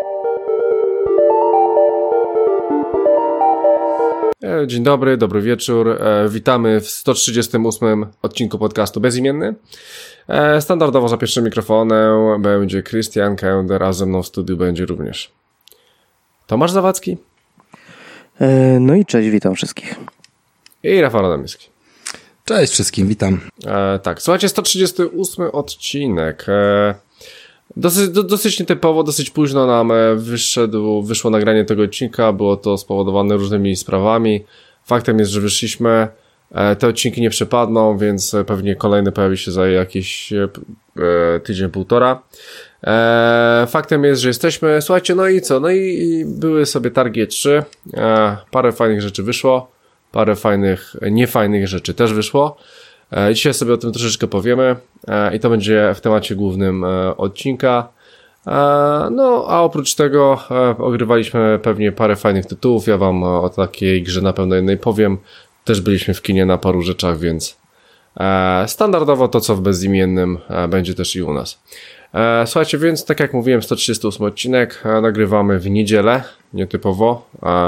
Dzień dobry, dobry wieczór. Witamy w 138 odcinku podcastu Bezimienny. Standardowo za pierwszym mikrofonem będzie Krystian Kender, a ze mną w studiu będzie również Tomasz Zawadzki. No i cześć, witam wszystkich. I Rafał Radomyski. Cześć wszystkim, witam. Tak, słuchajcie, 138 odcinek. Dosyć nietypowo, dosyć późno nam wyszło nagranie tego odcinka, było to spowodowane różnymi sprawami. Faktem jest, że wyszliśmy, te odcinki nie przepadną, więc pewnie kolejny pojawi się za jakiś tydzień, półtora. Faktem jest, że jesteśmy, słuchajcie, no i co? No i były sobie targi E3, parę fajnych rzeczy wyszło, parę fajnych, niefajnych rzeczy też wyszło. Dzisiaj sobie o tym troszeczkę powiemy i to będzie w temacie głównym odcinka. No, a oprócz tego ogrywaliśmy pewnie parę fajnych tytułów. Ja wam o takiej grze na pewno jednej powiem. Też byliśmy w kinie na paru rzeczach, więc standardowo to, co w Bezimiennym, będzie też i u nas. Słuchajcie, więc tak jak mówiłem, 138 odcinek nagrywamy w niedzielę, nietypowo,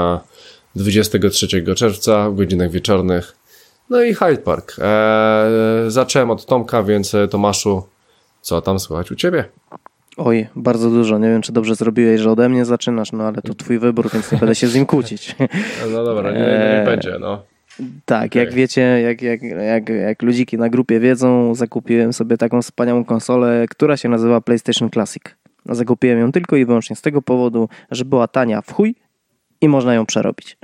23 czerwca w godzinach wieczornych. No i Hyde Park. Zacząłem od Tomka, więc Tomaszu, co tam słychać u ciebie? Oj, bardzo dużo. Nie wiem, czy dobrze zrobiłeś, że ode mnie zaczynasz, no ale to twój wybór, więc nie będę się z nim kłócić. No dobra, nie będzie, no. Tak, okay. Jak wiecie, jak ludziki na grupie wiedzą, zakupiłem sobie taką wspaniałą konsolę, która się nazywa PlayStation Classic. Zakupiłem ją tylko i wyłącznie z tego powodu, że była tania w chuj i można ją przerobić.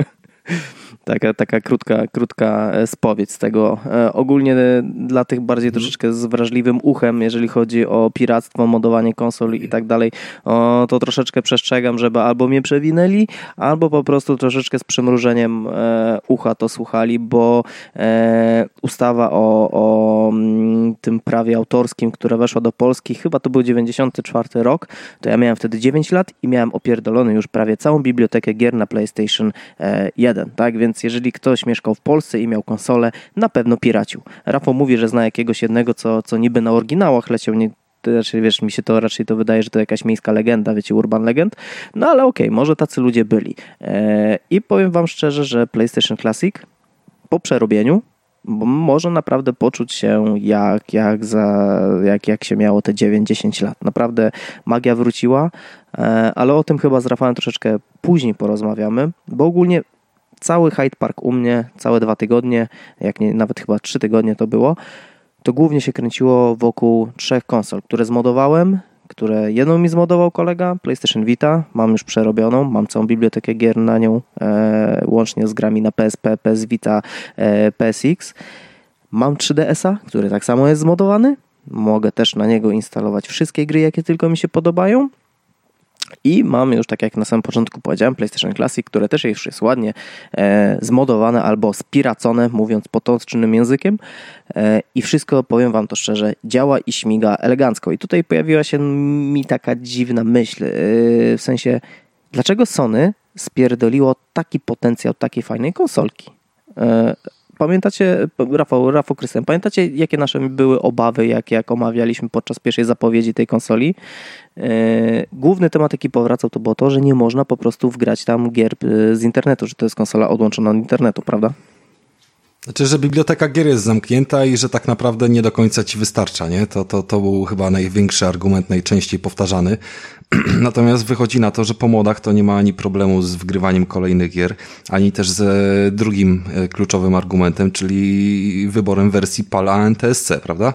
Taka krótka spowiedź z tego. Ogólnie dla tych bardziej troszeczkę z wrażliwym uchem, jeżeli chodzi o piractwo, modowanie konsol i tak dalej, to troszeczkę przestrzegam, żeby albo mnie przewinęli, albo po prostu troszeczkę z przymrużeniem ucha to słuchali, bo ustawa o tym prawie autorskim, które weszło do Polski, chyba to był 94 rok, to ja miałem wtedy 9 lat i miałem opierdolony już prawie całą bibliotekę gier na PlayStation 1, tak? Więc jeżeli ktoś mieszkał w Polsce i miał konsolę, na pewno piracił. Rafał mówi, że zna jakiegoś jednego, co niby na oryginałach leciał, znaczy, wiesz, mi się to raczej to wydaje, że to jakaś miejska legenda, wiecie, urban legend, no ale okej, może tacy ludzie byli. I powiem wam szczerze, że PlayStation Classic po przerobieniu może naprawdę poczuć się jak się miało te 9-10 lat. Naprawdę magia wróciła, ale o tym chyba z Rafałem troszeczkę później porozmawiamy, bo ogólnie cały Hyde Park u mnie, całe 2 tygodnie, jak nie, nawet chyba 3 tygodnie to było, to głównie się kręciło wokół 3 konsol, które zmodowałem, które jedną mi zmodował kolega, PlayStation Vita, mam już przerobioną, mam całą bibliotekę gier na nią, łącznie z grami na PSP, PS Vita, PSX. Mam 3DS-a, który tak samo jest zmodowany, mogę też na niego instalować wszystkie gry, jakie tylko mi się podobają. I mam już, tak jak na samym początku powiedziałem, PlayStation Classic, które też już jest ładnie zmodowane albo spiracone, mówiąc potocznym językiem. I wszystko, powiem wam to szczerze, działa i śmiga elegancko. I tutaj pojawiła się mi taka dziwna myśl, w sensie, dlaczego Sony spierdoliło taki potencjał takiej fajnej konsolki? Pamiętacie, Rafał, Krystian, pamiętacie, jakie nasze były obawy, jak omawialiśmy podczas pierwszej zapowiedzi tej konsoli? Główny temat, jaki powracał, to było to, że nie można po prostu wgrać tam gier z internetu, że to jest konsola odłączona od internetu, prawda? Znaczy, że biblioteka gier jest zamknięta i że tak naprawdę nie do końca ci wystarcza, nie? To był chyba największy argument, najczęściej powtarzany. Natomiast wychodzi na to, że po modach to nie ma ani problemu z wgrywaniem kolejnych gier, ani też z drugim kluczowym argumentem, czyli wyborem wersji PAL NTSC, prawda?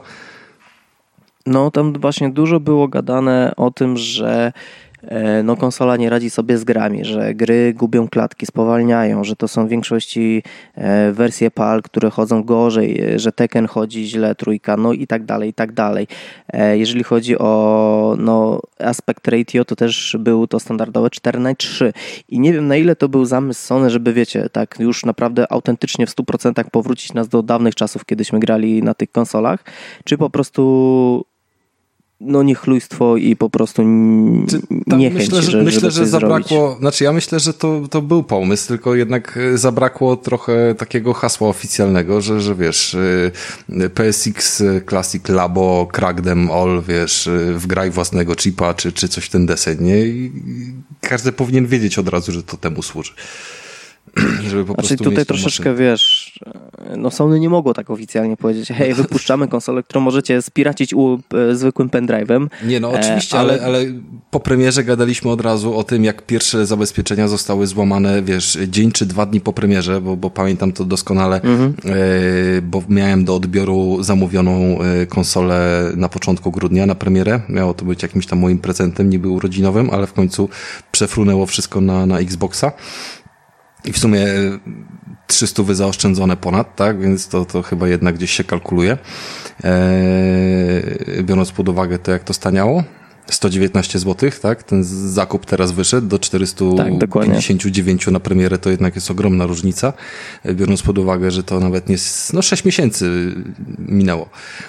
No, tam właśnie dużo było gadane o tym, że no konsola nie radzi sobie z grami, że gry gubią klatki, spowalniają, że to są w większości wersje PAL, które chodzą gorzej, że Tekken chodzi źle, trójka, no i tak dalej, i tak dalej. Jeżeli chodzi o aspekt ratio, to też był to standardowe 4:3 i nie wiem, na ile to był zamysł Sony, żeby wiecie, tak już naprawdę autentycznie w 100% powrócić nas do dawnych czasów, kiedyśmy grali na tych konsolach, czy po prostu niechlujstwo i po prostu niechęć, myślę, że zabrakło, zrobić. Znaczy ja myślę, że to był pomysł, tylko jednak zabrakło trochę takiego hasła oficjalnego, że wiesz, PSX Classic Labo, crack them all, wiesz, wgraj własnego chipa, czy coś w ten deseń, nie? I każdy powinien wiedzieć od razu, że to temu służy. Żeby po prostu tutaj troszeczkę, wiesz, Sony nie mogło tak oficjalnie powiedzieć, hej, wypuszczamy konsolę, którą możecie spiracić zwykłym pendrive'em. Nie, oczywiście, ale po premierze gadaliśmy od razu o tym, jak pierwsze zabezpieczenia zostały złamane, wiesz, dzień czy 2 dni po premierze, bo pamiętam to doskonale, bo miałem do odbioru zamówioną konsolę na początku grudnia na premierę. Miało to być jakimś tam moim prezentem, niby urodzinowym, ale w końcu przefrunęło wszystko na Xboxa. I w sumie 300 zaoszczędzone ponad, tak? Więc to chyba jednak gdzieś się kalkuluje. Biorąc pod uwagę to, jak to staniało. 119 zł, tak? Ten zakup teraz wyszedł do 459 na premierę, to jednak jest ogromna różnica. Biorąc pod uwagę, że to nawet nie jest, 6 miesięcy minęło.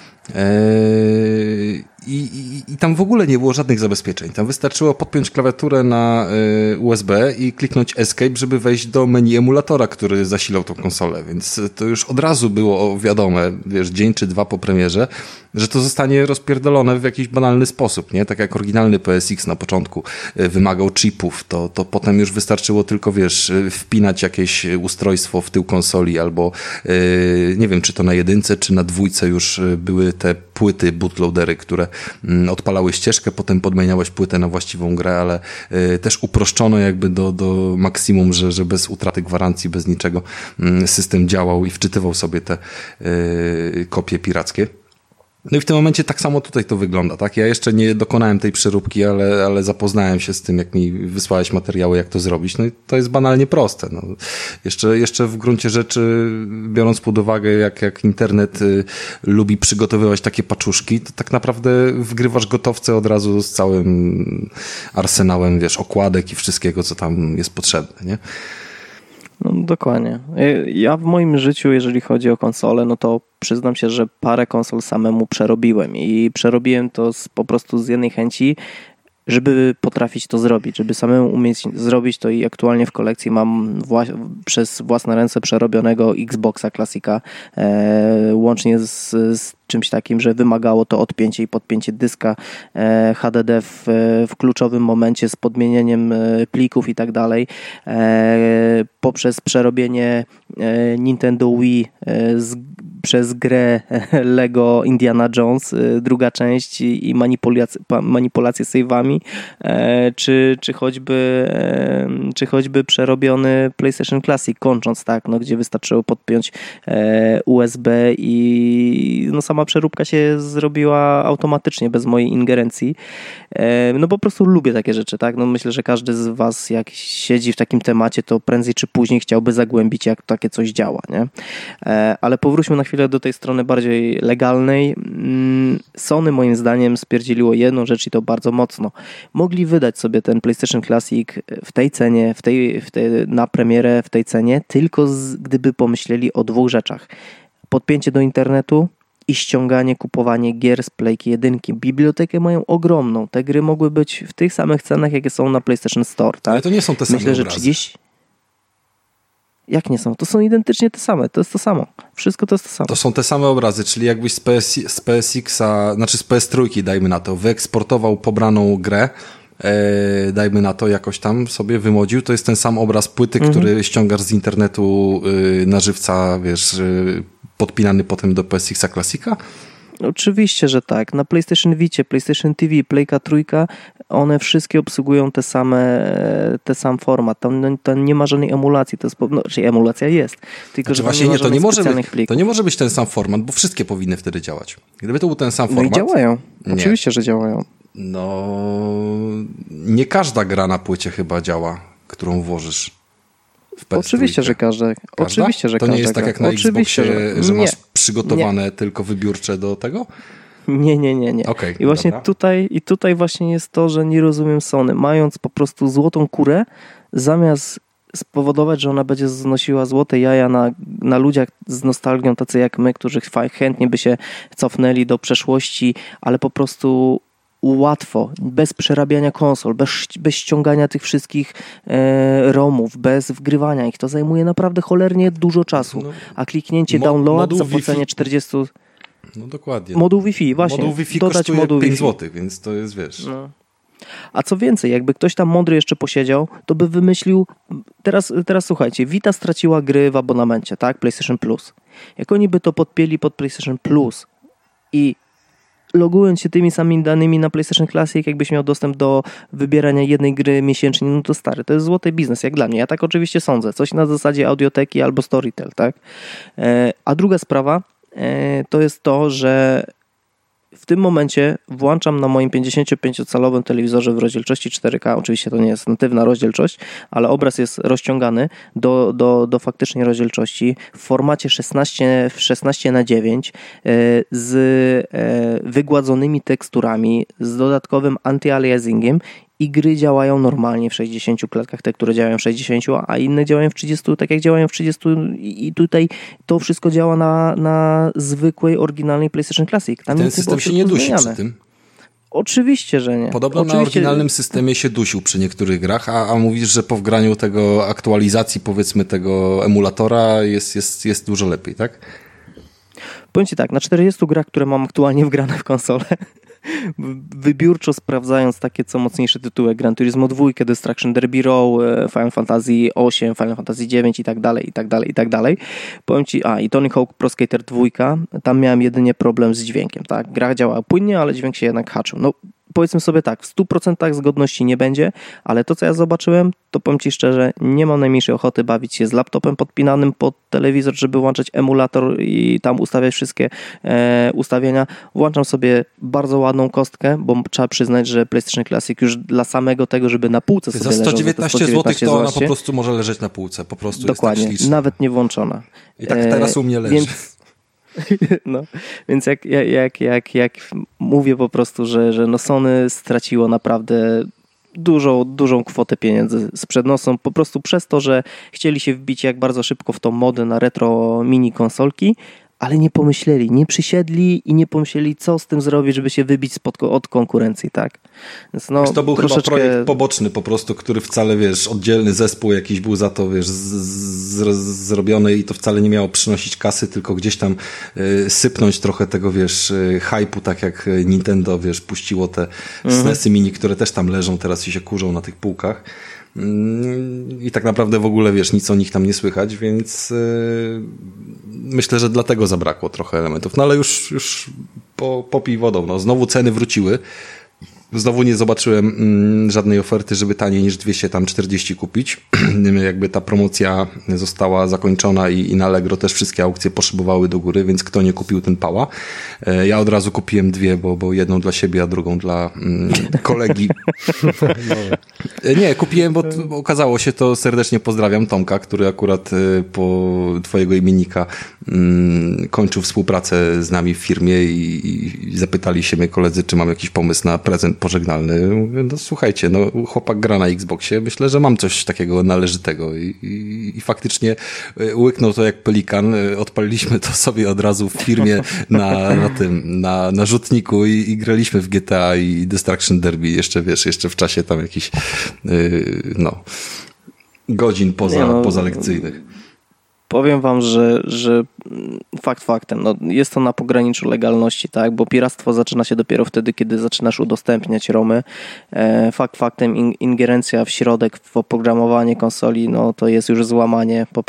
I tam w ogóle nie było żadnych zabezpieczeń. Tam wystarczyło podpiąć klawiaturę na USB i kliknąć Escape, żeby wejść do menu emulatora, który zasilał tą konsolę. Więc to już od razu było wiadome, wiesz, dzień czy 2 po premierze, że to zostanie rozpierdolone w jakiś banalny sposób, nie? Tak jak oryginalny PSX na początku wymagał chipów, to potem już wystarczyło tylko, wiesz, wpinać jakieś ustrojstwo w tył konsoli albo nie wiem, czy to na 1 czy na 2 już były te płyty, bootloadery, które odpalały ścieżkę, potem podmieniałeś płytę na właściwą grę, ale też uproszczono jakby do maksimum, że bez utraty gwarancji, bez niczego system działał i wczytywał sobie te kopie pirackie. No i w tym momencie tak samo tutaj to wygląda, tak? Ja jeszcze nie dokonałem tej przeróbki, ale zapoznałem się z tym, jak mi wysłałeś materiały, jak to zrobić. No i to jest banalnie proste. No. Jeszcze w gruncie rzeczy, biorąc pod uwagę, jak internet lubi przygotowywać takie paczuszki, to tak naprawdę wgrywasz gotowce od razu z całym arsenałem, wiesz, okładek i wszystkiego, co tam jest potrzebne, nie? No, dokładnie. Ja w moim życiu, jeżeli chodzi o konsole, to przyznam się, że parę konsol samemu przerobiłem i przerobiłem to po prostu z jednej chęci, żeby potrafić to zrobić, żeby samemu umieć zrobić to i aktualnie w kolekcji mam przez własne ręce przerobionego Xboxa Classica, łącznie z czymś takim, że wymagało to odpięcie i podpięcie dyska HDD w kluczowym momencie z podmienieniem plików i tak dalej, poprzez przerobienie Nintendo Wii przez grę Lego Indiana Jones, druga część i manipulacje save'ami, czy choćby przerobiony PlayStation Classic, kończąc tak, gdzie wystarczyło podpiąć USB i sama przeróbka się zrobiła automatycznie, bez mojej ingerencji. Po prostu lubię takie rzeczy, tak? Myślę, że każdy z was, jak siedzi w takim temacie, to prędzej czy później chciałby zagłębić, jak takie coś działa, nie? Ale powróćmy na chwilę do tej strony bardziej legalnej. Sony moim zdaniem spierdzieliło jedną rzecz i to bardzo mocno. Mogli wydać sobie ten PlayStation Classic w tej cenie, na premierę w tej cenie, tylko gdyby pomyśleli o 2 rzeczach. Podpięcie do internetu i ściąganie, kupowanie gier z Playki 1. Bibliotekę mają ogromną. Te gry mogły być w tych samych cenach, jakie są na PlayStation Store. Tak? Ale to nie są te same obrazy. Że 30... Jak nie są? To są identycznie te same. To jest to samo. Wszystko to jest to samo. To są te same obrazy, czyli jakbyś z PSX-a, znaczy z PS3, dajmy na to, wyeksportował pobraną grę, dajmy na to, jakoś tam sobie wymodził, to jest ten sam obraz płyty, który ściągasz z internetu na żywca, wiesz, podpinany potem do PSX-a Classica? Oczywiście, że tak. Na PlayStation Vicie, PlayStation TV, Playka 3, one wszystkie obsługują ten sam format. Tam nie ma żadnej emulacji. To jest, czyli emulacja jest. Tylko, że właśnie nie, to nie może być ten sam format, bo wszystkie powinny wtedy działać. Gdyby to był ten sam format... No i działają. Oczywiście, że działają. Nie każda gra na płycie chyba działa, którą włożysz. Oczywiście, że każda. Oczywiście, że to nie jest tak jak na Xboxie, że masz przygotowane tylko wybiórcze do tego? Nie. Okay, I właśnie tutaj właśnie jest to, że nie rozumiem Sony. Mając po prostu złotą kurę, zamiast spowodować, że ona będzie znosiła złote jaja na ludziach z nostalgią, tacy jak my, którzy chętnie by się cofnęli do przeszłości, ale po prostu łatwo, bez przerabiania konsol, bez ściągania tych wszystkich ROMów, bez wgrywania ich. To zajmuje naprawdę cholernie dużo czasu. A kliknięcie download, zapłacenie 40... No dokładnie. Moduł Wi-Fi, właśnie. Moduł Wi-Fi kosztuje 5 zł, więc to jest, wiesz... No. A co więcej, jakby ktoś tam mądry jeszcze posiedział, to by wymyślił... Teraz słuchajcie, Vita straciła gry w abonamencie, tak? PlayStation Plus. Jak oni by to podpięli pod PlayStation Plus i logując się tymi samymi danymi na PlayStation Classic, jakbyś miał dostęp do wybierania jednej gry miesięcznie, no to stary, to jest złoty biznes, jak dla mnie. Ja tak oczywiście sądzę. Coś na zasadzie Audioteki albo Storytel, tak? A druga sprawa to jest to, że w tym momencie włączam na moim 55-calowym telewizorze w rozdzielczości 4K, oczywiście to nie jest natywna rozdzielczość, ale obraz jest rozciągany do faktycznej rozdzielczości w formacie 16:9 z wygładzonymi teksturami, z dodatkowym anti-aliasingiem i gry działają normalnie w 60 klatkach, te, które działają w 60, a inne działają w 30, tak jak działają w 30 i tutaj to wszystko działa na zwykłej, oryginalnej PlayStation Classic. Tam ten system się nie dusi przy tym? Oczywiście, że nie. Podobno na oryginalnym systemie się dusił przy niektórych grach, a mówisz, że po wgraniu tego aktualizacji, powiedzmy, tego emulatora jest dużo lepiej, tak? Powiem Ci tak, na 40 grach, które mam aktualnie wgrane w konsolę, wybiórczo sprawdzając takie co mocniejsze tytuły, Gran Turismo 2, Destruction Derby Row, Final Fantasy 8, Final Fantasy 9 i tak dalej. Powiem Ci, i Tony Hawk Pro Skater 2, tam miałem jedynie problem z dźwiękiem, tak? Gra działała płynnie, ale dźwięk się jednak haczył. No, powiedzmy sobie tak, w 100% zgodności nie będzie, ale to, co ja zobaczyłem, to powiem Ci szczerze, nie mam najmniejszej ochoty bawić się z laptopem podpinanym pod telewizor, żeby włączać emulator i tam ustawiać wszystkie ustawienia. Włączam sobie bardzo ładną kostkę, bo trzeba przyznać, że PlayStation Classic już dla samego tego, żeby na półce sobie leżał... Za 119 zł to ona po prostu może leżeć na półce. Po prostu dokładnie, jest tak śliczna. nawet nie włączona. I tak teraz u mnie leży. No, więc jak mówię po prostu, że no Sony straciło naprawdę dużą kwotę pieniędzy sprzed nosą, po prostu przez to, że chcieli się wbić jak bardzo szybko w tą modę na retro mini konsolki, ale nie pomyśleli, nie przysiedli i nie pomyśleli, co z tym zrobić, żeby się wybić od konkurencji, tak? Więc no, to był chyba projekt poboczny po prostu, który wcale, wiesz, oddzielny zespół jakiś był za to, wiesz, zrobiony i to wcale nie miało przynosić kasy, tylko gdzieś tam sypnąć trochę tego, wiesz, hype'u, tak jak Nintendo, wiesz, puściło te SNESy mini, które też tam leżą teraz i się kurzą na tych półkach. I tak naprawdę w ogóle, wiesz, nic o nich tam nie słychać, więc myślę, że dlatego zabrakło trochę elementów. No ale już popij wodą. No, znowu ceny wróciły. Znowu nie zobaczyłem żadnej oferty, żeby taniej niż 240 kupić. Jakby ta promocja została zakończona i na Allegro też wszystkie aukcje poszybowały do góry, więc kto nie kupił, ten pała. Ja od razu kupiłem dwie, bo jedną dla siebie, a drugą dla kolegi. Nie, kupiłem, bo okazało się, to serdecznie pozdrawiam Tomka, który akurat po twojego imiennika kończył współpracę z nami w firmie i zapytali się mnie koledzy, czy mam jakiś pomysł na prezent pożegnalny. Mówię, no słuchajcie, no chłopak gra na Xboxie, myślę, że mam coś takiego należytego i faktycznie łyknął to jak pelikan. Odpaliliśmy to sobie od razu w firmie na rzutniku i graliśmy w GTA i Destruction Derby jeszcze, wiesz, jeszcze w czasie tam jakichś godzin pozalekcyjnych. Powiem wam, że fakt faktem, no jest to na pograniczu legalności, tak, bo piractwo zaczyna się dopiero wtedy, kiedy zaczynasz udostępniać ROMy. Fakt faktem ingerencja w środek, w oprogramowanie konsoli, no to jest już złamanie po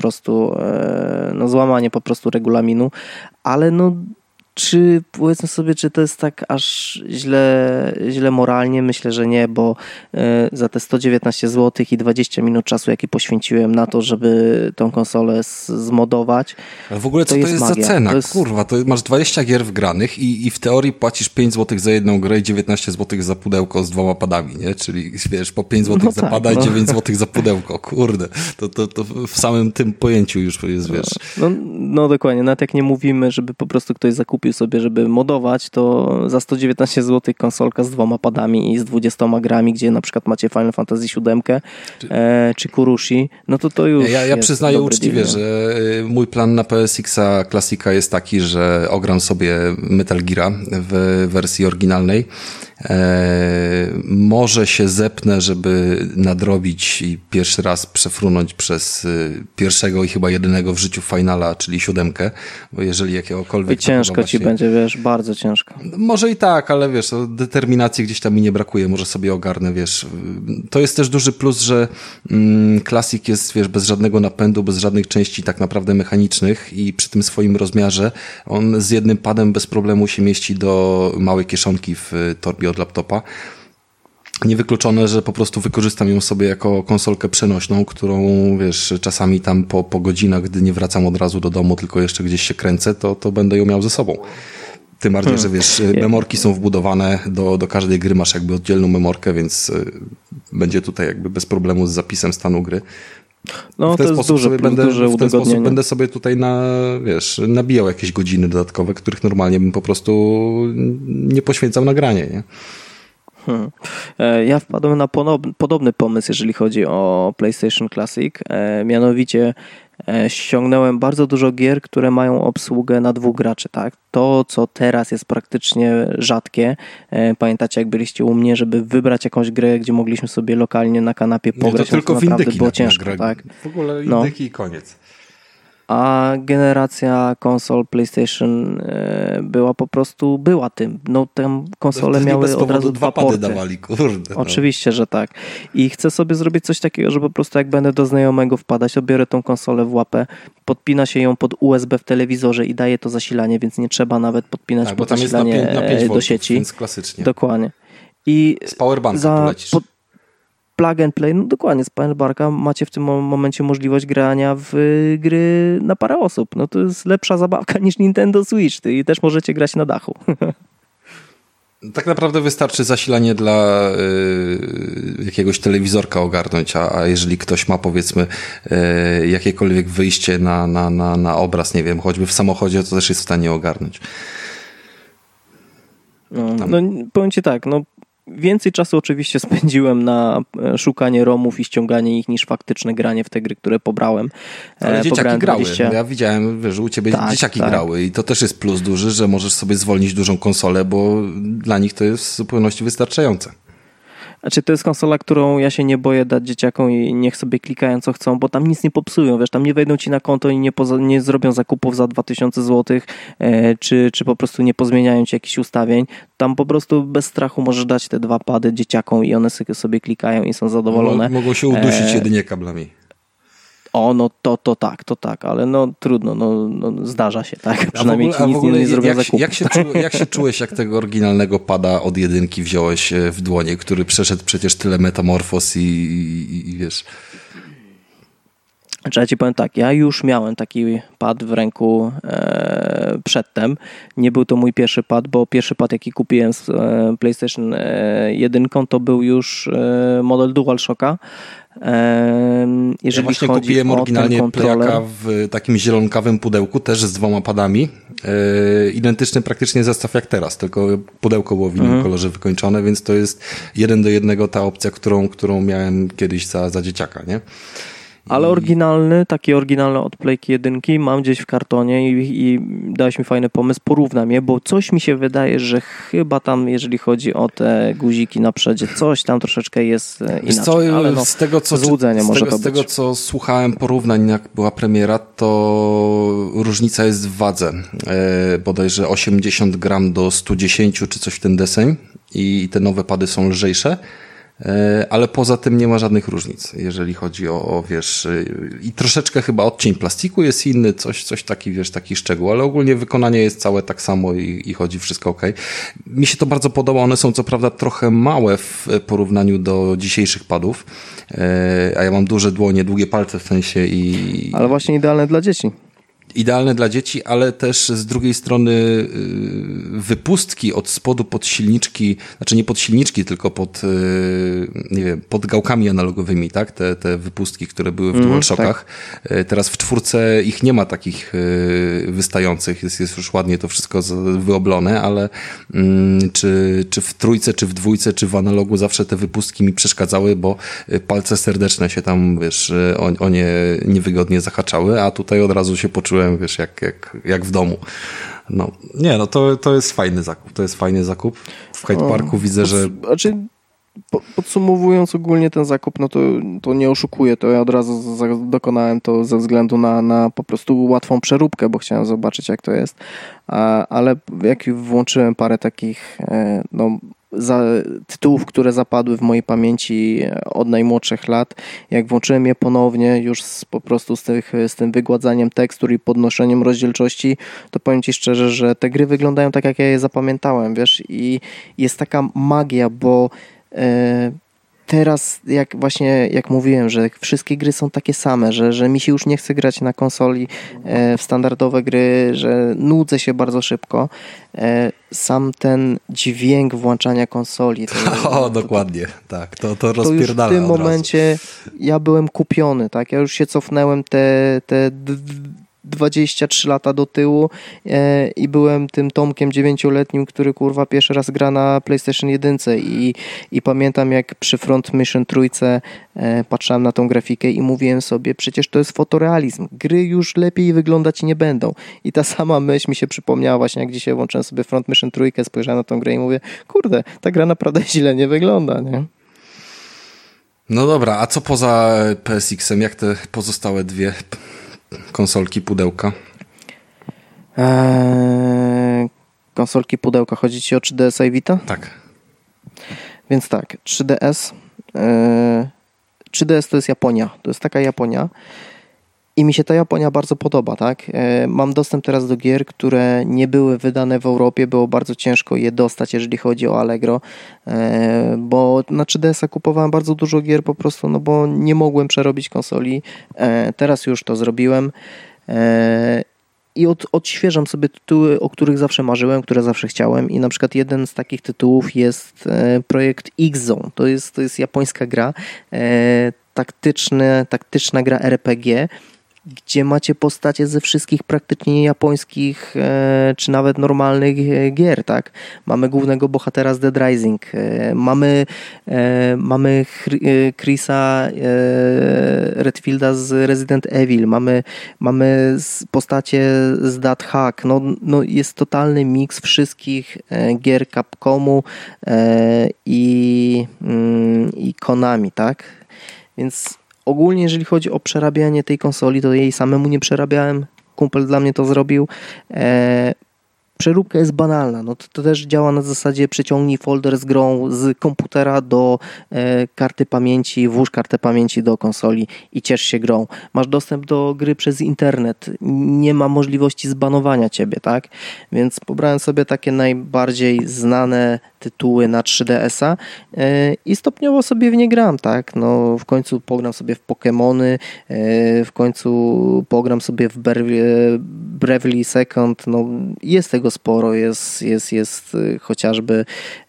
prostu regulaminu, ale no czy powiedzmy sobie, czy to jest tak aż źle moralnie? Myślę, że nie, bo za te 119 zł i 20 minut czasu, jakie poświęciłem na to, żeby tą konsolę zmodować. Ale w ogóle co to jest za cena? Kurwa, to masz 20 gier wgranych i w teorii płacisz 5 zł za jedną grę i 19 zł za pudełko z 2 padami, nie? Czyli wiesz, po 5 zł za pada i 9 zł za pudełko. Kurde, to w samym tym pojęciu już jest, wiesz. No dokładnie, nawet jak nie mówimy, żeby po prostu ktoś zakupił sobie, żeby modować, to za 119 zł konsolka z 2 padami i z 20 grami, gdzie na przykład macie Final Fantasy 7 czy Kurushi, no to już Ja przyznaję uczciwie, że mój plan na PSX-a Classica jest taki, że ogram sobie Metal Geara w wersji oryginalnej Może się zepnę, żeby nadrobić i pierwszy raz przefrunąć przez pierwszego i chyba jedynego w życiu finala, czyli 7, bo jeżeli jakiegokolwiek... I ciężko ci będzie, wiesz, bardzo ciężko. Może i tak, ale wiesz, determinacji gdzieś tam mi nie brakuje, może sobie ogarnę, wiesz. To jest też duży plus, że Classic jest, wiesz, bez żadnego napędu, bez żadnych części tak naprawdę mechanicznych i przy tym swoim rozmiarze on z jednym padem bez problemu się mieści do małej kieszonki w torbie od laptopa. Niewykluczone, że po prostu wykorzystam ją sobie jako konsolkę przenośną, którą, wiesz, czasami tam po godzinach, gdy nie wracam od razu do domu, tylko jeszcze gdzieś się kręcę, to będę ją miał ze sobą. Tym bardziej, że wiesz, memorki są wbudowane, do każdej gry masz jakby oddzielną memorkę, więc będzie tutaj jakby bez problemu z zapisem stanu gry. No to jest duże plus, w ten sposób będę sobie tutaj nabijał jakieś godziny dodatkowe, których normalnie bym po prostu nie poświęcał na granie, nie? Ja wpadłem na podobny pomysł, jeżeli chodzi o PlayStation Classic. Mianowicie ściągnąłem bardzo dużo gier, które mają obsługę na 2 graczy, tak? To, co teraz jest praktycznie rzadkie. Pamiętacie, jak byliście u mnie, żeby wybrać jakąś grę, gdzie mogliśmy sobie lokalnie na kanapie pograć. To tylko w indyki było ciężko, tak? W ogóle indyki i koniec. A generacja konsol PlayStation była tym. No tam konsole miały od razu 2 porty. Dawali, kurde. Oczywiście, że tak. I chcę sobie zrobić coś takiego, że po prostu jak będę do znajomego wpadać, odbiorę tą konsolę w łapę, podpina się ją pod USB w telewizorze i daje to zasilanie, więc nie trzeba nawet podpinać pod zasilanie na 5 do sieci. Więc klasycznie. Dokładnie. I z powerbanka polecisz. Plug and play, no dokładnie, z powerbanka macie w tym momencie możliwość grania w gry na parę osób. No to jest lepsza zabawka niż Nintendo Switch. I też możecie grać na dachu. Tak naprawdę wystarczy zasilanie dla jakiegoś telewizorka ogarnąć, a jeżeli ktoś ma, powiedzmy, jakiekolwiek wyjście na obraz, nie wiem, choćby w samochodzie, to też jest w stanie ogarnąć. No powiem ci tak, no więcej czasu oczywiście spędziłem na szukanie ROMów i ściąganie ich niż faktyczne granie w te gry, które pobrałem. Ale dzieciaki grały. Ja widziałem, że u ciebie dzieciaki grały i to też jest plus duży, że możesz sobie zwolnić dużą konsolę, bo dla nich to jest w zupełności wystarczające. Znaczy to jest konsola, którą ja się nie boję dać dzieciakom i niech sobie klikają co chcą, bo tam nic nie popsują, wiesz, tam nie wejdą ci na konto i nie zrobią zakupów za 2000 zł, czy po prostu nie pozmieniają ci jakichś ustawień. Tam po prostu bez strachu możesz dać te 2 pady dzieciakom i one sobie klikają i są zadowolone. Mogą się udusić jedynie kablami. No to tak, ale no trudno, no zdarza się, tak? Przynajmniej ci nic nie zrobią zakupu. Jak się czułeś, jak tego oryginalnego pada od 1 wziąłeś w dłonie, który przeszedł przecież tyle metamorfoz i wiesz... Znaczy, ja ci powiem tak, ja już miałem taki pad w ręku przedtem. Nie był to mój pierwszy pad, bo pierwszy pad, jaki kupiłem z PlayStation 1, to był już model DualShocka. Ja właśnie kupiłem oryginalnie Playaka w takim zielonkawym pudełku, też z 2 padami. Identyczny praktycznie zestaw jak teraz, tylko pudełko było w innym kolorze wykończone, więc to jest 1 do 1 ta opcja, którą miałem kiedyś za dzieciaka, nie? Ale taki oryginalny od Playki 1 mam gdzieś w kartonie i dałeś mi fajny pomysł, porównam je, bo coś mi się wydaje, że chyba tam, jeżeli chodzi o te guziki na przodzie, coś tam troszeczkę jest inaczej. Ale z tego, co słuchałem porównań, jak była premiera, to różnica jest w wadze. Bodajże 80 gram do 110 czy coś w ten deseń i te nowe pady są lżejsze. Ale poza tym nie ma żadnych różnic, jeżeli chodzi o wiesz, i troszeczkę chyba odcień plastiku jest inny, coś taki, wiesz, taki szczegół, ale ogólnie wykonanie jest całe tak samo i chodzi wszystko okej. Mi się to bardzo podoba, one są co prawda trochę małe w porównaniu do dzisiejszych padów, a ja mam duże dłonie, długie palce w sensie Ale właśnie idealne dla dzieci. Idealne dla dzieci, ale też z drugiej strony wypustki od spodu pod silniczki, znaczy nie pod silniczki, tylko nie wiem, pod gałkami analogowymi, tak? Te wypustki, które były w DualShockach. Tak. Teraz w 4 ich nie ma takich wystających, jest już ładnie to wszystko wyoblone, ale czy w 3, czy w 2, czy w analogu zawsze te wypustki mi przeszkadzały, bo palce serdeczne się tam, wiesz, o nie niewygodnie zahaczały, a tutaj od razu się poczułem, wiesz, jak w domu. No, nie, no to jest fajny zakup. w Hyde Parku widzę, że... Znaczy, podsumowując ogólnie ten zakup, no to nie oszukuję, to ja od razu dokonałem to ze względu na po prostu łatwą przeróbkę, bo chciałem zobaczyć, jak to jest, ale jak włączyłem parę takich tytułów, które zapadły w mojej pamięci od najmłodszych lat, jak włączyłem je ponownie już po prostu z tym wygładzaniem tekstur i podnoszeniem rozdzielczości, to powiem Ci szczerze, że te gry wyglądają tak, jak ja je zapamiętałem, wiesz, i jest taka magia, bo teraz jak mówiłem, że wszystkie gry są takie same, że mi się już nie chce grać na konsoli w standardowe gry, że nudzę się bardzo szybko. Sam ten dźwięk włączania konsoli. Dokładnie, tak. To rozpierdala. To już w tym momencie ja byłem kupiony, tak? Ja już się cofnąłem te 23 lata do tyłu i byłem tym Tomkiem 9-letnim, który kurwa pierwszy raz gra na PlayStation 1 i pamiętam, jak przy Front Mission trójce patrzyłem na tą grafikę i mówiłem sobie, przecież to jest fotorealizm, gry już lepiej wyglądać nie będą. I ta sama myśl mi się przypomniała właśnie, jak dzisiaj włączyłem sobie Front Mission trójkę, spojrzałem na tą grę i mówię, kurde, ta gra naprawdę źle nie wygląda, nie? No dobra, a co poza PSX-em? Jak te pozostałe dwie konsolki, pudełka? Konsolki, pudełka. Chodzi Ci o 3DS i Vita? Tak. Więc tak, 3DS. 3DS to jest Japonia. To jest taka Japonia. I mi się ta Japonia bardzo podoba, tak? Mam dostęp teraz do gier, które nie były wydane w Europie. Było bardzo ciężko je dostać, jeżeli chodzi o Allegro, bo na 3DS-a kupowałem bardzo dużo gier po prostu, no bo nie mogłem przerobić konsoli. Teraz już to zrobiłem. I odświeżam sobie tytuły, o których zawsze marzyłem, które zawsze chciałem. I na przykład jeden z takich tytułów jest projekt X-Zone. To jest japońska gra, taktyczna gra RPG, gdzie macie postacie ze wszystkich praktycznie japońskich czy nawet normalnych gier, tak? Mamy głównego bohatera z Dead Rising, mamy Chrisa Redfielda z Resident Evil, mamy postacie z That Hack, no jest totalny miks wszystkich gier Capcomu i Konami, tak? Więc ogólnie, jeżeli chodzi o przerabianie tej konsoli, to jej samemu nie przerabiałem. Kumpel dla mnie to zrobił. Przeróbka jest banalna. No to też działa na zasadzie przyciągnij folder z grą z komputera do karty pamięci, włóż kartę pamięci do konsoli i ciesz się grą. Masz dostęp do gry przez internet. Nie ma możliwości zbanowania ciebie, tak? Więc pobrałem sobie takie najbardziej znane tytuły na 3DS-a i stopniowo sobie w nie gram, tak? No w końcu pogram sobie w Pokemony, w końcu pogram sobie w Bravely Second, no jest tego sporo, jest chociażby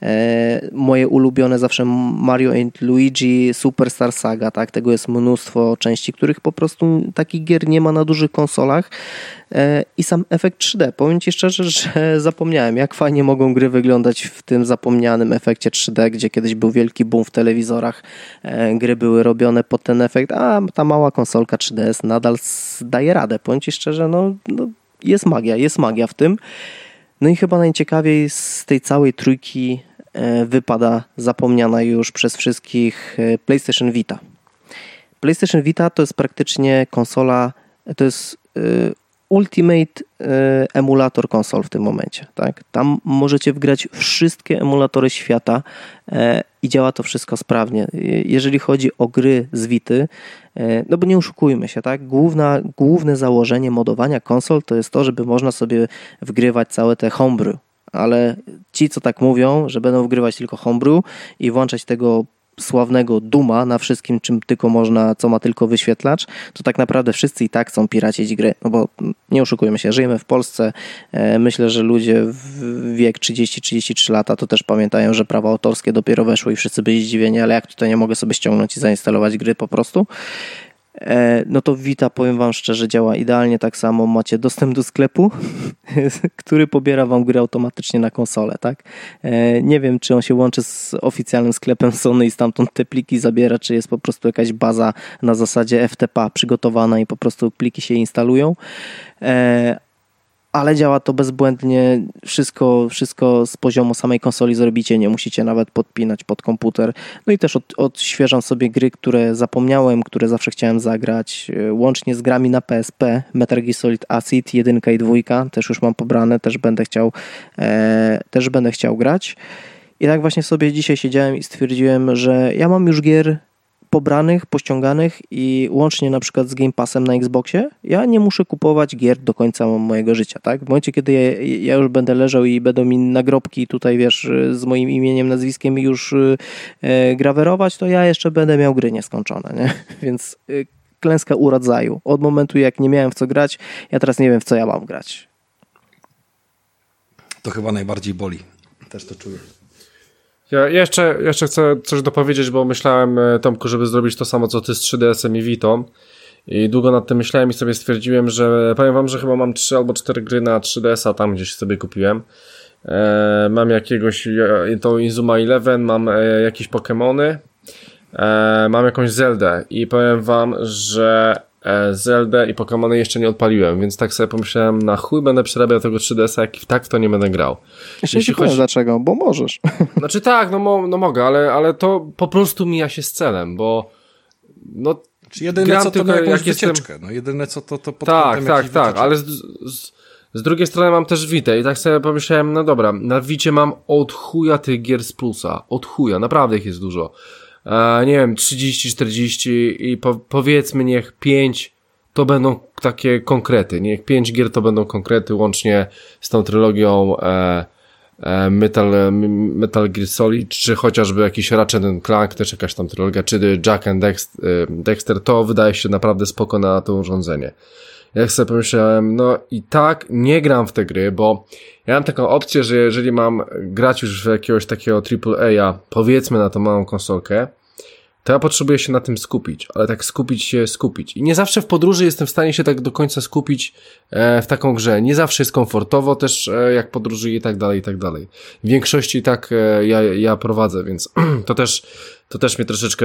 moje ulubione zawsze Mario & Luigi Superstar Saga, tak? Tego jest mnóstwo części, których po prostu takich gier nie ma na dużych konsolach i sam efekt 3D. Powiem Ci szczerze, że zapomniałem, jak fajnie mogą gry wyglądać w tym zapomnianym efekcie 3D, gdzie kiedyś był wielki boom w telewizorach, gry były robione pod ten efekt, a ta mała konsolka 3DS nadal daje radę. Powiem Ci szczerze, no jest magia w tym. No i chyba najciekawiej z tej całej trójki wypada zapomniana już przez wszystkich PlayStation Vita. PlayStation Vita to jest praktycznie konsola, to jest ultimate emulator konsol w tym momencie, tak? Tam możecie wgrać wszystkie emulatory świata i działa to wszystko sprawnie. Jeżeli chodzi o gry z Vity, no bo nie oszukujmy się, tak? Główne założenie modowania konsol to jest to, żeby można sobie wgrywać całe te homebrew, ale ci, co tak mówią, że będą wgrywać tylko homebrew i włączać tego sławnego Duma na wszystkim, czym tylko można, co ma tylko wyświetlacz, to tak naprawdę wszyscy i tak chcą piracić gry, no bo nie oszukujmy się, żyjemy w Polsce, myślę, że ludzie w wiek 30-33 lata to też pamiętają, że prawa autorskie dopiero weszły i wszyscy byli zdziwieni, ale jak tutaj nie mogę sobie ściągnąć i zainstalować gry po prostu, no to Vita, powiem wam szczerze, działa idealnie tak samo. Macie dostęp do sklepu, który pobiera wam gry automatycznie na konsolę, tak? Nie wiem, czy on się łączy z oficjalnym sklepem Sony i stamtąd te pliki zabiera, czy jest po prostu jakaś baza na zasadzie FTP przygotowana i po prostu pliki się instalują. ale działa to bezbłędnie, wszystko z poziomu samej konsoli zrobicie, nie musicie nawet podpinać pod komputer. No i też odświeżam sobie gry, które zapomniałem, które zawsze chciałem zagrać, łącznie z grami na PSP, Metal Gear Solid Acid 1 i 2, też już mam pobrane, też będę chciał grać. I tak właśnie sobie dzisiaj siedziałem i stwierdziłem, że ja mam już gier pobranych, pościąganych i łącznie na przykład z Game Passem na Xboxie, ja nie muszę kupować gier do końca mojego życia, tak? W momencie, kiedy ja już będę leżał i będą mi nagrobki tutaj, wiesz, z moim imieniem, nazwiskiem już grawerować, to ja jeszcze będę miał gry nieskończone, nie? Więc klęska urodzaju. Od momentu, jak nie miałem w co grać, ja teraz nie wiem, w co ja mam grać. To chyba najbardziej boli. Też to czuję. Ja jeszcze chcę coś dopowiedzieć, bo myślałem, Tomku, żeby zrobić to samo, co ty z 3DS-em i Vitą. I długo nad tym myślałem i sobie stwierdziłem, że powiem wam, że chyba mam 3 albo 4 gry na 3DS-a, tam gdzieś sobie kupiłem. Mam jakiegoś, to Inzuma 11, mam jakieś Pokemony, mam jakąś Zeldę i powiem wam, że Zeldę i Pokemony jeszcze nie odpaliłem, więc tak sobie pomyślałem, na chuj będę przerabiał tego 3DS-a, jak i tak w to nie będę grał. Jeśli chodzi... dlaczego, bo możesz. Znaczy tak, no mogę, ale to po prostu mija się z celem, bo no jedyne co to na jakąś wycieczkę, no jedyne co to pod tak, ale z drugiej strony mam też Vitę i tak sobie pomyślałem, no dobra, na Vicie mam od chuja tych gier z plusa, od chuja, naprawdę ich jest dużo. Nie wiem, 30, 40 i powiedzmy niech 5 to będą takie konkrety, niech 5 gier to będą konkrety łącznie z tą trylogią Metal Gear Solid, czy chociażby jakiś Ratchet & Clank, też jakaś tam trylogia, czy Jak and Dexter, to wydaje się naprawdę spoko na to urządzenie. Jak sobie pomyślałem, no i tak nie gram w te gry, bo ja mam taką opcję, że jeżeli mam grać już w jakiegoś takiego AAA, powiedzmy na tą małą konsolkę, to ja potrzebuję się na tym skupić, ale tak skupić. I nie zawsze w podróży jestem w stanie się tak do końca skupić w taką grze. Nie zawsze jest komfortowo też jak podróżuję i tak dalej, i tak dalej. W większości tak ja prowadzę, więc to też mnie troszeczkę,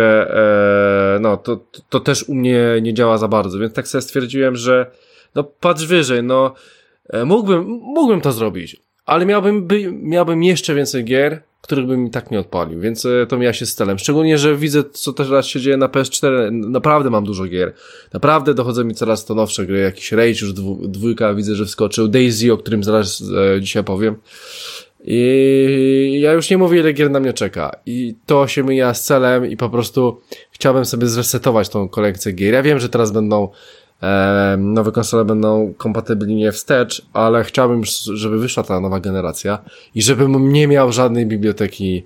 to też u mnie nie działa za bardzo, więc tak sobie stwierdziłem, że no patrz wyżej, no mógłbym to zrobić, ale miałbym jeszcze więcej gier, których bym i tak nie odpalił, więc to mija się z celem. Szczególnie, że widzę, co teraz się dzieje na PS4, naprawdę mam dużo gier. Naprawdę dochodzą mi coraz to nowsze gry, jakiś Rage już 2 widzę, że wskoczył, DayZ, o którym zaraz dzisiaj powiem. I ja już nie mówię, ile gier na mnie czeka. I to się mija z celem i po prostu chciałbym sobie zresetować tą kolekcję gier. Ja wiem, że teraz nowe konsole będą kompatybilnie wstecz, ale chciałbym, żeby wyszła ta nowa generacja i żebym nie miał żadnej biblioteki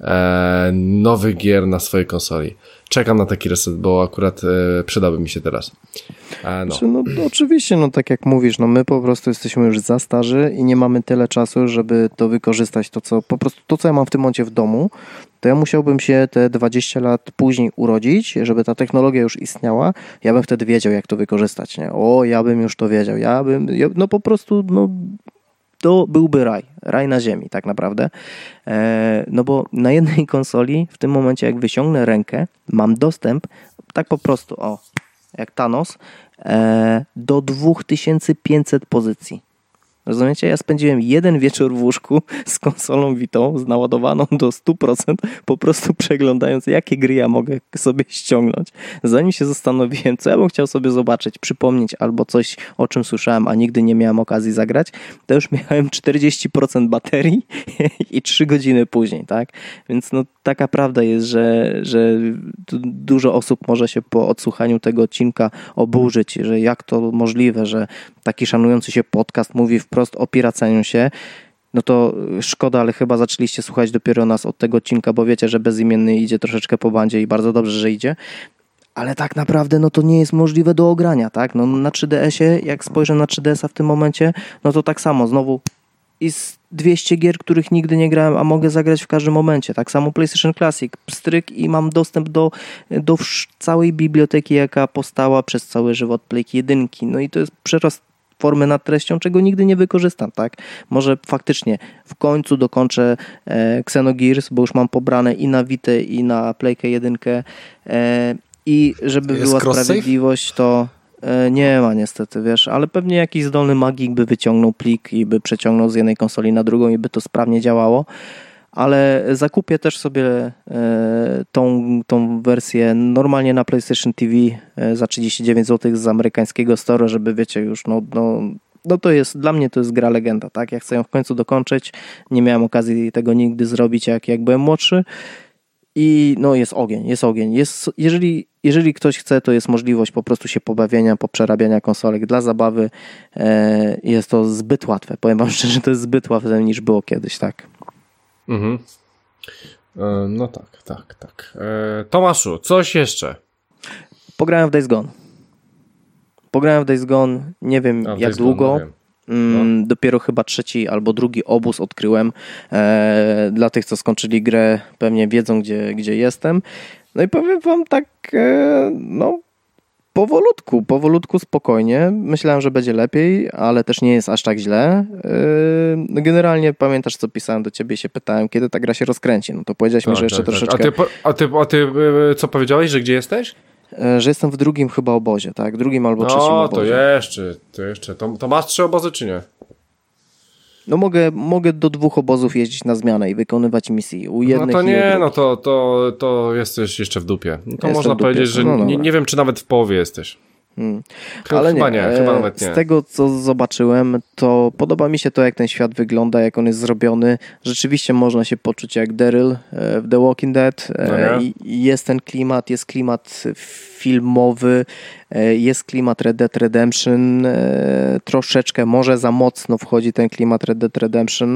nowych gier na swojej konsoli. Czekam na taki reset, bo akurat przydałby mi się teraz. No oczywiście, no tak jak mówisz, no my po prostu jesteśmy już za starzy i nie mamy tyle czasu, żeby to wykorzystać, to co ja mam w tym momencie w domu, to ja musiałbym się te 20 lat później urodzić, żeby ta technologia już istniała, ja bym wtedy wiedział, jak to wykorzystać, nie? Ja bym już to wiedział, no po prostu, no to byłby raj na ziemi tak naprawdę, no bo na jednej konsoli w tym momencie, jak wyciągnę rękę, mam dostęp, tak po prostu, jak Thanos, do 2500 pozycji. Rozumiecie? Ja spędziłem jeden wieczór w łóżku z konsolą Vitą, naładowaną do 100%, po prostu przeglądając, jakie gry ja mogę sobie ściągnąć. Zanim się zastanowiłem, co ja bym chciał sobie zobaczyć, przypomnieć albo coś, o czym słyszałem, a nigdy nie miałem okazji zagrać, to już miałem 40% baterii i 3 godziny później, tak? Więc no taka prawda jest, że dużo osób może się po odsłuchaniu tego odcinka oburzyć, że jak to możliwe, że taki szanujący się podcast mówi wprost o piraceniu się. No to szkoda, ale chyba zaczęliście słuchać dopiero nas od tego odcinka, bo wiecie, że bezimienny idzie troszeczkę po bandzie i bardzo dobrze, że idzie. Ale tak naprawdę no to nie jest możliwe do ogrania, tak? No na 3DS-ie, jak spojrzę na 3DS-a w tym momencie, no to tak samo, znowu jest 200 gier, których nigdy nie grałem, a mogę zagrać w każdym momencie. Tak samo PlayStation Classic, pstryk i mam dostęp do całej biblioteki, jaka powstała przez cały żywot Playki 1. No i to jest przerost formy nad treścią, czego nigdy nie wykorzystam, tak? Może faktycznie w końcu dokończę Xenogears, bo już mam pobrane i na Vitę, i na Playkę 1. I żeby była sprawiedliwość, to Nie ma niestety, wiesz, ale pewnie jakiś zdolny magik by wyciągnął plik i by przeciągnął z jednej konsoli na drugą i by to sprawnie działało. Ale zakupię też sobie tą wersję normalnie na PlayStation TV za 39 zł z amerykańskiego store, żeby wiecie już, no to jest, dla mnie to jest gra legenda, tak? Ja chcę ją w końcu dokończyć. Nie miałem okazji tego nigdy zrobić, jak byłem młodszy. I no jest ogień. Jeżeli ktoś chce, to jest możliwość po prostu się pobawienia, poprzerabiania konsolek dla zabawy. Jest to zbyt łatwe. Powiem wam szczerze, to jest zbyt łatwe niż było kiedyś, tak? Mhm. No tak. Tomaszu, coś jeszcze? Pograłem w Days Gone, nie wiem jak długo. Dopiero chyba 3. albo 2. obóz odkryłem. Dla tych, co skończyli grę, pewnie wiedzą, gdzie jestem. No i powiem wam tak, powolutku, spokojnie. Myślałem, że będzie lepiej, ale też nie jest aż tak źle. Generalnie pamiętasz, co pisałem do ciebie i się pytałem, kiedy ta gra się rozkręci. No to powiedziałeś mi, że jeszcze troszeczkę... A ty co powiedziałeś, że gdzie jesteś? Że jestem w 2. chyba obozie, tak? 2. albo 3. obozie. To jeszcze. To masz 3 obozy, czy nie? No mogę do 2 obozów jeździć na zmianę i wykonywać misje. U jednych no to nie, no to jesteś jeszcze w dupie. No to można dupie. powiedzieć, że nie wiem, czy nawet w połowie jesteś. Ale chyba chyba nawet nie. Z tego, co zobaczyłem, to podoba mi się to, jak ten świat wygląda, jak on jest zrobiony. Rzeczywiście można się poczuć jak Daryl w The Walking Dead. Jest ten klimat, jest klimat filmowy, jest klimat Red Dead Redemption. Troszeczkę, może za mocno wchodzi ten klimat Red Dead Redemption,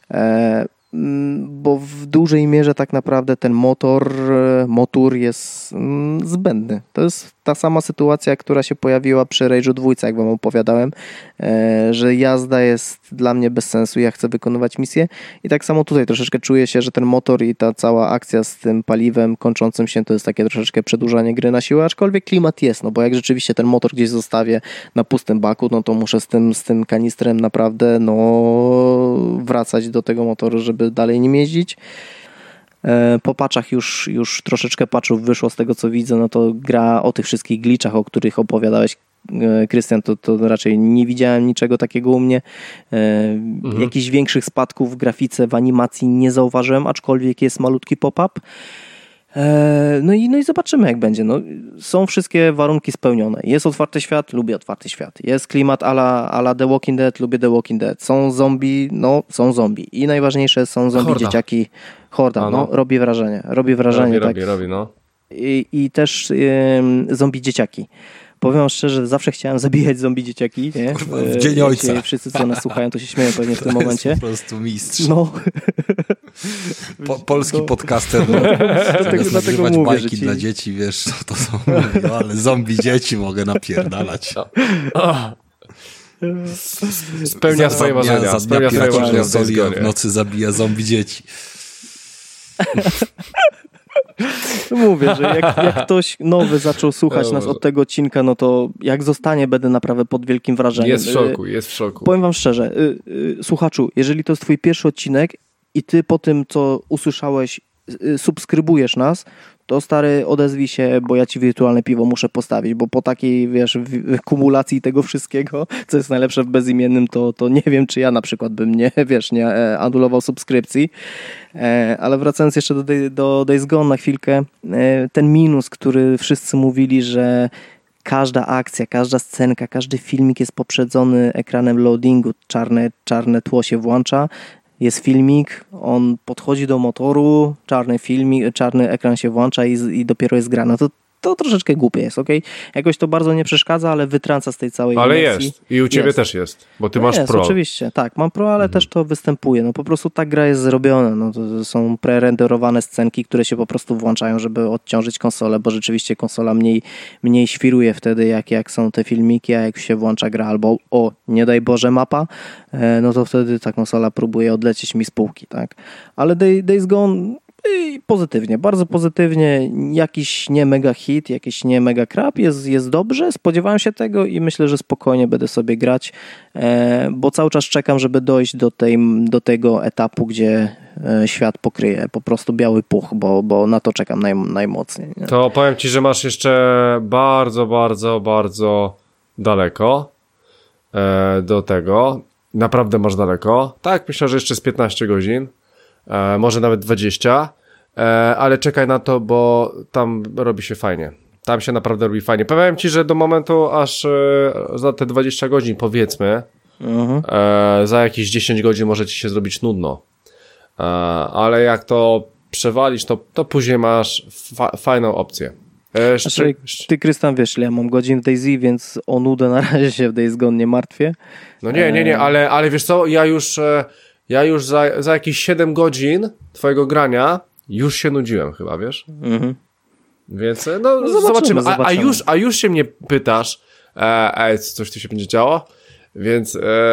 bo w dużej mierze tak naprawdę ten motor jest zbędny. To jest ta sama sytuacja, która się pojawiła przy Rage'u 2, jak wam opowiadałem, że jazda jest dla mnie bez sensu, ja chcę wykonywać misję i tak samo tutaj troszeczkę czuję się, że ten motor i ta cała akcja z tym paliwem kończącym się to jest takie troszeczkę przedłużanie gry na siłę, aczkolwiek klimat jest, no bo jak rzeczywiście ten motor gdzieś zostawię na pustym baku, no to muszę z tym kanistrem naprawdę wracać do tego motoru, żeby dalej nim jeździć. Po patchach już troszeczkę patchów wyszło z tego, co widzę, no to gra o tych wszystkich glitchach, o których opowiadałeś, Krystian, to raczej nie widziałem niczego takiego u mnie. Jakichś większych spadków w grafice, w animacji nie zauważyłem, aczkolwiek jest malutki pop-up. No i zobaczymy, jak będzie. No, są wszystkie warunki spełnione. Jest otwarty świat, lubię otwarty świat. Jest klimat a la The Walking Dead, lubię The Walking Dead. Są zombie, są zombie. I najważniejsze są zombie dzieciaki. Horda, robi wrażenie. Robi, no. I też zombie dzieciaki. Powiem szczerze, zawsze chciałem zabijać zombie dzieciaki. Nie? W Dzień Ojca. Wszyscy, co nas słuchają, to się śmieją pewnie w tym momencie. Jest po prostu mistrz. No. Polski podcaster. Dlatego mówię, bajki dla dzieci, wiesz, to są, ale zombie dzieci mogę napierdalać. Spełnia swoje marzenia. Spełnia swoje marzenia. W nocy zabija zombie dzieci. Mówię, że jak ktoś nowy zaczął słuchać nas od tego odcinka, no to jak zostanie, będę naprawdę pod wielkim wrażeniem. Jest w szoku. Powiem wam szczerze, słuchaczu, jeżeli to jest twój pierwszy odcinek i ty po tym, co usłyszałeś, subskrybujesz nas, to stary, odezwij się, bo ja ci wirtualne piwo muszę postawić, bo po takiej, wiesz, kumulacji tego wszystkiego, co jest najlepsze w bezimiennym, to nie wiem, czy ja na przykład bym nie anulował subskrypcji. Ale wracając jeszcze do Days Gone na chwilkę, ten minus, który wszyscy mówili, że każda akcja, każda scenka, każdy filmik jest poprzedzony ekranem loadingu, czarne tło się włącza, jest filmik, on podchodzi do motoru, czarny ekran się włącza i dopiero jest gra. No to troszeczkę głupie jest, okej? Jakoś to bardzo nie przeszkadza, ale wytrąca z tej całej ale emocji. Jest. I u ciebie też jest, bo ty masz Pro. Oczywiście, tak, mam Pro, ale też to występuje. No po prostu ta gra jest zrobiona. No, to są prerenderowane scenki, które się po prostu włączają, żeby odciążyć konsolę, bo rzeczywiście konsola mniej świruje wtedy, jak są te filmiki, a jak się włącza gra albo nie daj Boże mapa, no to wtedy ta konsola próbuje odlecieć mi z półki, tak? Ale Days Gone pozytywnie, bardzo pozytywnie, jakiś nie mega hit, jakiś nie mega krap, jest dobrze, spodziewałem się tego i myślę, że spokojnie będę sobie grać, bo cały czas czekam, żeby dojść do tego etapu, gdzie świat pokryje po prostu biały puch, bo na to czekam najmocniej. Nie? To powiem ci, że masz jeszcze bardzo, bardzo, bardzo daleko do tego. Naprawdę masz daleko. Tak, myślę, że jeszcze z 15 godzin. Może nawet 20. Ale czekaj na to, bo tam robi się fajnie. Tam się naprawdę robi fajnie. Powiem ci, że do momentu aż za te 20 godzin powiedzmy, za jakieś 10 godzin może ci się zrobić nudno. Ale jak to przewalisz, to później masz fajną opcję. Znaczy, ty, Krystian, wiesz, ja mam godzin w DayZ, więc o nudę na razie się w Days Gone nie martwię. No nie, ale wiesz co, ja już za jakieś 7 godzin twojego grania już się nudziłem chyba, wiesz? Więc no zobaczymy. A już się mnie pytasz, coś tu się będzie działo? Więc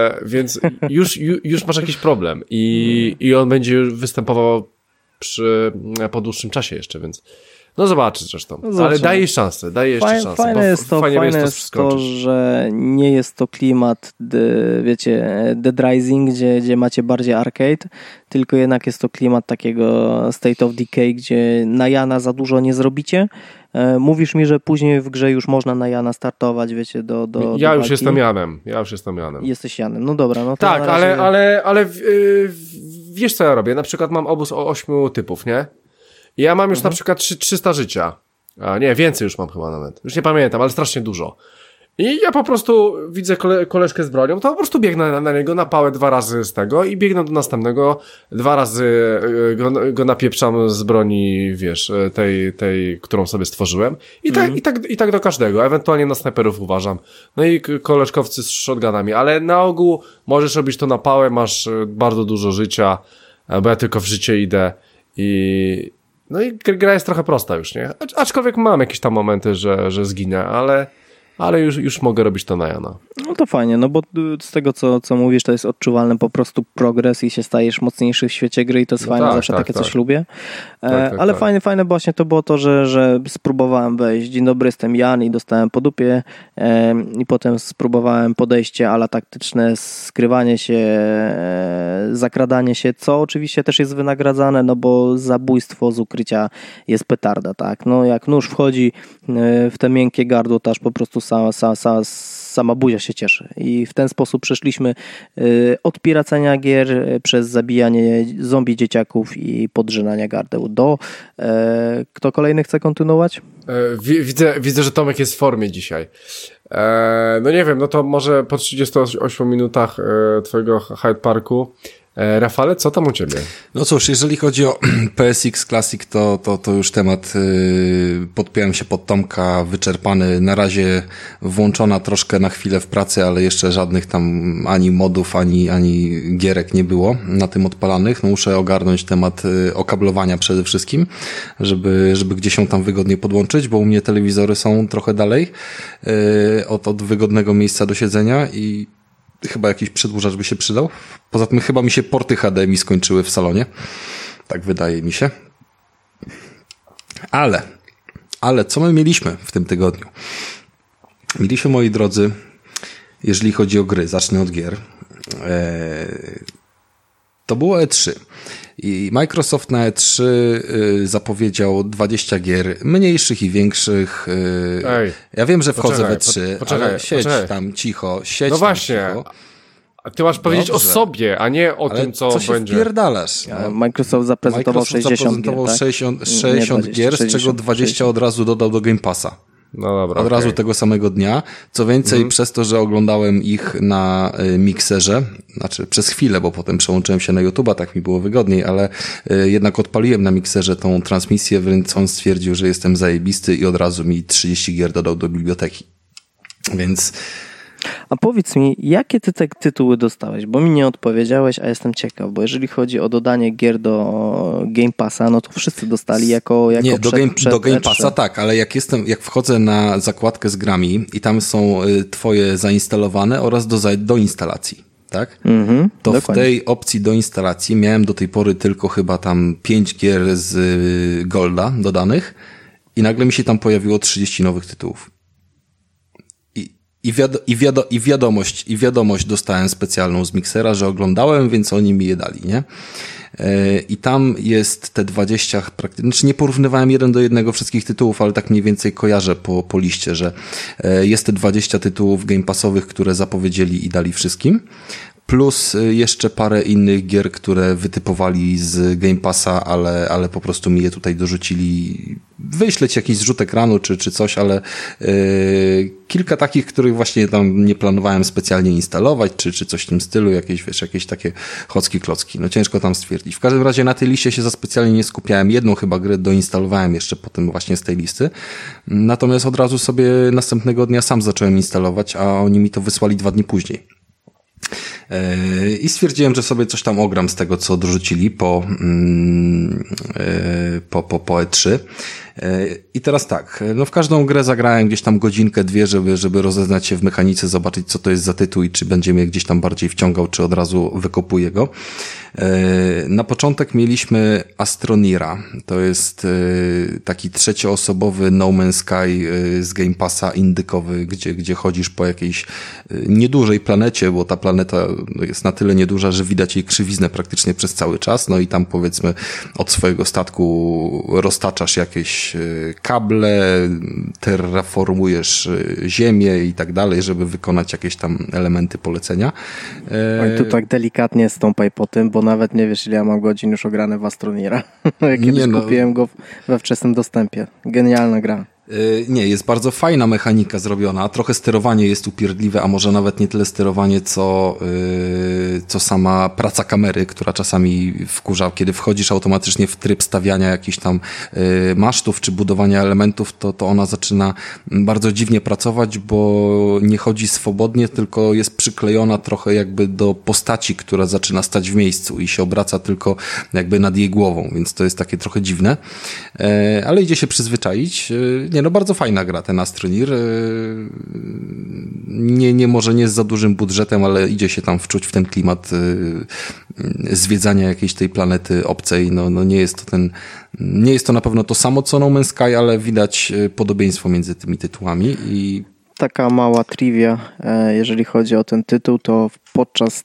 już masz jakiś problem i on będzie już występował po dłuższym czasie jeszcze, więc no zobaczysz zresztą. No ale daj jej szansę, szansę. Fajne jest to, że nie jest to klimat, wiecie, Dead Rising, gdzie macie bardziej arcade, tylko jednak jest to klimat takiego State of Decay, gdzie na Jana za dużo nie zrobicie. Mówisz mi, że później w grze już można na Jana startować, wiecie, do Ja już jestem Janem. Jesteś Janem, no dobra. No to tak, razie... ale wiesz co ja robię? Na przykład mam obóz o 8 typów, nie? I ja mam już na przykład 300 życia. A nie, więcej już mam chyba nawet. Już nie pamiętam, ale strasznie dużo. I ja po prostu widzę koleżkę z bronią, to po prostu biegnę na niego, napałę 2 razy z tego i biegnę do następnego, 2 razy go napieprzam z broni, wiesz, tej, którą sobie stworzyłem. I tak do każdego. Ewentualnie na snajperów uważam. No i koleżkowcy z shotgunami, ale na ogół możesz robić to na pałę, masz bardzo dużo życia, bo ja tylko w życie idę no i gra jest trochę prosta już, nie? Aczkolwiek mam jakieś tam momenty, że zginę, ale już mogę robić to na Jana. No to fajnie, no bo z tego, co mówisz, to jest odczuwalny po prostu progres i się stajesz mocniejszy w świecie gry i to jest fajne, zawsze takie coś lubię. Ale fajne właśnie to było to, że spróbowałem wejść, dzień dobry, jestem Jan i dostałem po dupie i potem spróbowałem podejście ala taktyczne, skrywanie się, zakradanie się, co oczywiście też jest wynagradzane, no bo zabójstwo z ukrycia jest petarda, tak? No jak nóż wchodzi w te miękkie gardło, to aż po prostu sama buzia się cieszy. I w ten sposób przeszliśmy od piracenia gier przez zabijanie zombie dzieciaków i podrzynania gardeł do... Kto kolejny chce kontynuować? Widzę, że Tomek jest w formie dzisiaj. No nie wiem, no to może po 38 minutach twojego Hyde Parku. Rafale, co tam u ciebie? No cóż, jeżeli chodzi o PSX Classic, to już temat podpiąłem się pod Tomka, wyczerpany, na razie włączona troszkę na chwilę w pracy, ale jeszcze żadnych tam ani modów, ani gierek nie było na tym odpalanych. No muszę ogarnąć temat okablowania przede wszystkim, żeby gdzieś się tam wygodnie podłączyć, bo u mnie telewizory są trochę dalej od wygodnego miejsca do siedzenia i chyba jakiś przedłużacz by się przydał. Poza tym chyba mi się porty HDMI skończyły w salonie. Tak wydaje mi się. Ale co my mieliśmy w tym tygodniu? Mieliśmy, moi drodzy, jeżeli chodzi o gry, zacznę od gier. To było E3. I Microsoft na E3 zapowiedział 20 gier, mniejszych i większych. Ja wiem, że wchodzę w E3, ale siedź tam cicho, siedź no tam właśnie. cicho. A ty masz powiedzieć o sobie, a nie o tym, co się będzie. Wpierdalasz? No. Microsoft zaprezentował 60 gier, tak? 60 gier, z czego 20 od razu dodał do Game Passa. No dobra, od razu tego samego dnia. Co więcej, przez to, że oglądałem ich na mikserze, znaczy przez chwilę, bo potem przełączyłem się na YouTube'a, tak mi było wygodniej, ale jednak odpaliłem na mikserze tą transmisję, więc on stwierdził, że jestem zajebisty i od razu mi 30 gier dodał do biblioteki. Więc... A powiedz mi, jakie ty te tytuły dostałeś? Bo mi nie odpowiedziałeś, a jestem ciekaw, bo jeżeli chodzi o dodanie gier do Game Passa, no to wszyscy dostali jako nie, do Game E3. Passa tak, ale jak wchodzę na zakładkę z grami i tam są twoje zainstalowane oraz do instalacji, tak? To dokładnie. W tej opcji do instalacji miałem do tej pory tylko chyba tam 5 gier z Golda dodanych i nagle mi się tam pojawiło 30 nowych tytułów. I wiadomość dostałem specjalną z miksera, że oglądałem, więc oni mi je dali, nie? I tam jest te 20, znaczy nie porównywałem 1 do 1 wszystkich tytułów, ale tak mniej więcej kojarzę po liście, że jest te 20 tytułów game passowych, które zapowiedzieli i dali wszystkim. Plus jeszcze parę innych gier, które wytypowali z Game Passa, ale po prostu mi je tutaj dorzucili. Wyślę ci jakiś zrzut ekranu czy coś, ale kilka takich, których właśnie tam nie planowałem specjalnie instalować, czy coś w tym stylu, jakieś takie chocki klocki. No ciężko tam stwierdzić. W każdym razie na tej liście się za specjalnie nie skupiałem. Jedną chyba grę doinstalowałem jeszcze potem właśnie z tej listy. Natomiast od razu sobie następnego dnia sam zacząłem instalować, a oni mi to wysłali 2 dni później. I stwierdziłem, że sobie coś tam ogram z tego, co dorzucili po E3. I teraz tak, no w każdą grę zagrałem gdzieś tam godzinkę, 2, żeby rozeznać się w mechanice, zobaczyć, co to jest za tytuł i czy będzie mnie gdzieś tam bardziej wciągał, czy od razu wykopuję go. Na początek mieliśmy Astronira. To jest taki trzecioosobowy No Man's Sky z Game Passa indykowy, gdzie chodzisz po jakiejś niedużej planecie, bo ta planeta jest na tyle nieduża, że widać jej krzywiznę praktycznie przez cały czas. No i tam powiedzmy od swojego statku roztaczasz jakieś kable, terraformujesz ziemię i tak dalej, żeby wykonać jakieś tam elementy polecenia. Oj, tu tak delikatnie stąpaj po tym, bo nawet nie wiesz, ile ja mam godzin już ograne w Astronira. Kiedyś kupiłem go we wczesnym dostępie. Genialna gra. Nie, jest bardzo fajna mechanika zrobiona, trochę sterowanie jest upierdliwe, a może nawet nie tyle sterowanie, co sama praca kamery, która czasami wkurza, kiedy wchodzisz automatycznie w tryb stawiania jakichś tam masztów czy budowania elementów, to ona zaczyna bardzo dziwnie pracować, bo nie chodzi swobodnie, tylko jest przyklejona trochę jakby do postaci, która zaczyna stać w miejscu i się obraca tylko jakby nad jej głową, więc to jest takie trochę dziwne, ale idzie się przyzwyczaić. Nie, no bardzo fajna gra ten Astronir. Może nie z za dużym budżetem, ale idzie się tam wczuć w ten klimat zwiedzania jakiejś tej planety obcej. No nie jest to na pewno to samo co No Man's Sky, ale widać podobieństwo między tymi tytułami i taka mała trivia, jeżeli chodzi o ten tytuł, to podczas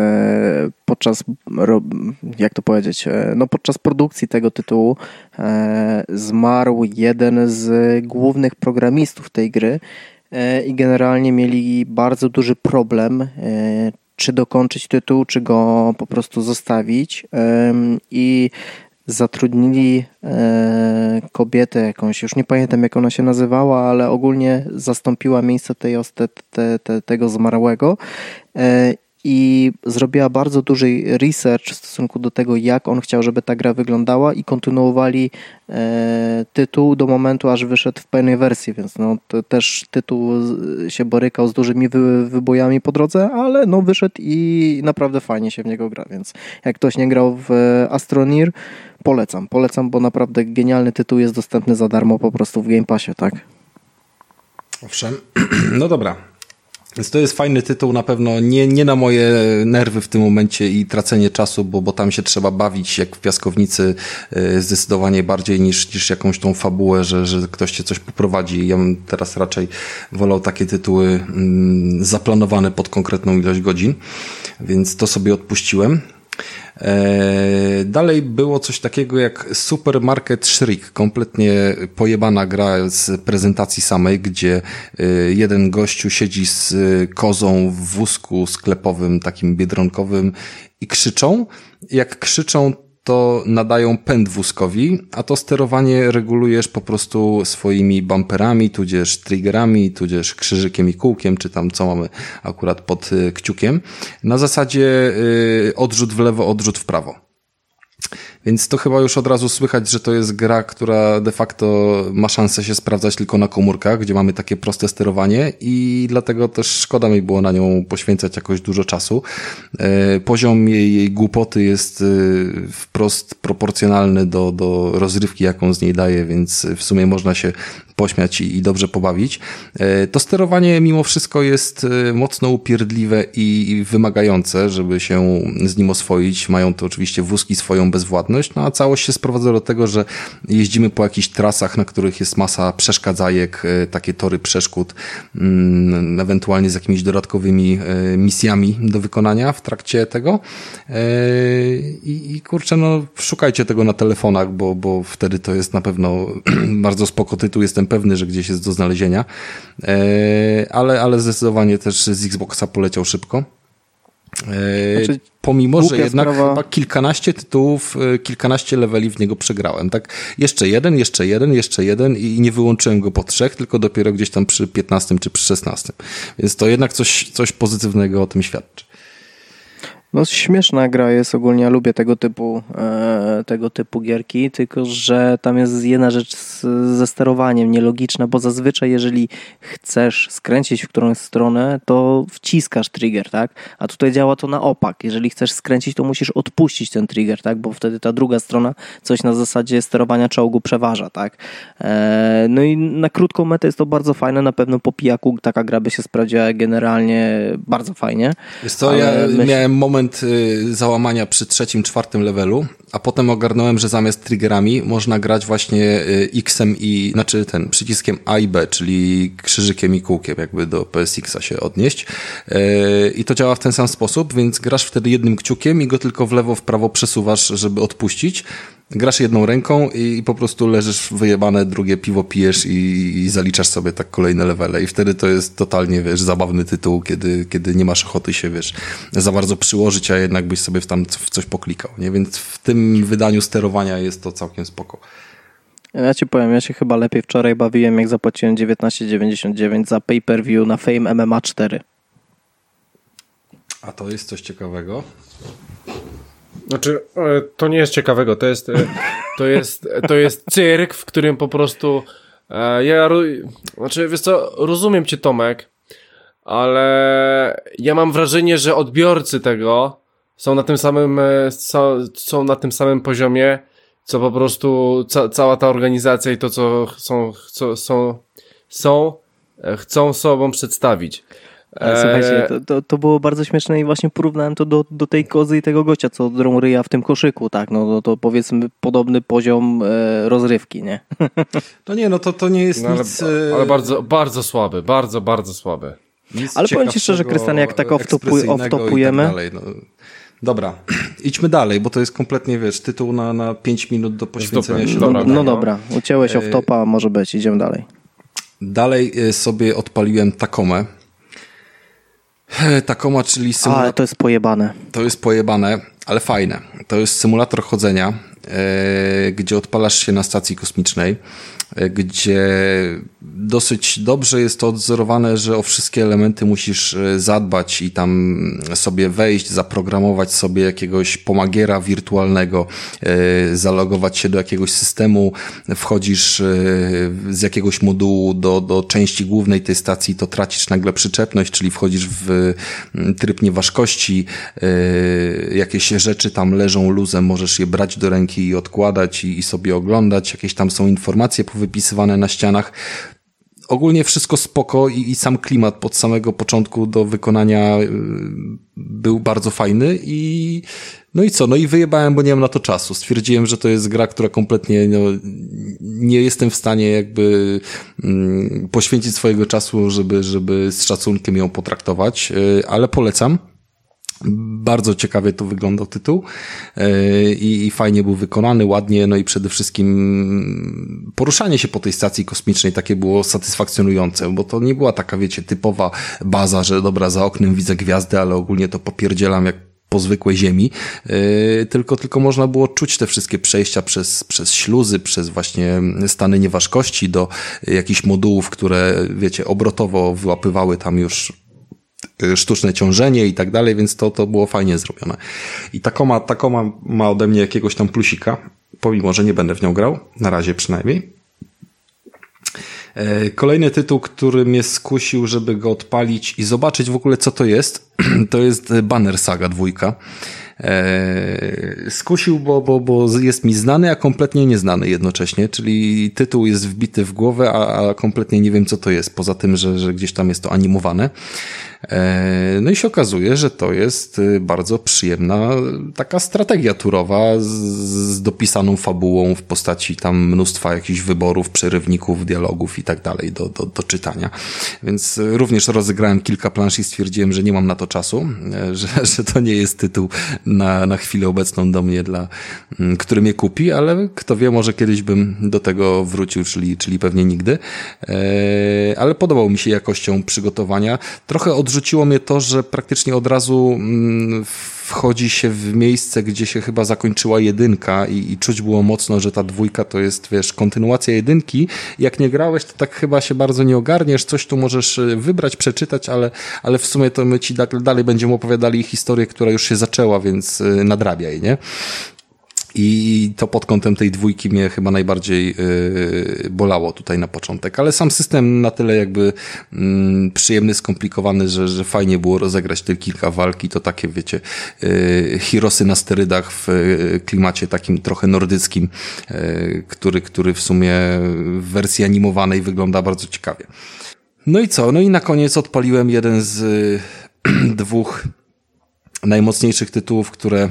jak to powiedzieć, no podczas produkcji tego tytułu zmarł jeden z głównych programistów tej gry i generalnie mieli bardzo duży problem, czy dokończyć tytuł, czy go po prostu zostawić, i zatrudnili kobietę jakąś, już nie pamiętam jak ona się nazywała, ale ogólnie zastąpiła miejsce tego zmarłego i zrobiła bardzo duży research w stosunku do tego, jak on chciał, żeby ta gra wyglądała i kontynuowali tytuł do momentu, aż wyszedł w pełnej wersji, więc no to też tytuł się borykał z dużymi wybojami po drodze, ale no wyszedł i naprawdę fajnie się w niego gra, więc jak ktoś nie grał w Astronir, polecam, bo naprawdę genialny tytuł jest dostępny za darmo po prostu w Game Passie, tak? Owszem, no dobra. Więc to jest fajny tytuł, na pewno nie na moje nerwy w tym momencie i tracenie czasu, bo tam się trzeba bawić jak w piaskownicy zdecydowanie bardziej niż jakąś tą fabułę, że ktoś cię coś poprowadzi. Ja bym teraz raczej wolał takie tytuły zaplanowane pod konkretną ilość godzin, więc to sobie odpuściłem. Dalej było coś takiego jak Supermarket Shriek, kompletnie pojebana gra z prezentacji samej, gdzie jeden gościu siedzi z kozą w wózku sklepowym, takim biedronkowym i krzyczą. Jak krzyczą, to nadają pęd wózkowi, a to sterowanie regulujesz po prostu swoimi bumperami, tudzież triggerami, tudzież krzyżykiem i kółkiem, czy tam co mamy akurat pod kciukiem. Na zasadzie odrzut w lewo, odrzut w prawo. Więc to chyba już od razu słychać, że to jest gra, która de facto ma szansę się sprawdzać tylko na komórkach, gdzie mamy takie proste sterowanie i dlatego też szkoda mi było na nią poświęcać jakoś dużo czasu. Poziom jej głupoty jest wprost proporcjonalny do rozrywki, jaką z niej daje, więc w sumie można się pośmiać i dobrze pobawić. To sterowanie mimo wszystko jest mocno upierdliwe i wymagające, żeby się z nim oswoić. Mają to oczywiście wózki swoją bezwładność, przyczepność, no a całość się sprowadza do tego, że jeździmy po jakichś trasach, na których jest masa przeszkadzajek, takie tory przeszkód, ewentualnie z jakimiś dodatkowymi misjami do wykonania w trakcie tego. I kurczę, no szukajcie tego na telefonach, bo wtedy to jest na pewno bardzo spoko tytuł, jestem pewny, że gdzieś jest do znalezienia, ale zdecydowanie też z Xboxa poleciał szybko. Znaczy, pomimo, że jednak chyba kilkanaście tytułów, kilkanaście leveli w niego przegrałem, tak? Jeszcze jeden i nie wyłączyłem go po 3, tylko dopiero gdzieś tam przy 15 czy przy 16. Więc to jednak coś pozytywnego o tym świadczy. No śmieszna gra jest ogólnie, ja lubię tego typu gierki, tylko że tam jest jedna rzecz ze sterowaniem nielogiczna, bo zazwyczaj jeżeli chcesz skręcić w którąś stronę, to wciskasz trigger, tak? A tutaj działa to na opak. Jeżeli chcesz skręcić, to musisz odpuścić ten trigger, tak? Bo wtedy ta druga strona coś na zasadzie sterowania czołgu przeważa, tak? No i na krótką metę jest to bardzo fajne, na pewno po pijaku taka gra by się sprawdziła generalnie bardzo fajnie. Wiesz co, ja miałem moment załamania przy 3., 4. levelu, a potem ogarnąłem, że zamiast triggerami można grać właśnie X-em przyciskiem A i B, czyli krzyżykiem i kółkiem, jakby do PSX-a się odnieść. I to działa w ten sam sposób, więc grasz wtedy jednym kciukiem i go tylko w lewo, w prawo przesuwasz, żeby odpuścić. Grasz jedną ręką i po prostu leżysz wyjebane, drugie piwo pijesz i zaliczasz sobie tak kolejne levele i wtedy to jest totalnie, zabawny tytuł, kiedy nie masz ochoty się, za bardzo przyłożyć, a jednak byś sobie tam w coś poklikał, nie? Więc w tym wydaniu sterowania jest to całkiem spoko. Ja ci powiem, ja się chyba lepiej wczoraj bawiłem, jak zapłaciłem 19,99 za pay-per-view na Fame MMA 4. A to jest coś ciekawego? Znaczy, to nie jest ciekawego, to jest cyrk, w którym po prostu wiesz co, rozumiem cię, Tomek, ale ja mam wrażenie, że odbiorcy tego są na tym samym poziomie, co po prostu cała ta organizacja i to, co chcą sobą przedstawić. Słuchajcie, to było bardzo śmieszne i właśnie porównałem to do tej kozy i tego gościa, co drą ryja w tym koszyku, tak, no to powiedzmy podobny poziom rozrywki, nie? To nie, no to nie jest nic... Ale bardzo, bardzo słaby, bardzo, bardzo słaby. Ale powiem ci szczerze, Krystian, jak tak off-topujemy... Tak dalej, no. Dobra, idźmy dalej, bo to jest kompletnie, tytuł na 5 minut do poświęcenia się. Dobra, ucięłeś off-topa, może być, idziemy dalej. Dalej sobie odpaliłem Takomę. Takoma, czyli symulator... Ale to jest pojebane. To jest pojebane, ale fajne. To jest symulator chodzenia, gdzie odpalasz się na stacji kosmicznej, gdzie dosyć dobrze jest to odzorowane, że o wszystkie elementy musisz zadbać i tam sobie wejść, zaprogramować sobie jakiegoś pomagiera wirtualnego, zalogować się do jakiegoś systemu, wchodzisz z jakiegoś modułu do części głównej tej stacji, to tracisz nagle przyczepność, czyli wchodzisz w tryb nieważkości, jakieś rzeczy tam leżą luzem, możesz je brać do ręki i odkładać i sobie oglądać, jakieś tam są informacje powypisywane na ścianach. Ogólnie wszystko spoko i sam klimat od samego początku do wykonania był bardzo fajny i no i wyjebałem, bo nie mam na to czasu. Stwierdziłem, że to jest gra, która kompletnie nie jestem w stanie jakby poświęcić swojego czasu, żeby z szacunkiem ją potraktować, ale polecam. Bardzo ciekawie to wyglądał tytuł i fajnie był wykonany, ładnie, no i przede wszystkim poruszanie się po tej stacji kosmicznej takie było satysfakcjonujące, bo to nie była taka, typowa baza, że dobra, za oknem widzę gwiazdy, ale ogólnie to popierdzielam jak po zwykłej ziemi, tylko można było czuć te wszystkie przejścia przez śluzy, przez właśnie stany nieważkości do jakichś modułów, które, obrotowo wyłapywały tam już sztuczne ciążenie i tak dalej, więc to było fajnie zrobione. I Takoma ma ode mnie jakiegoś tam plusika, pomimo, że nie będę w nią grał, na razie przynajmniej. Kolejny tytuł, który mnie skusił, żeby go odpalić i zobaczyć w ogóle, co to jest Banner Saga 2. Skusił, bo jest mi znany, a kompletnie nieznany jednocześnie, czyli tytuł jest wbity w głowę, a kompletnie nie wiem, co to jest, poza tym, że gdzieś tam jest to animowane. No i się okazuje, że to jest bardzo przyjemna taka strategia turowa z dopisaną fabułą w postaci tam mnóstwa jakichś wyborów, przerywników, dialogów i tak dalej do czytania. Więc również rozegrałem kilka plansz i stwierdziłem, że nie mam na to czasu, że to nie jest tytuł na chwilę obecną do mnie, który mnie kupi, ale kto wie, może kiedyś bym do tego wrócił, czyli pewnie nigdy. Ale podobał mi się jakością przygotowania. Trochę odrzuciło mnie to, że praktycznie od razu wchodzi się w miejsce, gdzie się chyba zakończyła jedynka i czuć było mocno, że ta dwójka to jest, wiesz, kontynuacja jedynki. Jak nie grałeś, to tak chyba się bardzo nie ogarniesz, coś tu możesz wybrać, przeczytać, ale w sumie to my ci dalej będziemy opowiadali historię, która już się zaczęła, więc nadrabiaj, nie? I to pod kątem tej dwójki mnie chyba najbardziej bolało tutaj na początek. Ale sam system na tyle jakby przyjemny, skomplikowany, że fajnie było rozegrać te kilka walki. To takie, wiecie, Heroesy na sterydach w klimacie takim trochę nordyckim, który w sumie w wersji animowanej wygląda bardzo ciekawie. No i co? No i na koniec odpaliłem jeden z dwóch najmocniejszych tytułów,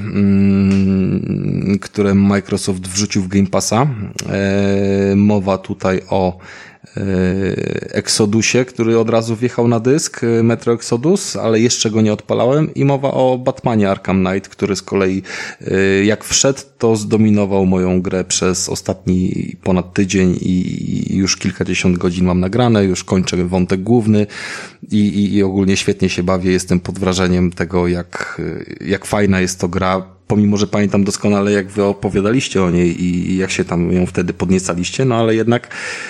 które Microsoft wrzucił w Game Passa. Mowa tutaj o Exodusie, który od razu wjechał na dysk, Metro Exodus, ale jeszcze go nie odpalałem, i mowa o Batmanie Arkham Knight, który z kolei jak wszedł, to zdominował moją grę przez ostatni ponad tydzień i już kilkadziesiąt godzin mam nagrane, już kończę wątek główny i ogólnie świetnie się bawię, jestem pod wrażeniem tego, jak fajna jest to gra, pomimo że pamiętam doskonale, jak wy opowiadaliście o niej i jak się tam ją wtedy podniecaliście, no ale jednak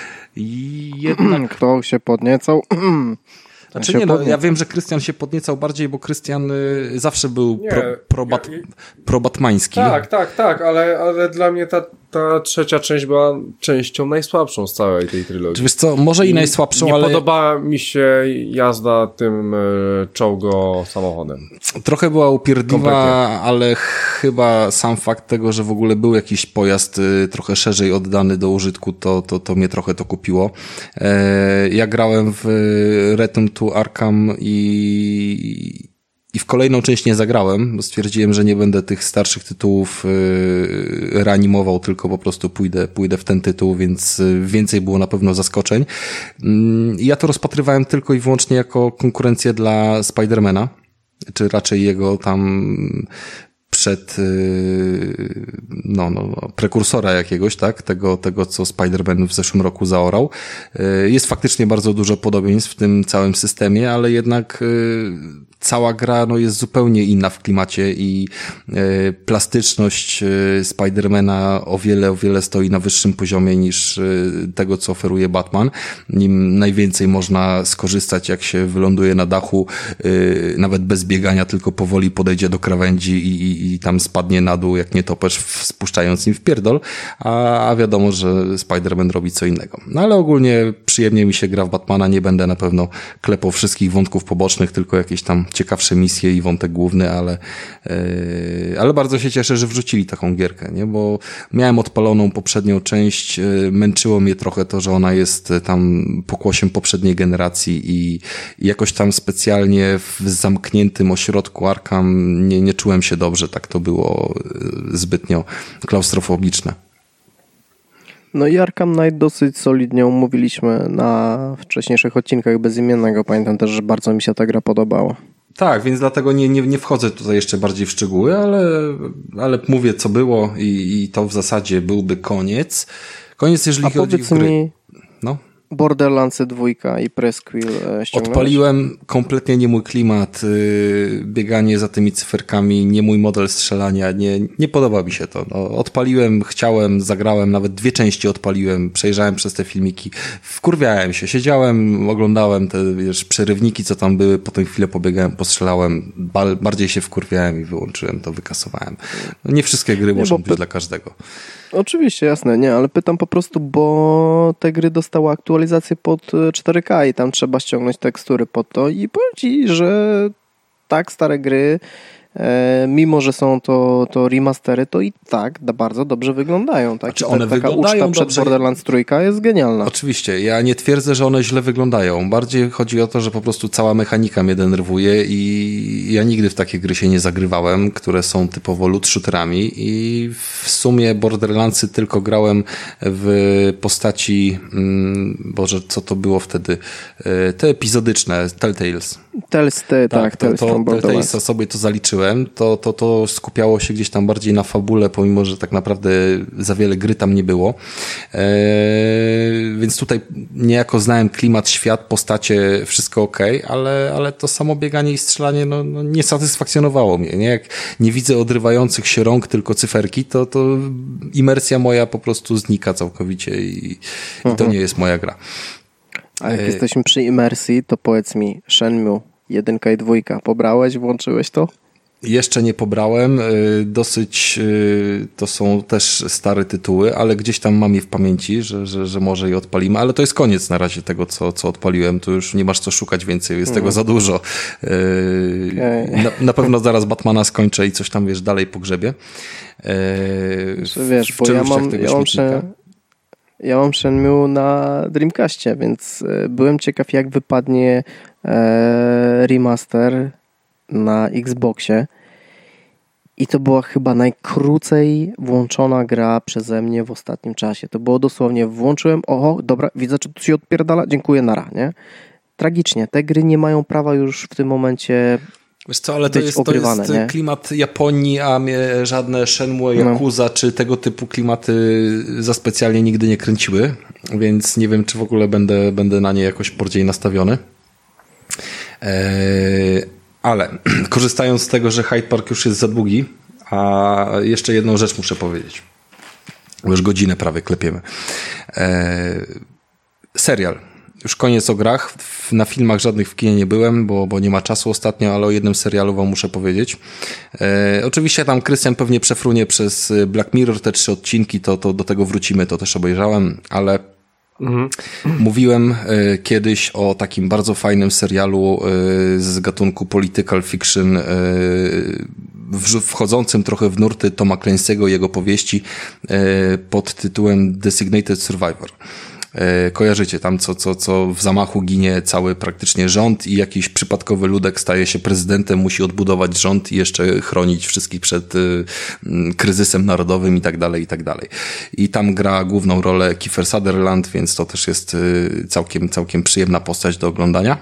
Kto się podniecał? Znaczy nie, no, ja wiem, że Krystian się podniecał bardziej, bo Krystian zawsze był pro-batmański. Tak, ale dla mnie ta trzecia część była częścią najsłabszą z całej tej trylogii. Wiesz co, może i najsłabszą, ale... Nie podobała mi się jazda tym czołgo samochodem. Trochę była upierdliwa, ale chyba sam fakt tego, że w ogóle był jakiś pojazd trochę szerzej oddany do użytku, to mnie trochę to kupiło. Ja grałem w Return to Arkham i w kolejną część nie zagrałem, bo stwierdziłem, że nie będę tych starszych tytułów reanimował, tylko po prostu pójdę w ten tytuł, więc więcej było na pewno zaskoczeń. Ja to rozpatrywałem tylko i wyłącznie jako konkurencję dla Spidermana, czy raczej jego tam prekursora jakiegoś, tak? Tego, co Spider-Man w zeszłym roku zaorał. Jest faktycznie bardzo dużo podobieństw w tym całym systemie, ale jednak cała gra jest zupełnie inna w klimacie i plastyczność Spidermana o wiele stoi na wyższym poziomie niż tego, co oferuje Batman. Nim najwięcej można skorzystać, jak się wyląduje na dachu, nawet bez biegania, tylko powoli podejdzie do krawędzi i tam spadnie na dół, jak nietoperz, spuszczając im w pierdol, a wiadomo, że Spider-Man robi co innego. No ale ogólnie przyjemnie mi się gra w Batmana, nie będę na pewno klepał wszystkich wątków pobocznych, tylko jakieś tam ciekawsze misje i wątek główny, ale bardzo się cieszę, że wrzucili taką gierkę, nie? Bo miałem odpaloną poprzednią część, męczyło mnie trochę to, że ona jest tam pokłosiem poprzedniej generacji i jakoś tam specjalnie w zamkniętym ośrodku Arkham nie czułem się dobrze, tak to było zbytnio klaustrofobiczne. No i Arkham Knight dosyć solidnie omówiliśmy na wcześniejszych odcinkach Bezimiennego. Pamiętam też, że bardzo mi się ta gra podobała. Tak, więc dlatego nie wchodzę tutaj jeszcze bardziej w szczegóły, ale mówię, co było i to w zasadzie byłby koniec. Koniec, jeżeli chodzi o gry. No. Borderlands 2 i Presquill ściągnąłeś? Odpaliłem, kompletnie nie mój klimat, bieganie za tymi cyferkami, nie mój model strzelania, nie podoba mi się to. No, odpaliłem, chciałem, zagrałem, nawet 2 części odpaliłem, przejrzałem przez te filmiki, wkurwiałem się, siedziałem, oglądałem te przerywniki, co tam były, potem chwilę pobiegałem, postrzelałem, bardziej się wkurwiałem i wyłączyłem to, wykasowałem. No, nie wszystkie gry muszą być dla każdego. Oczywiście, jasne, nie, ale pytam po prostu, bo te gry dostały aktualizację pod 4K i tam trzeba ściągnąć tekstury pod to i powiem ci, że tak stare gry mimo że są to remastery, to i tak bardzo dobrze wyglądają. Tak? Znaczy one taka wyglądają uczta przed dobrze. Borderlands 3 jest genialna. Oczywiście, ja nie twierdzę, że one źle wyglądają. Bardziej chodzi o to, że po prostu cała mechanika mnie denerwuje i ja nigdy w takie gry się nie zagrywałem, które są typowo loot shooterami i w sumie Borderlandsy tylko grałem w postaci, Boże, co to było wtedy? Te epizodyczne, Telltales. Tales from Borderlands. Telltalesa sobie to zaliczyłem, to skupiało się gdzieś tam bardziej na fabule, pomimo że tak naprawdę za wiele gry tam nie było. Więc tutaj niejako znałem klimat, świat, postacie, wszystko okej, ale to samo bieganie i strzelanie no nie satysfakcjonowało mnie. Nie? Jak nie widzę odrywających się rąk, tylko cyferki, to imersja moja po prostu znika całkowicie i to nie jest moja gra. A jak jesteśmy przy imersji, to powiedz mi, Shenmue 1 i 2, pobrałeś, włączyłeś to? Jeszcze nie pobrałem, dosyć to są też stare tytuły, ale gdzieś tam mam je w pamięci, że może je odpalimy, ale to jest koniec na razie tego, co odpaliłem, tu już nie masz co szukać więcej, jest tego za dużo. Na pewno zaraz Batmana skończę i coś tam, wiesz, dalej pogrzebie. Wiesz, bo ja mam Shenmue na Dreamcastie, więc byłem ciekaw, jak wypadnie remaster na Xboxie i to była chyba najkrócej włączona gra przeze mnie w ostatnim czasie. To było dosłownie, włączyłem, oho, dobra, widzę, czy tu się odpierdala, dziękuję, nara, nie? Tragicznie, te gry nie mają prawa już w tym momencie. Wiesz co, ale to jest klimat Japonii, a mnie żadne Shenmue, Yakuza czy tego typu klimaty za specjalnie nigdy nie kręciły, więc nie wiem, czy w ogóle będę na nie jakoś bardziej nastawiony. Ale korzystając z tego, że Hyde Park już jest za długi, a jeszcze jedną rzecz muszę powiedzieć. Już godzinę prawie klepiemy. Serial. Już koniec o grach. Na filmach żadnych w kinie nie byłem, bo nie ma czasu ostatnio, ale o jednym serialu wam muszę powiedzieć. Oczywiście tam Krystian pewnie przefrunie przez Black Mirror te 3 odcinki, to do tego wrócimy, to też obejrzałem, ale mówiłem kiedyś o takim bardzo fajnym serialu z gatunku political fiction, wchodzącym trochę w nurty Toma Clancy'ego i jego powieści pod tytułem Designated Survivor. Kojarzycie tam, co w zamachu ginie cały praktycznie rząd i jakiś przypadkowy ludek staje się prezydentem, musi odbudować rząd i jeszcze chronić wszystkich przed kryzysem narodowym i tak dalej, i tak dalej. I tam gra główną rolę Kiefer Sutherland, więc to też jest całkiem przyjemna postać do oglądania.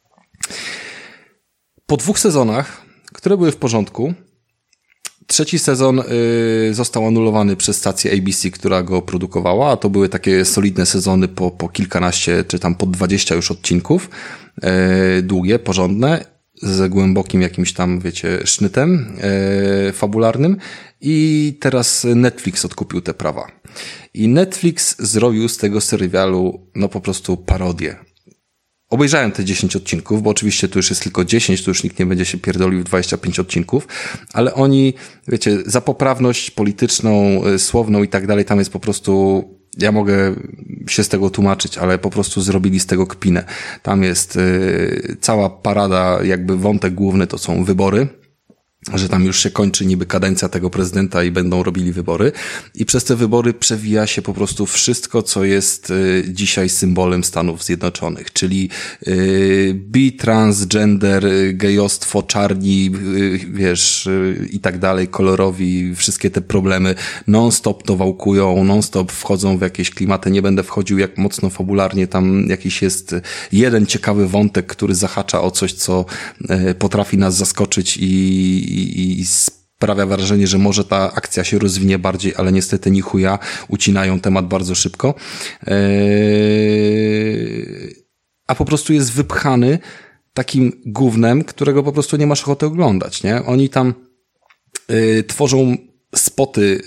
Po 2 sezonach, które były w porządku, 3. sezon został anulowany przez stację ABC, która go produkowała, a to były takie solidne sezony po kilkanaście, czy tam po 20 już odcinków, długie, porządne, z głębokim jakimś tam, wiecie, sznytem fabularnym i teraz Netflix odkupił te prawa. I Netflix zrobił z tego serialu, no po prostu parodię. Obejrzałem te 10 odcinków, bo oczywiście tu już jest tylko 10, tu już nikt nie będzie się pierdolił w 25 odcinków, ale oni, wiecie, za poprawność polityczną, słowną i tak dalej, tam jest po prostu, ja mogę się z tego tłumaczyć, ale po prostu zrobili z tego kpinę. Tam jest cała parada, jakby wątek główny to są wybory, że tam już się kończy niby kadencja tego prezydenta i będą robili wybory i przez te wybory przewija się po prostu wszystko, co jest dzisiaj symbolem Stanów Zjednoczonych, czyli bi, transgender, gejostwo, czarni, wiesz, i tak dalej, kolorowi, wszystkie te problemy non-stop to wałkują, non-stop wchodzą w jakieś klimaty, nie będę wchodził jak mocno fabularnie, tam jakiś jest jeden ciekawy wątek, który zahacza o coś, co potrafi nas zaskoczyć i sprawia wrażenie, że może ta akcja się rozwinie bardziej, ale niestety ni chuja, ucinają temat bardzo szybko. A po prostu jest wypchany takim gównem, którego po prostu nie masz ochoty oglądać, nie? Oni tam tworzą spoty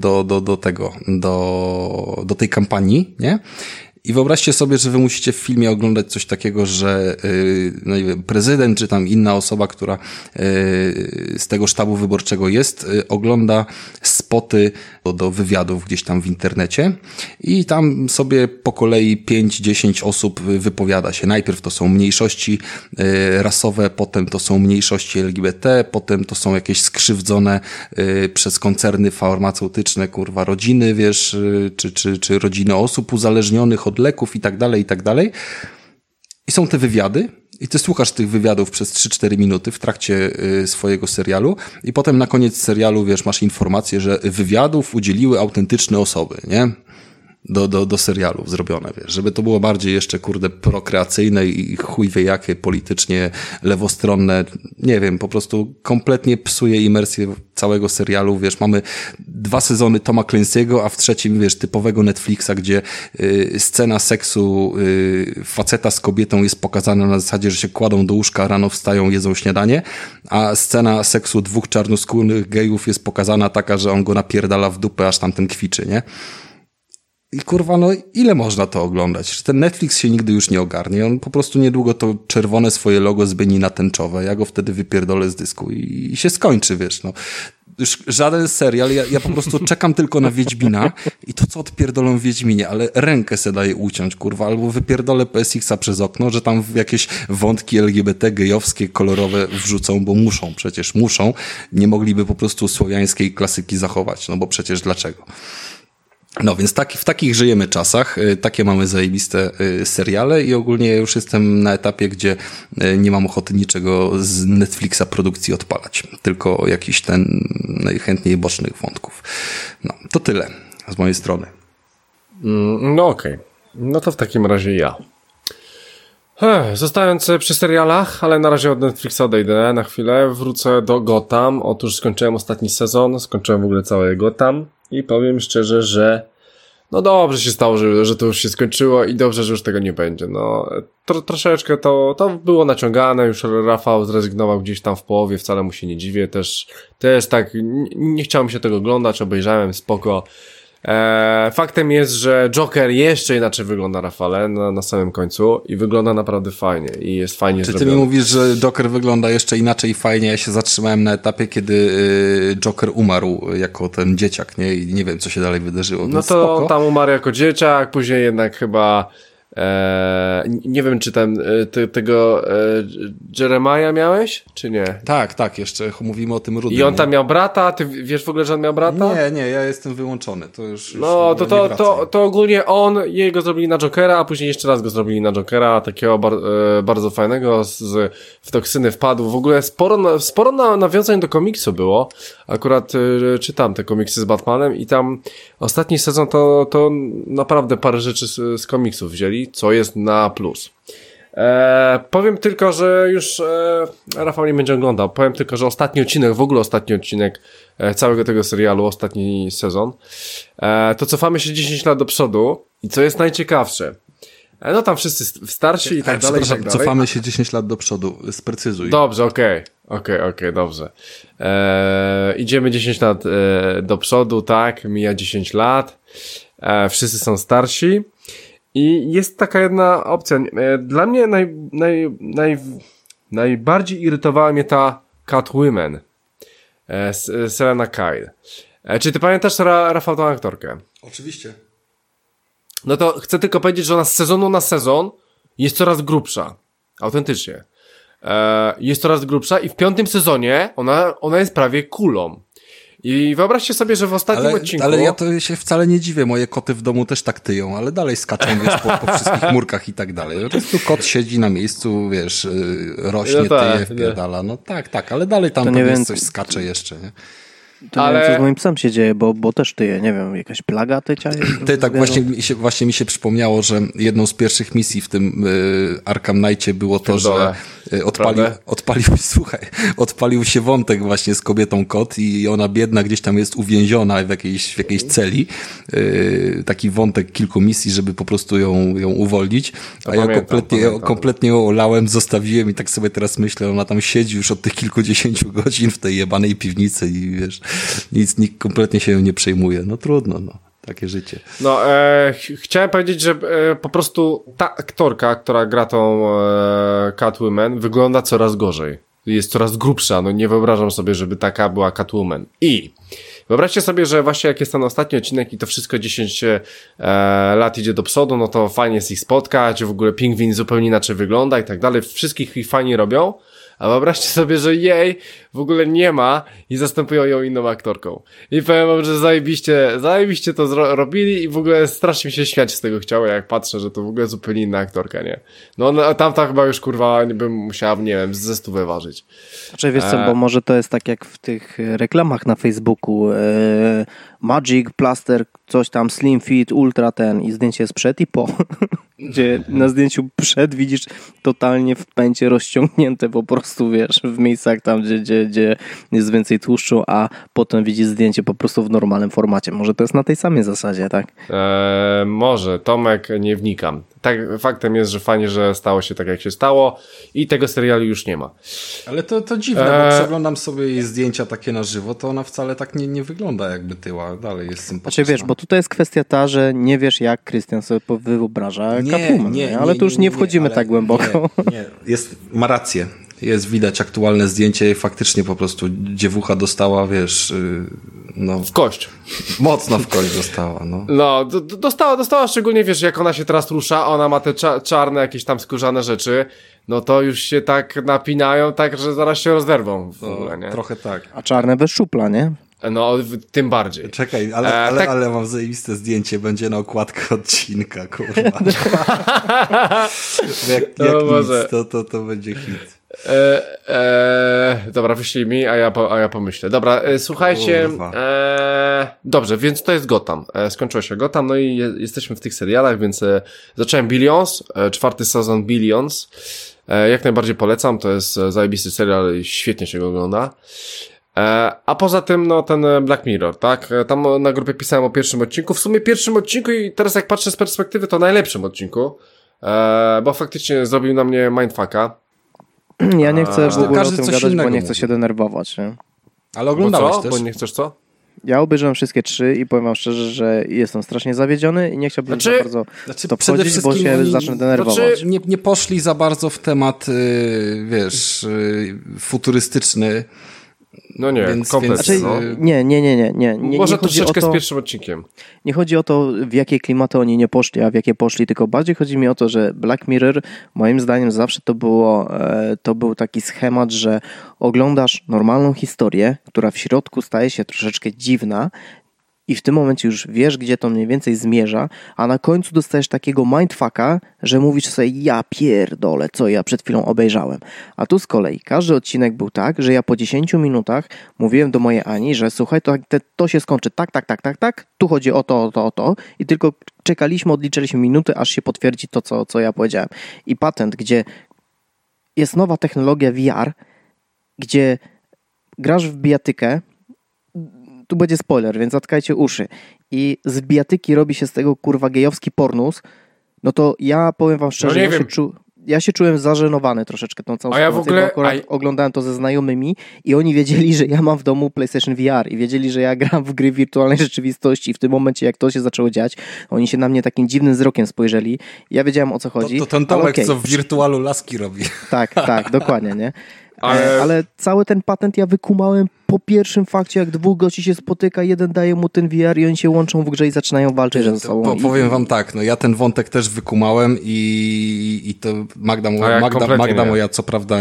do tej kampanii, nie? I wyobraźcie sobie, że wy musicie w filmie oglądać coś takiego, że no nie wiem, prezydent czy tam inna osoba, która z tego sztabu wyborczego jest, ogląda spot spoty do wywiadów gdzieś tam w internecie i tam sobie po kolei 5-10 osób wypowiada się. Najpierw to są mniejszości rasowe, potem to są mniejszości LGBT, potem to są jakieś skrzywdzone przez koncerny farmaceutyczne, kurwa, rodziny, wiesz, czy rodziny osób uzależnionych od leków i tak dalej, i tak dalej. I są te wywiady i ty słuchasz tych wywiadów przez 3-4 minuty w trakcie swojego serialu i potem na koniec serialu, wiesz, masz informację, że wywiadów udzieliły autentyczne osoby, nie? Do serialów zrobione, wiesz, żeby to było bardziej jeszcze, kurde, prokreacyjne i chuj wie jakie, politycznie lewostronne, nie wiem, po prostu kompletnie psuje imersję całego serialu, wiesz, mamy 2 sezony Toma Clancy'ego, a w trzecim, wiesz, typowego Netflixa, gdzie scena seksu faceta z kobietą jest pokazana na zasadzie, że się kładą do łóżka, rano wstają, jedzą śniadanie, a scena seksu 2 czarnoskórnych gejów jest pokazana taka, że on go napierdala w dupę, aż tamten kwiczy, nie? I kurwa, no ile można to oglądać? Ten Netflix się nigdy już nie ogarnie. On po prostu niedługo to czerwone swoje logo zmieni na tęczowe. Ja go wtedy wypierdolę z dysku i się skończy, wiesz, no. Już żaden serial, ja po prostu czekam tylko na Wiedźmina i to co odpierdolą w Wiedźminie, ale rękę se daje uciąć, kurwa, albo wypierdolę PSX-a przez okno, że tam jakieś wątki LGBT, gejowskie, kolorowe wrzucą, bo przecież muszą. Nie mogliby po prostu słowiańskiej klasyki zachować, no bo przecież dlaczego? No więc w takich żyjemy czasach, takie mamy zajebiste seriale i ogólnie ja już jestem na etapie, gdzie nie mam ochoty niczego z Netflixa produkcji odpalać, tylko jakiś ten najchętniej bocznych wątków. No, to tyle z mojej strony. No okej. No to w takim razie ja. Zostając przy serialach, ale na razie od Netflixa odejdę na chwilę, wrócę do Gotham. Otóż skończyłem ostatni sezon, skończyłem w ogóle całe Gotham i powiem szczerze, że no dobrze się stało, że to już się skończyło i dobrze, że już tego nie będzie. No troszeczkę to było naciągane, już Rafał zrezygnował gdzieś tam w połowie, wcale mu się nie dziwię, też tak nie chciałem się tego oglądać, obejrzałem, spoko. Faktem jest, że Joker jeszcze inaczej wygląda, Rafale, na samym końcu i wygląda naprawdę fajnie i jest fajnie zrobiony. Czy ty mi mówisz, że Joker wygląda jeszcze inaczej i fajnie? Ja się zatrzymałem na etapie, kiedy Joker umarł jako ten dzieciak, nie? I nie wiem, co się dalej wydarzyło. No to spoko. Tam umarł jako dzieciak, później jednak chyba nie wiem, czy tego Jeremiah miałeś, czy nie? Tak, jeszcze mówimy o tym Rudym. I on tam miał brata, ty wiesz w ogóle, że on miał brata? Nie, ja jestem wyłączony, to już no, to ogólnie jego zrobili na Jokera, a później jeszcze raz go zrobili na Jokera, takiego bardzo fajnego, w toksyny wpadł, w ogóle sporo nawiązań do komiksu było, akurat czytam te komiksy z Batmanem i tam ostatni sezon to naprawdę parę rzeczy z komiksów wzięli, co jest na plus. Powiem tylko, że już Rafał nie będzie oglądał. Powiem tylko, że ostatni odcinek całego tego serialu, ostatni sezon, to cofamy się 10 lat do przodu i co jest najciekawsze, no tam wszyscy starsi i tak dalej. Cofamy się 10 lat do przodu, sprecyzuj. Dobrze, okej, dobrze. Idziemy 10 lat do przodu, tak, mija 10 lat, wszyscy są starsi. I jest taka jedna opcja. Dla mnie najbardziej irytowała mnie ta Catwoman, Selena Kyle. Czy ty pamiętasz, Rafał, tą aktorkę? Oczywiście. No to chcę tylko powiedzieć, że ona z sezonu na sezon jest coraz grubsza. Autentycznie. Jest coraz grubsza i w 5. sezonie ona jest prawie kulą. I wyobraźcie sobie, że w ostatnim odcinku... Ale ja to się wcale nie dziwię, moje koty w domu też tak tyją, ale dalej skaczą, wiesz, po wszystkich murkach i tak dalej. Po prostu kot siedzi na miejscu, wiesz, rośnie, tyje, wpierdala. No tak, ale dalej tam pewnie coś skacze jeszcze, nie? To nie wiem, co z moim psem się dzieje, bo też tyje, nie wiem, jakaś plaga tycia jest? Tak, właśnie mi się przypomniało, że jedną z pierwszych misji w tym Arkham Knightie było to, że odpalił się wątek właśnie z kobietą kot i ona biedna gdzieś tam jest uwięziona w jakiejś celi. Taki wątek kilku misji, żeby po prostu ją uwolnić. A ja kompletnie ją olałem, zostawiłem i tak sobie teraz myślę, ona tam siedzi już od tych kilkudziesięciu godzin w tej jebanej piwnicy i wiesz, nikt kompletnie się nie przejmuje. No trudno, no. Takie życie. No, chciałem powiedzieć, że po prostu ta aktorka, która gra tą Catwoman, wygląda coraz gorzej. Jest coraz grubsza. No nie wyobrażam sobie, żeby taka była Catwoman. I Wyobraźcie sobie, że właśnie jak jest ten ostatni odcinek i to wszystko 10 lat idzie do przodu, no to fajnie jest ich spotkać, w ogóle Pingwin zupełnie inaczej wygląda i tak dalej, wszystkich ich fani robią, a wyobraźcie sobie, że jej w ogóle nie ma i zastępują ją inną aktorką. I powiem wam, że zajebiście to robili i w ogóle strasznie mi się śmiać z tego chciało, jak patrzę, że to w ogóle zupełnie inna aktorka, nie? No tamta chyba już kurwa bym musiała, nie wiem, ze 100 wyważyć. Znaczy wiesz co, bo może to jest tak jak w tych reklamach na Facebooku, Magic, Plaster, coś tam, Slim Fit, Ultra ten i zdjęcie jest przed i po. Gdzie na zdjęciu przed widzisz totalnie w pęcie rozciągnięte po prostu, wiesz, w miejscach tam, gdzie jest więcej tłuszczu, a potem widzisz zdjęcie po prostu w normalnym formacie. Może to jest na tej samej zasadzie, tak? Może, Tomek, nie wnikam. Tak, faktem jest, że fajnie, że stało się tak, jak się stało i tego serialu już nie ma. Ale to dziwne, bo przeglądam sobie jej zdjęcia takie na żywo, to ona wcale tak nie wygląda jakby tyła, dalej jest sympatyczna. Znaczy wiesz, bo tutaj jest kwestia ta, że nie wiesz jak Krystian sobie wyobraża Catwoman, ale tu już nie wchodzimy tak głęboko. Ma rację. Jest widać aktualne zdjęcie i faktycznie po prostu dziewucha dostała, wiesz, no... W kość. Mocno w kość dostała, no. No, dostała szczególnie, wiesz, jak ona się teraz rusza, ona ma te czarne jakieś tam skórzane rzeczy, no to już się tak napinają, tak, że zaraz się rozderwą w ogóle, nie? Trochę tak. A czarne bez szupla, nie? No, tym bardziej. Czekaj, ale mam zajebiste zdjęcie, będzie na okładkę odcinka, kurwa. jak nic, to będzie hit. Dobra, wyślij mi, a ja pomyślę. Dobra, słuchajcie, dobrze, więc to jest Gotham. Skończyło się Gotham, no i jesteśmy w tych serialach, więc zacząłem Billions, 4. sezon Billions. Jak najbardziej polecam, to jest zajebisty serial, świetnie się go ogląda. A poza tym, no ten Black Mirror, tak? Tam na grupie pisałem o pierwszym odcinku. W sumie pierwszym odcinku i teraz jak patrzę z perspektywy, to najlepszym odcinku, bo faktycznie zrobił na mnie mindfucka. Ja nie chcę w ogóle o każdy tym coś gadać, bo innego nie chcę się denerwować. Nie? Ale oglądałeś też? Bo nie chcesz co? Ja obejrzałem wszystkie 3 i powiem wam szczerze, że jestem strasznie zawiedziony i nie chciałbym za bardzo w to wchodzić, bo się zacznę denerwować. Nie poszli za bardzo w temat, wiesz, futurystyczny. No nie, kompletnie. Znaczy, no. Nie. Może nie troszeczkę z pierwszym odcinkiem. Nie chodzi o to, w jakie klimaty oni nie poszli, a w jakie poszli, tylko bardziej chodzi mi o to, że Black Mirror, moim zdaniem zawsze to był taki schemat, że oglądasz normalną historię, która w środku staje się troszeczkę dziwna i w tym momencie już wiesz, gdzie to mniej więcej zmierza, a na końcu dostajesz takiego mindfucka, że mówisz sobie, ja pierdolę, co ja przed chwilą obejrzałem. A tu z kolei każdy odcinek był tak, że ja po 10 minutach mówiłem do mojej Ani, że słuchaj, to się skończy tak, tu chodzi o to i tylko czekaliśmy, odliczyliśmy minuty, aż się potwierdzi to, co ja powiedziałem. I patent, gdzie jest nowa technologia VR, gdzie grasz w bijatykę, tu będzie spoiler, więc zatkajcie uszy. I z bijatyki robi się z tego kurwa gejowski pornus, no to ja powiem wam szczerze, ja się czułem zażenowany troszeczkę tą całą sytuację, bo akurat oglądałem to ze znajomymi i oni wiedzieli, że ja mam w domu PlayStation VR i wiedzieli, że ja gram w gry wirtualnej rzeczywistości i w tym momencie, jak to się zaczęło dziać, oni się na mnie takim dziwnym wzrokiem spojrzeli. Ja wiedziałem, o co chodzi. To ten Tomek, co w wirtualu laski robi. Tak, dokładnie, nie? Ale cały ten patent ja wykumałem po pierwszym fakcie, jak dwóch gości się spotyka, jeden daje mu ten VR i oni się łączą w grze i zaczynają walczyć ze sobą. Powiem wam tak, no ja ten wątek też wykumałem i to Magda moja co prawda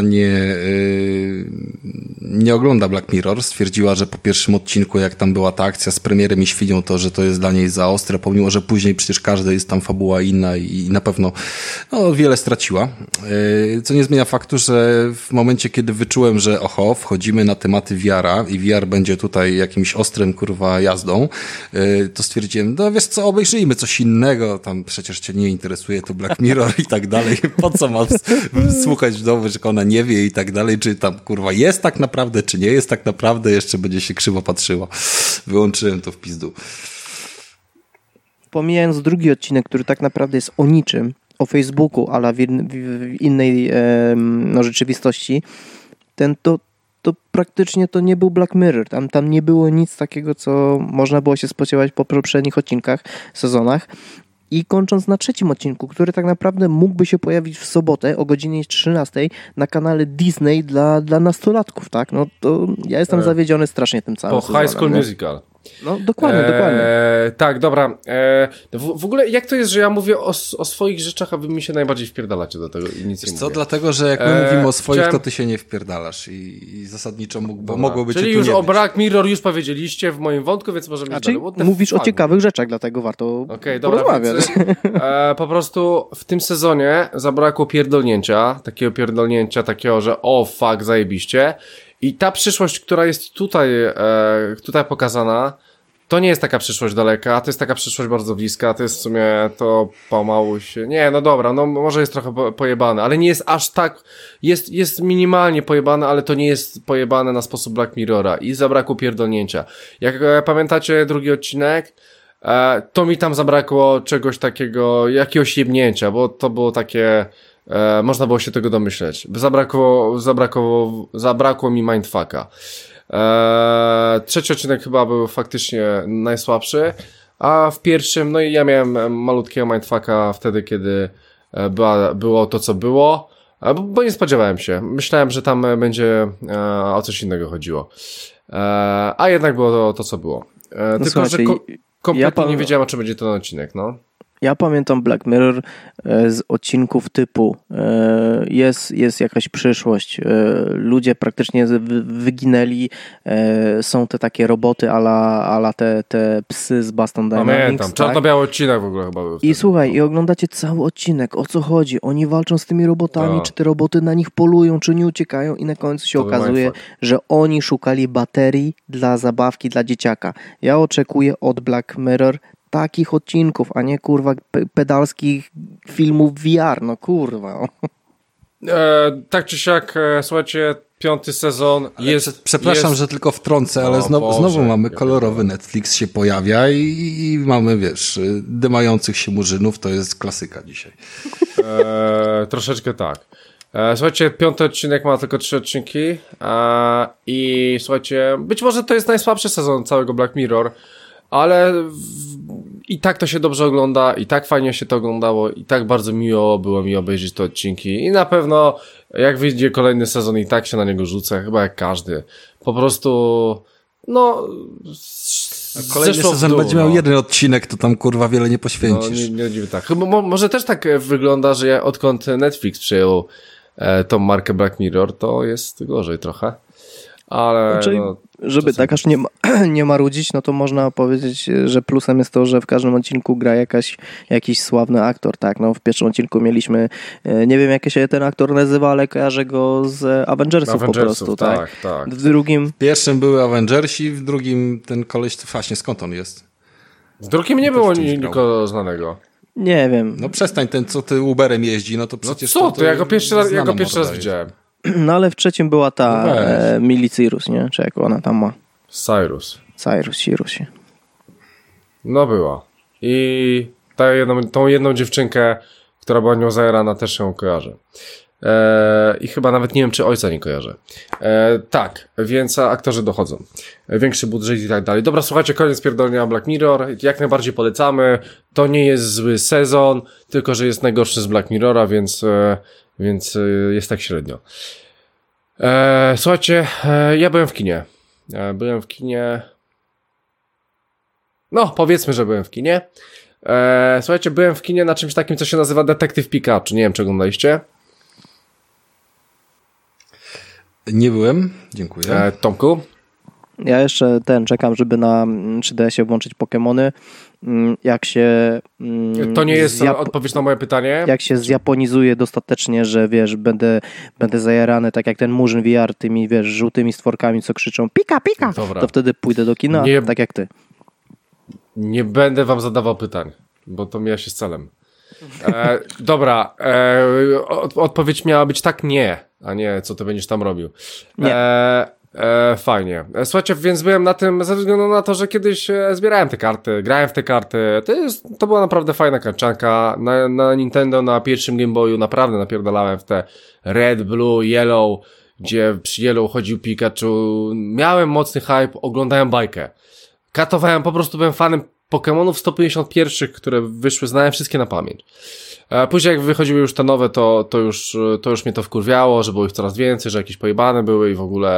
nie ogląda Black Mirror, stwierdziła, że po pierwszym odcinku, jak tam była ta akcja z premierem i świnią, to że to jest dla niej za ostre, pomimo, że później przecież każda jest tam fabuła inna i na pewno wiele straciła. Co nie zmienia faktu, że w momencie, kiedy wyczułem, że wchodzimy na tematy VR-a i VR będzie tutaj jakimś ostrym, kurwa, jazdą, to stwierdziłem, no wiesz co, obejrzyjmy coś innego, tam przecież cię nie interesuje to Black Mirror i tak dalej, po co mam słuchać w domu, że ona nie wie i tak dalej, czy tam, kurwa, jest tak naprawdę, czy nie jest tak naprawdę, jeszcze będzie się krzywo patrzyła. Wyłączyłem to w pizdu. Pomijając drugi odcinek, który tak naprawdę jest o niczym, o Facebooku, ale w innej rzeczywistości, to praktycznie to nie był Black Mirror. Tam nie było nic takiego, co można było się spodziewać po poprzednich odcinkach, sezonach. I kończąc na trzecim odcinku, który tak naprawdę mógłby się pojawić w sobotę o godzinie 13 na kanale Disney dla nastolatków, tak? No to ja jestem zawiedziony strasznie tym całym sezonem. Po High School Musical. No dokładnie. Tak, dobra. W ogóle jak to jest, że ja mówię o swoich rzeczach, a wy mi się najbardziej wpierdalacie do tego i nic nie mówię? Dlatego, że jak my mówimy o swoich, to ty się nie wpierdalasz i zasadniczo mogło być. Czyli już o Black Mirror już powiedzieliście w moim wątku, więc możemy iść dalej. Mówisz o ciekawych rzeczach, dlatego warto porozmawiać. Więc, po prostu w tym sezonie zabrakło takiego takiego, że fuck, zajebiście. I ta przyszłość, która jest tutaj pokazana, to nie jest taka przyszłość daleka, to jest taka przyszłość bardzo bliska, to jest w sumie to pomału się... Nie, no dobra, no może jest trochę pojebane, ale nie jest aż tak... Jest minimalnie pojebane, ale to nie jest pojebane na sposób Black Mirrora i zabrakło pierdolnięcia. Jak pamiętacie drugi odcinek, to mi tam zabrakło czegoś takiego, jakiegoś jebnięcia, bo to było takie... można było się tego domyśleć. Zabrakło mi mindfucka. Trzeci odcinek chyba był faktycznie najsłabszy, a w pierwszym, no i ja miałem malutkiego mindfucka wtedy, kiedy było to, co było, bo nie spodziewałem się. Myślałem, że tam będzie o coś innego chodziło. A jednak było to, co było. No tylko, że kompletnie nie wiedziałem, o czym będzie ten odcinek, no. Ja pamiętam Black Mirror z odcinków typu jest jakaś przyszłość, ludzie praktycznie wyginęli, są te takie roboty ala te psy z Boston Dynamics. Pamiętam, czarno-biały odcinek w ogóle chyba był wtedy. I słuchaj, i oglądacie cały odcinek, o co chodzi, oni walczą z tymi robotami, czy te roboty na nich polują, czy nie uciekają i na końcu się okazuje, że oni szukali baterii dla zabawki dla dzieciaka. Ja oczekuję od Black Mirror takich odcinków, a nie kurwa pedalskich filmów VR, no kurwa. Tak czy siak, słuchajcie, 5. sezon jest... Przepraszam, że tylko wtrącę, ale znowu mamy kolorowy Netflix się pojawia i mamy, wiesz, dymających się murzynów, to jest klasyka dzisiaj. Troszeczkę tak. Słuchajcie, 5. odcinek ma tylko 3 odcinki i słuchajcie, być może to jest najsłabszy sezon całego Black Mirror, ale i tak to się dobrze ogląda, i tak fajnie się to oglądało, i tak bardzo miło było mi obejrzeć te odcinki i na pewno jak wyjdzie kolejny sezon i tak się na niego rzucę, chyba jak każdy. Po prostu no... Kolejny sezon będzie miał jeden odcinek, to tam kurwa wiele nie poświęcisz. No nie tak. Chyba może też tak wygląda, że odkąd Netflix przyjął tą markę Black Mirror, to jest gorzej trochę. Ale czyli, żeby tak aż nie marudzić, no to można powiedzieć, że plusem jest to, że w każdym odcinku gra jakiś sławny aktor, tak? No w pierwszym odcinku mieliśmy, nie wiem jak się ten aktor nazywa, ale kojarzę go z Avengersów po prostu, tak? W drugim... W pierwszym były Avengersi, w drugim ten koleś, właśnie skąd on jest? W drugim nie było nikogo znanego. Nie wiem. No przestań, ten co ty Uberem jeździ, no to przecież... No co to ja go pierwszy raz widziałem. No ale w trzecim była ta Miley Cyrus, nie? Czy jak ona tam ma? Cyrus. No była. I tą jedną dziewczynkę, która była nią zajarana, też ją kojarzę. I chyba nawet nie wiem, czy ojca nie kojarzę. Tak, więc aktorzy dochodzą. Większy budżet i tak dalej. Dobra, słuchajcie, koniec pierdolenia Black Mirror. Jak najbardziej polecamy. To nie jest zły sezon, tylko że jest najgorszy z Black Mirrora, więc jest tak średnio. Słuchajcie, ja byłem w kinie. No, powiedzmy, że byłem w kinie. Słuchajcie, byłem w kinie na czymś takim, co się nazywa Detektyw Pikachu. Nie wiem, czy oglądaliście? Nie byłem, dziękuję. Tomku? Ja jeszcze czekam, żeby na 3DS-ie włączyć Pokemony. Jak się... To nie jest odpowiedź na moje pytanie. Jak się zjaponizuje dostatecznie, że wiesz, będę zajarany, tak jak ten Murzyn VR, tymi wiesz, żółtymi stworkami, co krzyczą pika, pika, dobra. To wtedy pójdę do kina, tak jak ty. Nie będę wam zadawał pytań, bo to mija się z celem. Dobra, odpowiedź miała być tak nie, a nie co ty będziesz tam robił. Nie. Fajnie. Słuchajcie, więc byłem na tym ze względu na to, że kiedyś zbierałem te karty, grałem w te karty. To była naprawdę fajna karcianka. Na Nintendo, na pierwszym Game Boyu naprawdę napierdalałem w te Red, Blue, Yellow, gdzie przy Yellow chodził Pikachu. Miałem mocny hype, oglądałem bajkę. Katowałem, po prostu byłem fanem Pokemonów 151, które wyszły, znałem wszystkie na pamięć. Później jak wychodziły już te nowe, to już mnie to wkurwiało, że było ich coraz więcej, że jakieś pojebane były i w ogóle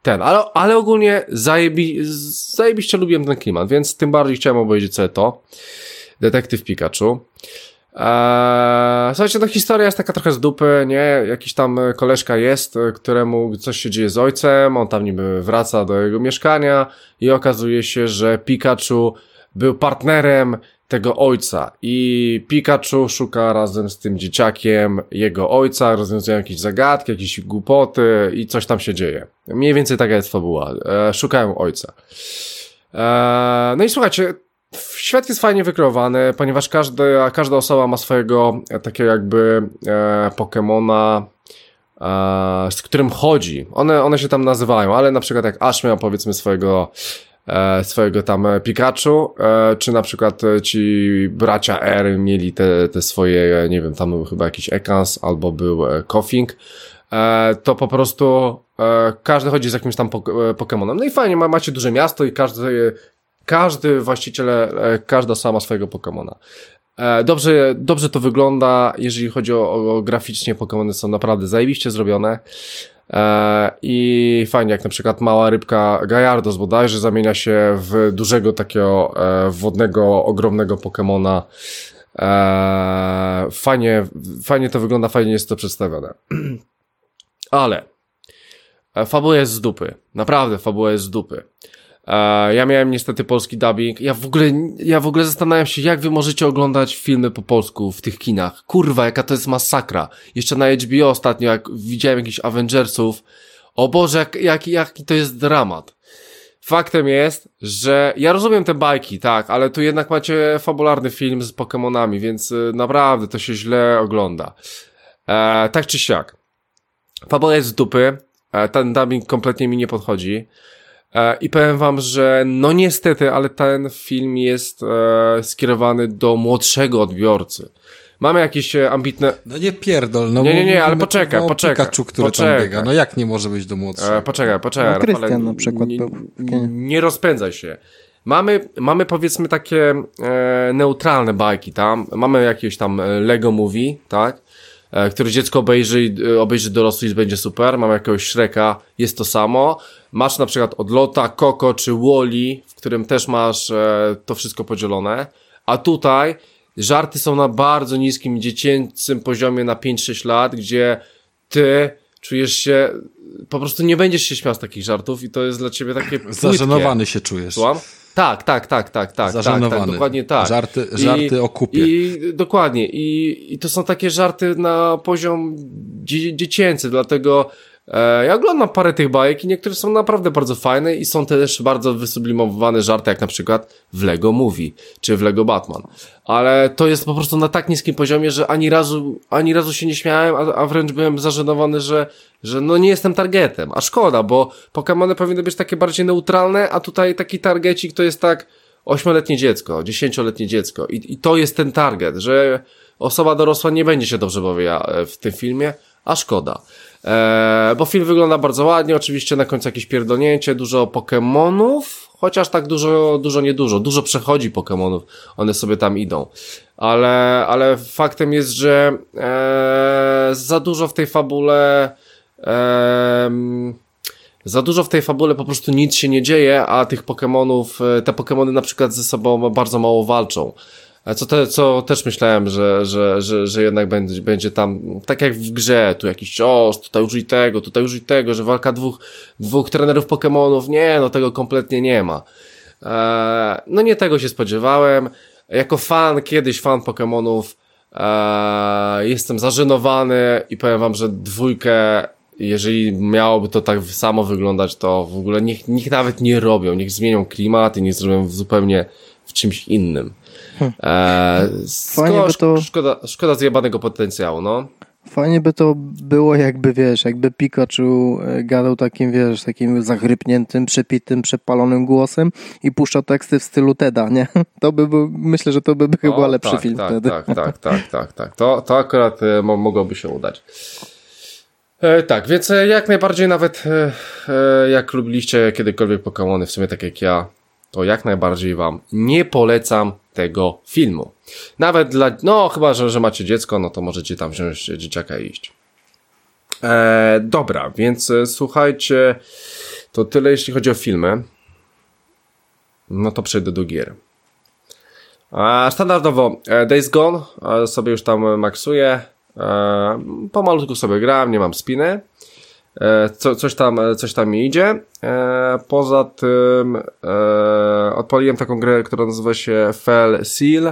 ale ogólnie zajebiście lubiłem ten klimat, więc tym bardziej chciałem obejrzeć sobie to. Detektyw Pikachu. Słuchajcie, ta historia jest taka trochę z dupy, nie? Jakiś tam koleżka jest, któremu coś się dzieje z ojcem, on tam niby wraca do jego mieszkania i okazuje się, że Pikachu był partnerem tego ojca i Pikachu szuka razem z tym dzieciakiem jego ojca, rozwiązują jakieś zagadki, jakieś głupoty i coś tam się dzieje. Mniej więcej taka jest fabuła. Szukają ojca. No i słuchajcie, świat jest fajnie wykreowany, ponieważ każda osoba ma swojego takiego jakby Pokemona, z którym chodzi. One się tam nazywają, ale na przykład jak Ash miał powiedzmy swojego tam Pikachu, czy na przykład ci bracia R mieli te swoje, nie wiem, tam był chyba jakiś Ekans, albo był Koffing, to po prostu każdy chodzi z jakimś tam Pokemonem. No i fajnie, macie duże miasto i każdy właściciel, każda sama swojego Pokemona. Dobrze to wygląda, jeżeli chodzi o graficznie, Pokemony są naprawdę zajebiście zrobione. I fajnie, jak na przykład mała rybka Gyarados bodajże zamienia się w dużego takiego wodnego, ogromnego Pokemona. Fajnie to wygląda, fajnie jest to przedstawione. Ale fabuła jest z dupy. Naprawdę fabuła jest z dupy. Ja miałem niestety polski dubbing. Ja w ogóle zastanawiam się, jak wy możecie oglądać filmy po polsku w tych kinach. Kurwa, jaka to jest masakra. Jeszcze na HBO ostatnio, jak widziałem jakichś Avengersów. O Boże, jaki to jest dramat. Faktem jest, że ja rozumiem te bajki, tak, ale tu jednak macie fabularny film z Pokemonami, więc naprawdę to się źle ogląda. Tak czy siak. Fabuła jest z dupy. Ten dubbing kompletnie mi nie podchodzi. I powiem wam, że no niestety, ale ten film jest skierowany do młodszego odbiorcy. Mamy jakieś ambitne... No nie pierdol, no nie, ale poczekaj. Pikachu, który tam biega, no jak nie może być do młodszego? Poczekaj. No, Krystian na przykład był. Nie rozpędzaj się. Mamy powiedzmy takie neutralne bajki tam. Mamy jakieś tam Lego Movie, tak? Który dziecko obejrzy dorosły i będzie super. Mamy jakiegoś Shreka, jest to samo. Masz na przykład Odlota, Coco czy Wall-E, w którym też masz to wszystko podzielone. A tutaj żarty są na bardzo niskim, dziecięcym poziomie na 5-6 lat, gdzie ty czujesz się, po prostu nie będziesz się śmiał z takich żartów i to jest dla ciebie takie płytkie. Zażenowany się czujesz. Słucham? Tak. Zażenowany. Tak, dokładnie tak. Żarty o kupie. Dokładnie. I to są takie żarty na poziom dziecięcy, dlatego ja oglądam parę tych bajek i niektóre są naprawdę bardzo fajne i są też bardzo wysublimowane żarty, jak na przykład w Lego Movie, czy w Lego Batman. Ale to jest po prostu na tak niskim poziomie, że ani razu się nie śmiałem, a wręcz byłem zażenowany, że no nie jestem targetem. A szkoda, bo Pokemony powinny być takie bardziej neutralne, a tutaj taki targecik to jest tak 8-letnie dziecko, 10-letnie dziecko. I to jest ten target, że osoba dorosła nie będzie się dobrze bawiła w tym filmie, a szkoda. Bo film wygląda bardzo ładnie, oczywiście na końcu jakieś pierdolnięcie, dużo Pokemonów, chociaż tak dużo przechodzi Pokemonów, one sobie tam idą, ale faktem jest, że za dużo w tej fabule po prostu nic się nie dzieje, a tych Pokemonów, te Pokemony na przykład ze sobą bardzo mało walczą. Co też myślałem, że jednak będzie tam, tak jak w grze, tu jakiś cios, tutaj użyj tego, że walka dwóch trenerów Pokemonów, nie, no tego kompletnie nie ma. No nie tego się spodziewałem. Jako kiedyś fan Pokemonów, jestem zażenowany i powiem wam, że 2, jeżeli miałoby to tak samo wyglądać, to w ogóle niech nawet nie robią, niech zmienią klimat i niech zrobią zupełnie w czymś innym. Szkoda zjebanego potencjału, no. Fajnie by to było, jakby Pikachu gadał takim, takim zachrypniętym, przepitym, przepalonym głosem i puszczał teksty w stylu Teda, nie? Myślę, że to by chyba lepszy film wtedy. Tak. To akurat mogłoby się udać. Tak, więc jak najbardziej nawet jak lubiliście kiedykolwiek Pokemony, w sumie tak jak ja, to jak najbardziej wam nie polecam tego filmu. Nawet chyba, że macie dziecko, no to możecie tam wziąć dzieciaka i iść. Dobra, więc słuchajcie, To tyle, jeśli chodzi o filmy. No to przejdę do gier. Standardowo Days Gone sobie już tam maksuję. Pomalutku sobie gram, nie mam spiny. Coś tam mi idzie. Poza tym odpaliłem taką grę, która nazywa się Fell Seal.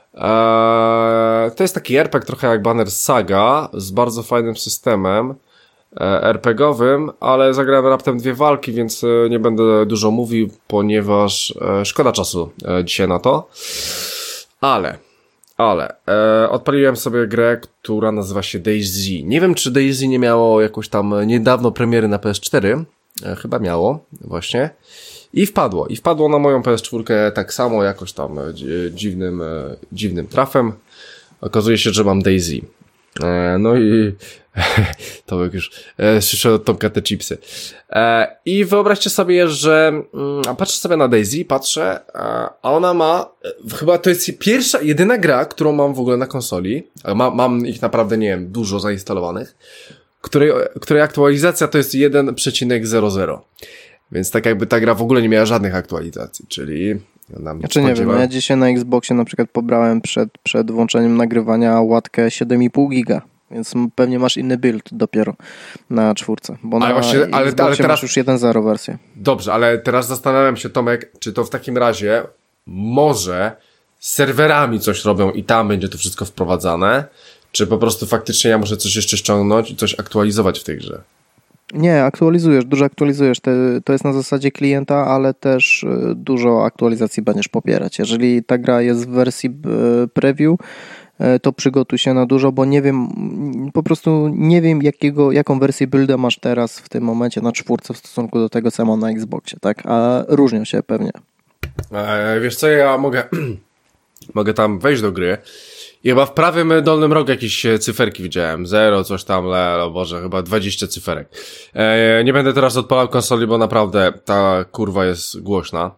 To jest taki RPG trochę jak Banner Saga z bardzo fajnym systemem RPG-owym, ale zagrałem raptem 2 walki, więc nie będę dużo mówił, ponieważ szkoda czasu dzisiaj na to. Ale odpaliłem sobie grę, która nazywa się DayZ. Nie wiem, czy DayZ nie miało jakoś tam niedawno premiery na PS4. Chyba miało, właśnie. I wpadło na moją PS4 tak samo jakoś tam dziwnym trafem. Okazuje się, że mam DayZ. No i Tomek już słyszę od Tomka te chipsy. I wyobraźcie sobie, że patrzę sobie na DayZ, a ona ma, chyba to jest jedyna gra, którą mam w ogóle na konsoli. Mam ich naprawdę, nie wiem, dużo zainstalowanych, której aktualizacja to jest 1,00. Więc tak jakby ta gra w ogóle nie miała żadnych aktualizacji, czyli... Znaczy nie wiem, ja dzisiaj na Xboxie na przykład pobrałem przed włączeniem nagrywania łatkę 7,5 giga, więc pewnie masz inny build dopiero na 4, bo na Xboxie masz już 1.0 wersję. Dobrze, ale teraz zastanawiam się, Tomek, czy to w takim razie może z serwerami coś robią i tam będzie to wszystko wprowadzane, czy po prostu faktycznie ja muszę coś jeszcze ściągnąć i coś aktualizować w tej grze? Nie, dużo aktualizujesz. To jest na zasadzie klienta, ale też dużo aktualizacji będziesz popierać. Jeżeli ta gra jest w wersji preview, to przygotuj się na dużo, bo po prostu nie wiem jaką wersję builda masz teraz w tym momencie na 4 w stosunku do tego, co mam na Xboxie, tak? A różnią się pewnie. Wiesz co, ja mogę tam wejść do gry i chyba w prawym dolnym rogu jakieś cyferki widziałem. 0, coś tam, o Boże, chyba 20 cyferek. Nie będę teraz odpalał konsoli, bo naprawdę ta kurwa jest głośna.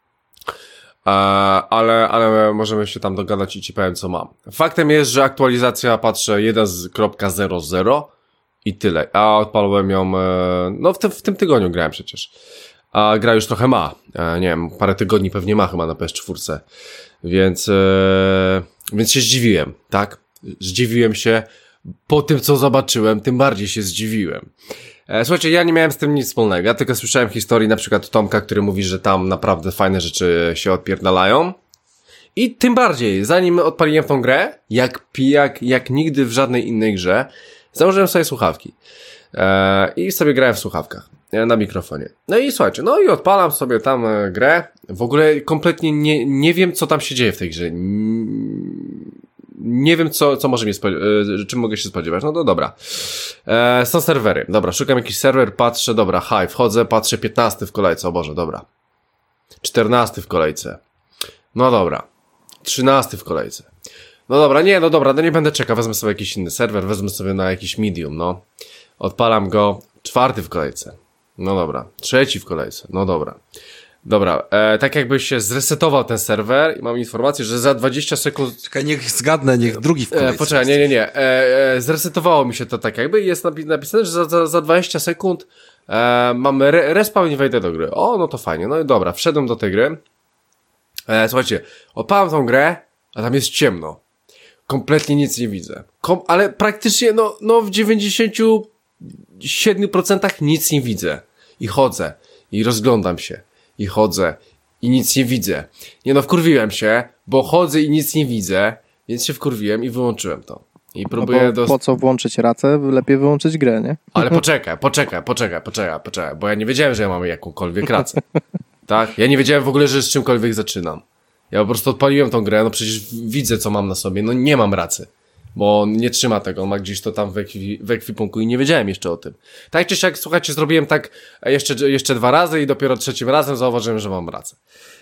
Ale możemy się tam dogadać i ci powiem, co mam. Faktem jest, że aktualizacja, patrzę, 1.00 i tyle. A odpalałem ją, no w tym tygodniu grałem przecież. A gra już trochę ma. Nie wiem, parę tygodni pewnie ma chyba na PS4. Więc się zdziwiłem, tak? Zdziwiłem się po tym, co zobaczyłem, tym bardziej się zdziwiłem. Słuchajcie, ja nie miałem z tym nic wspólnego. Ja tylko słyszałem historii na przykład Tomka, który mówi, że tam naprawdę fajne rzeczy się odpierdalają. I tym bardziej, zanim odpaliłem tą grę, jak nigdy w żadnej innej grze, założyłem sobie słuchawki. I sobie grałem w słuchawkach. Na mikrofonie. No i słuchajcie, no i odpalam sobie tam grę. W ogóle kompletnie nie wiem, co tam się dzieje w tej grze. Nie wiem, co może czym mogę się spodziewać. No to dobra. Są serwery. Dobra, szukam jakiś serwer, patrzę, dobra, wchodzę, patrzę, 15 w kolejce, o Boże, dobra. 14 w kolejce. No dobra. 13 w kolejce. No dobra, no nie będę czekał, wezmę sobie jakiś inny serwer, wezmę sobie na jakiś medium, no. Odpalam go, 4 w kolejce. No dobra. 3 w kolejce. No dobra. Dobra, tak jakby się zresetował ten serwer i mam informację, że za 20 sekund... Czekaj, niech zgadnę, niech drugi w kolejce. Poczekaj, nie. Zresetowało mi się to tak jakby. Jest napisane, że za 20 sekund mamy respawn i wejdę do gry. O, no to fajnie. No i dobra, wszedłem do tej gry. Słuchajcie, odpalam tą grę, a tam jest ciemno. Kompletnie nic nie widzę. Ale praktycznie, no w 97% nic nie widzę. I chodzę. I rozglądam się. I chodzę. I nic nie widzę. Wkurwiłem się, bo chodzę i nic nie widzę, więc się wkurwiłem i wyłączyłem to. I próbuję po co włączyć racę? Lepiej wyłączyć grę, nie? Ale poczekaj, bo ja nie wiedziałem, że ja mam jakąkolwiek racę. Tak? Ja nie wiedziałem w ogóle, że z czymkolwiek zaczynam. Ja po prostu odpaliłem tą grę, no przecież widzę, co mam na sobie, no nie mam racy. Bo on nie trzyma tego, on ma gdzieś to tam w ekwipunku i nie wiedziałem jeszcze o tym. Tak czy siak, słuchajcie, zrobiłem tak jeszcze 2 razy i dopiero 3 razem zauważyłem, że mam rację.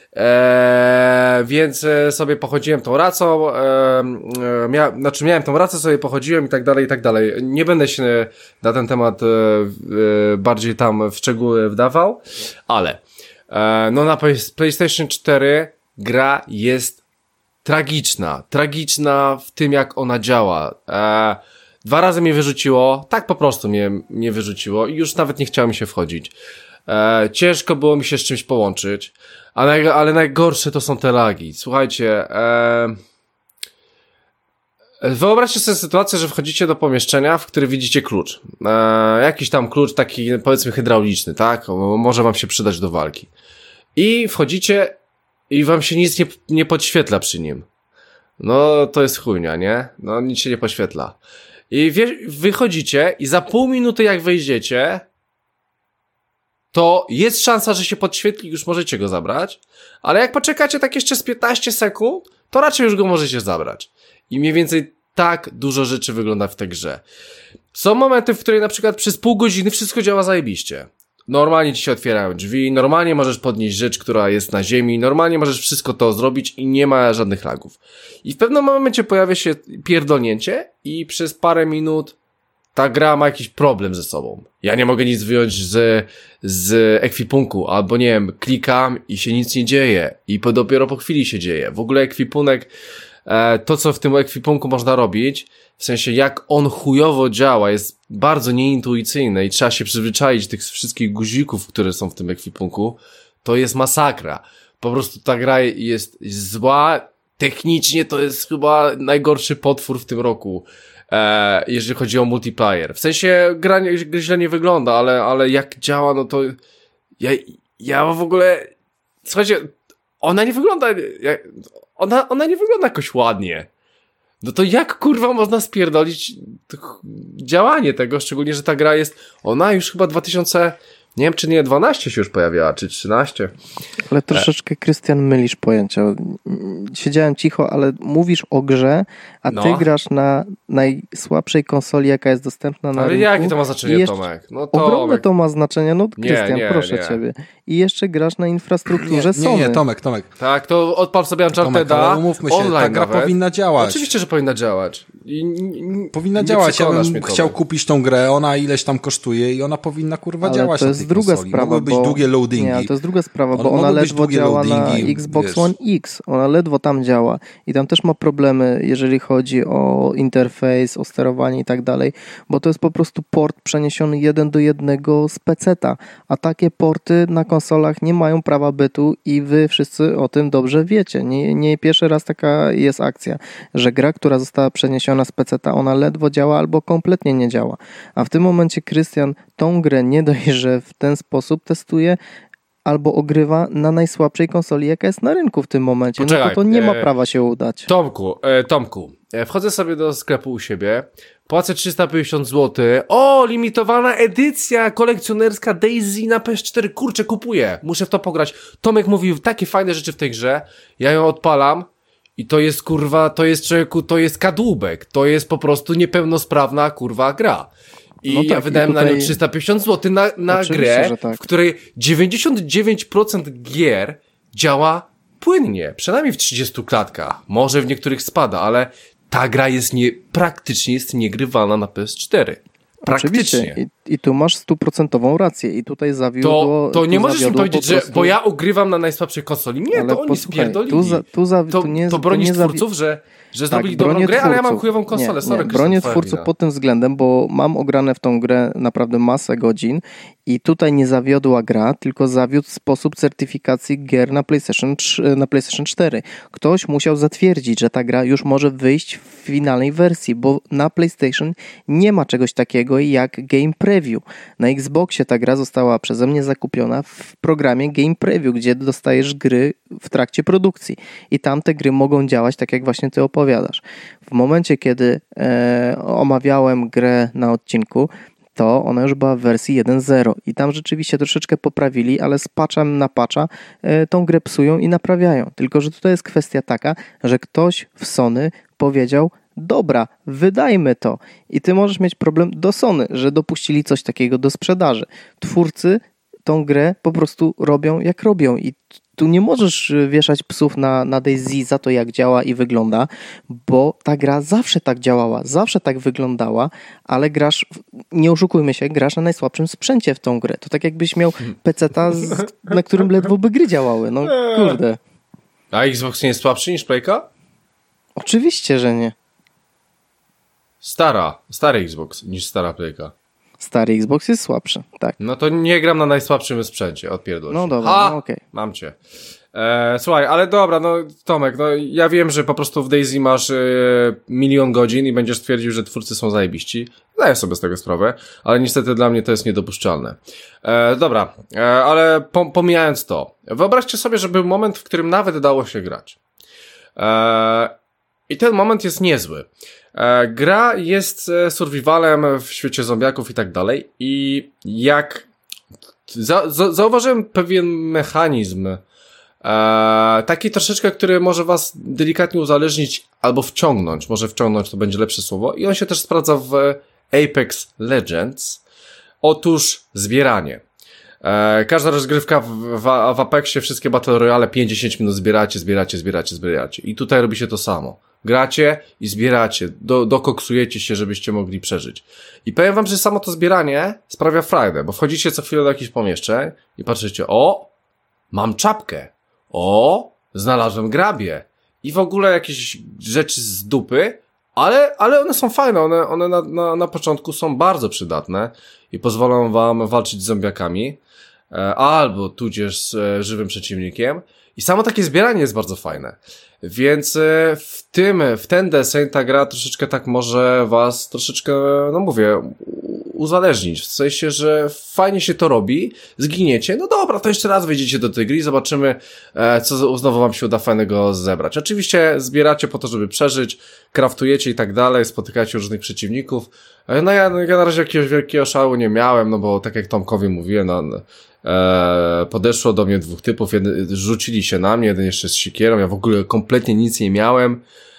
Więc sobie pochodziłem tą racą, miałem tą racę, sobie pochodziłem i tak dalej. Nie będę się na ten temat bardziej tam w szczegóły wdawał, ale no na PlayStation 4 gra jest tragiczna w tym, jak ona działa. 2 razy mnie wyrzuciło, tak po prostu mnie wyrzuciło i już nawet nie chciało mi się wchodzić. Ciężko było mi się z czymś połączyć, ale najgorsze to są te lagi. Słuchajcie, wyobraźcie sobie sytuację, że wchodzicie do pomieszczenia, w którym widzicie klucz. Jakiś tam klucz taki, powiedzmy, hydrauliczny, tak? Może wam się przydać do walki. I wchodzicie i wam się nic nie podświetla przy nim. No, to jest chujnia, nie? No, nic się nie poświetla. I wychodzicie i za pół minuty jak wejdziecie, to jest szansa, że się podświetli, już możecie go zabrać, ale jak poczekacie tak jeszcze z 15 sekund, to raczej już go możecie zabrać. I mniej więcej tak dużo rzeczy wygląda w tej grze. Są momenty, w których na przykład przez pół godziny wszystko działa zajebiście. Normalnie ci się otwierają drzwi, normalnie możesz podnieść rzecz, która jest na ziemi, normalnie możesz wszystko to zrobić i nie ma żadnych lagów. I w pewnym momencie pojawia się pierdolnięcie i przez parę minut ta gra ma jakiś problem ze sobą. Ja nie mogę nic wyjąć z ekwipunku, albo nie wiem, klikam i się nic nie dzieje i dopiero po chwili się dzieje. W ogóle ekwipunek, to co w tym ekwipunku można robić, w sensie jak on chujowo działa, jest bardzo nieintuicyjne i trzeba się przyzwyczaić tych wszystkich guzików, które są w tym ekwipunku, to jest masakra. Po prostu ta gra jest zła, technicznie to jest chyba najgorszy potwór w tym roku, jeżeli chodzi o multiplayer. W sensie gra źle nie wygląda, ale jak działa, no to ja w ogóle, słuchajcie, ona nie wygląda, ona nie wygląda jakoś ładnie. No to jak kurwa można spierdolić działanie tego, szczególnie, że ta gra jest, ona już chyba 2000, nie wiem czy nie 12 się już pojawiała, czy 13. Ale troszeczkę, Krystian, mylisz pojęcia. Siedziałem cicho, ale mówisz o grze, a ty grasz na najsłabszej konsoli, jaka jest dostępna na rynku. Ale jakie to ma znaczenie, Tomek? No ogromne to ma znaczenie, no Krystian, proszę ciebie. I jeszcze grasz na infrastrukturze Sony. Nie, Tomek. Tak, to odpal sobie Uncharted'a, ale umówmy się, ta gra powinna działać. Oczywiście, że powinna działać. Powinna działać, ja bym chciał kupić tą grę, ona ileś tam kosztuje i ona powinna kurwa działać na tej konsoli. Druga sprawa, mogły być długie loadingi. Nie, to jest druga sprawa, bo ona ledwo działa na Xbox One X. Ona ledwo tam działa i tam też ma problemy, jeżeli chodzi o interfejs, o sterowanie i tak dalej, bo to jest po prostu port przeniesiony 1:1 z PC-ta, a takie porty na konsolach nie mają prawa bytu i wy wszyscy o tym dobrze wiecie. Nie pierwszy raz taka jest akcja, że gra, która została przeniesiona z PC-ta, ona ledwo działa albo kompletnie nie działa. A w tym momencie Krystian tą grę nie dość, że w ten sposób testuje albo ogrywa na najsłabszej konsoli, jaka jest na rynku w tym momencie. Poczekaj, no to nie ma prawa się udać. Tomku, wchodzę sobie do sklepu u siebie, płacę 350 zł. O, limitowana edycja kolekcjonerska Daisy na PS4. Kurczę, kupuję. Muszę w to pograć. Tomek mówił takie fajne rzeczy w tej grze. Ja ją odpalam i to jest kurwa, to jest człowieku, to jest kadłubek. To jest po prostu niepełnosprawna kurwa gra. I no tak, ja wydałem na nią 350 zł na grę, tak, w której 99% gier działa płynnie. Przynajmniej w 30 klatkach. Może w niektórych spada, ale ta gra jest praktycznie jest niegrywalna na PS4. Praktycznie. I tu masz 100% rację. I tutaj zawiodło... To nie możesz mi powiedzieć, że bo ja ugrywam na najsłabszej konsoli. Nie, ale to oni spierdolili. To broni twórców, że zrobili dobrą grę, ale ja mam chujową konsolę. Nie, bronię twórców pod tym względem, bo mam ograne w tą grę naprawdę masę godzin i tutaj nie zawiodła gra, tylko zawiódł sposób certyfikacji gier na PlayStation 4. Ktoś musiał zatwierdzić, że ta gra już może wyjść w finalnej wersji, bo na PlayStation nie ma czegoś takiego jak Game Preview. Na Xboxie ta gra została przeze mnie zakupiona w programie Game Preview, gdzie dostajesz gry w trakcie produkcji i tam te gry mogą działać tak, jak właśnie ty opowiadasz. W momencie, kiedy omawiałem grę na odcinku, to ona już była w wersji 1.0 i tam rzeczywiście troszeczkę poprawili, ale z patchem na patcha tą grę psują i naprawiają. Tylko że tutaj jest kwestia taka, że ktoś w Sony powiedział: dobra, wydajmy to. I ty możesz mieć problem do Sony, że dopuścili coś takiego do sprzedaży. Twórcy tą grę po prostu robią jak robią i tu nie możesz wieszać psów na Daisy za to, jak działa i wygląda, bo ta gra zawsze tak działała, zawsze tak wyglądała, ale grasz, nie oszukujmy się, grasz na najsłabszym sprzęcie w tą grę. To tak jakbyś miał PC-ta, na którym ledwo by gry działały. No kurde. A Xbox nie jest słabszy niż Playka? Oczywiście, że nie. Stary Xbox niż stara Playka. Stary Xbox jest słabszy, tak. No to nie gram na najsłabszym sprzęcie, odpierdol. No dobra, no okej. Mam cię. Słuchaj, ale dobra, no Tomek, no ja wiem, że po prostu w DayZ masz 1 000 000 godzin i będziesz twierdził, że twórcy są zajebiści. Zdaję sobie z tego sprawę, ale niestety dla mnie to jest niedopuszczalne. Dobra, ale pomijając to, wyobraźcie sobie, że był moment, w którym nawet dało się grać. I ten moment jest niezły. Gra jest survivalem w świecie zombiaków i tak dalej i jak zauważyłem pewien mechanizm, taki troszeczkę, który może was delikatnie uzależnić albo wciągnąć, może wciągnąć to będzie lepsze słowo i on się też sprawdza w Apex Legends. Otóż zbieranie. Każda rozgrywka w Apexie, wszystkie Battle Royale 5-10 minut zbieracie. I tutaj robi się to samo. Gracie i zbieracie, dokoksujecie się, żebyście mogli przeżyć. I powiem wam, że samo to zbieranie sprawia frajdę, bo wchodzicie co chwilę do jakichś pomieszczeń i patrzycie, o, mam czapkę, o, znalazłem grabie i w ogóle jakieś rzeczy z dupy, ale one są fajne, one na początku są bardzo przydatne i pozwolą wam walczyć z zombiakami, albo tudzież z żywym przeciwnikiem. I samo takie zbieranie jest bardzo fajne. Więc w ten deseń ta gra troszeczkę tak może was troszeczkę, no mówię, uzależnić. W sensie, że fajnie się to robi, zginiecie, no dobra, to jeszcze raz wejdziecie do tej gry i zobaczymy, co znowu wam się uda fajnego zebrać. Oczywiście zbieracie po to, żeby przeżyć, kraftujecie i tak dalej, spotykacie różnych przeciwników. No ja na razie jakiegoś wielkiego szału nie miałem, no bo tak jak Tomkowi mówiłem, podeszło do mnie 2 typów, rzucili się na mnie, jeden jeszcze z sikierą, ja w ogóle kompletnie nic nie miałem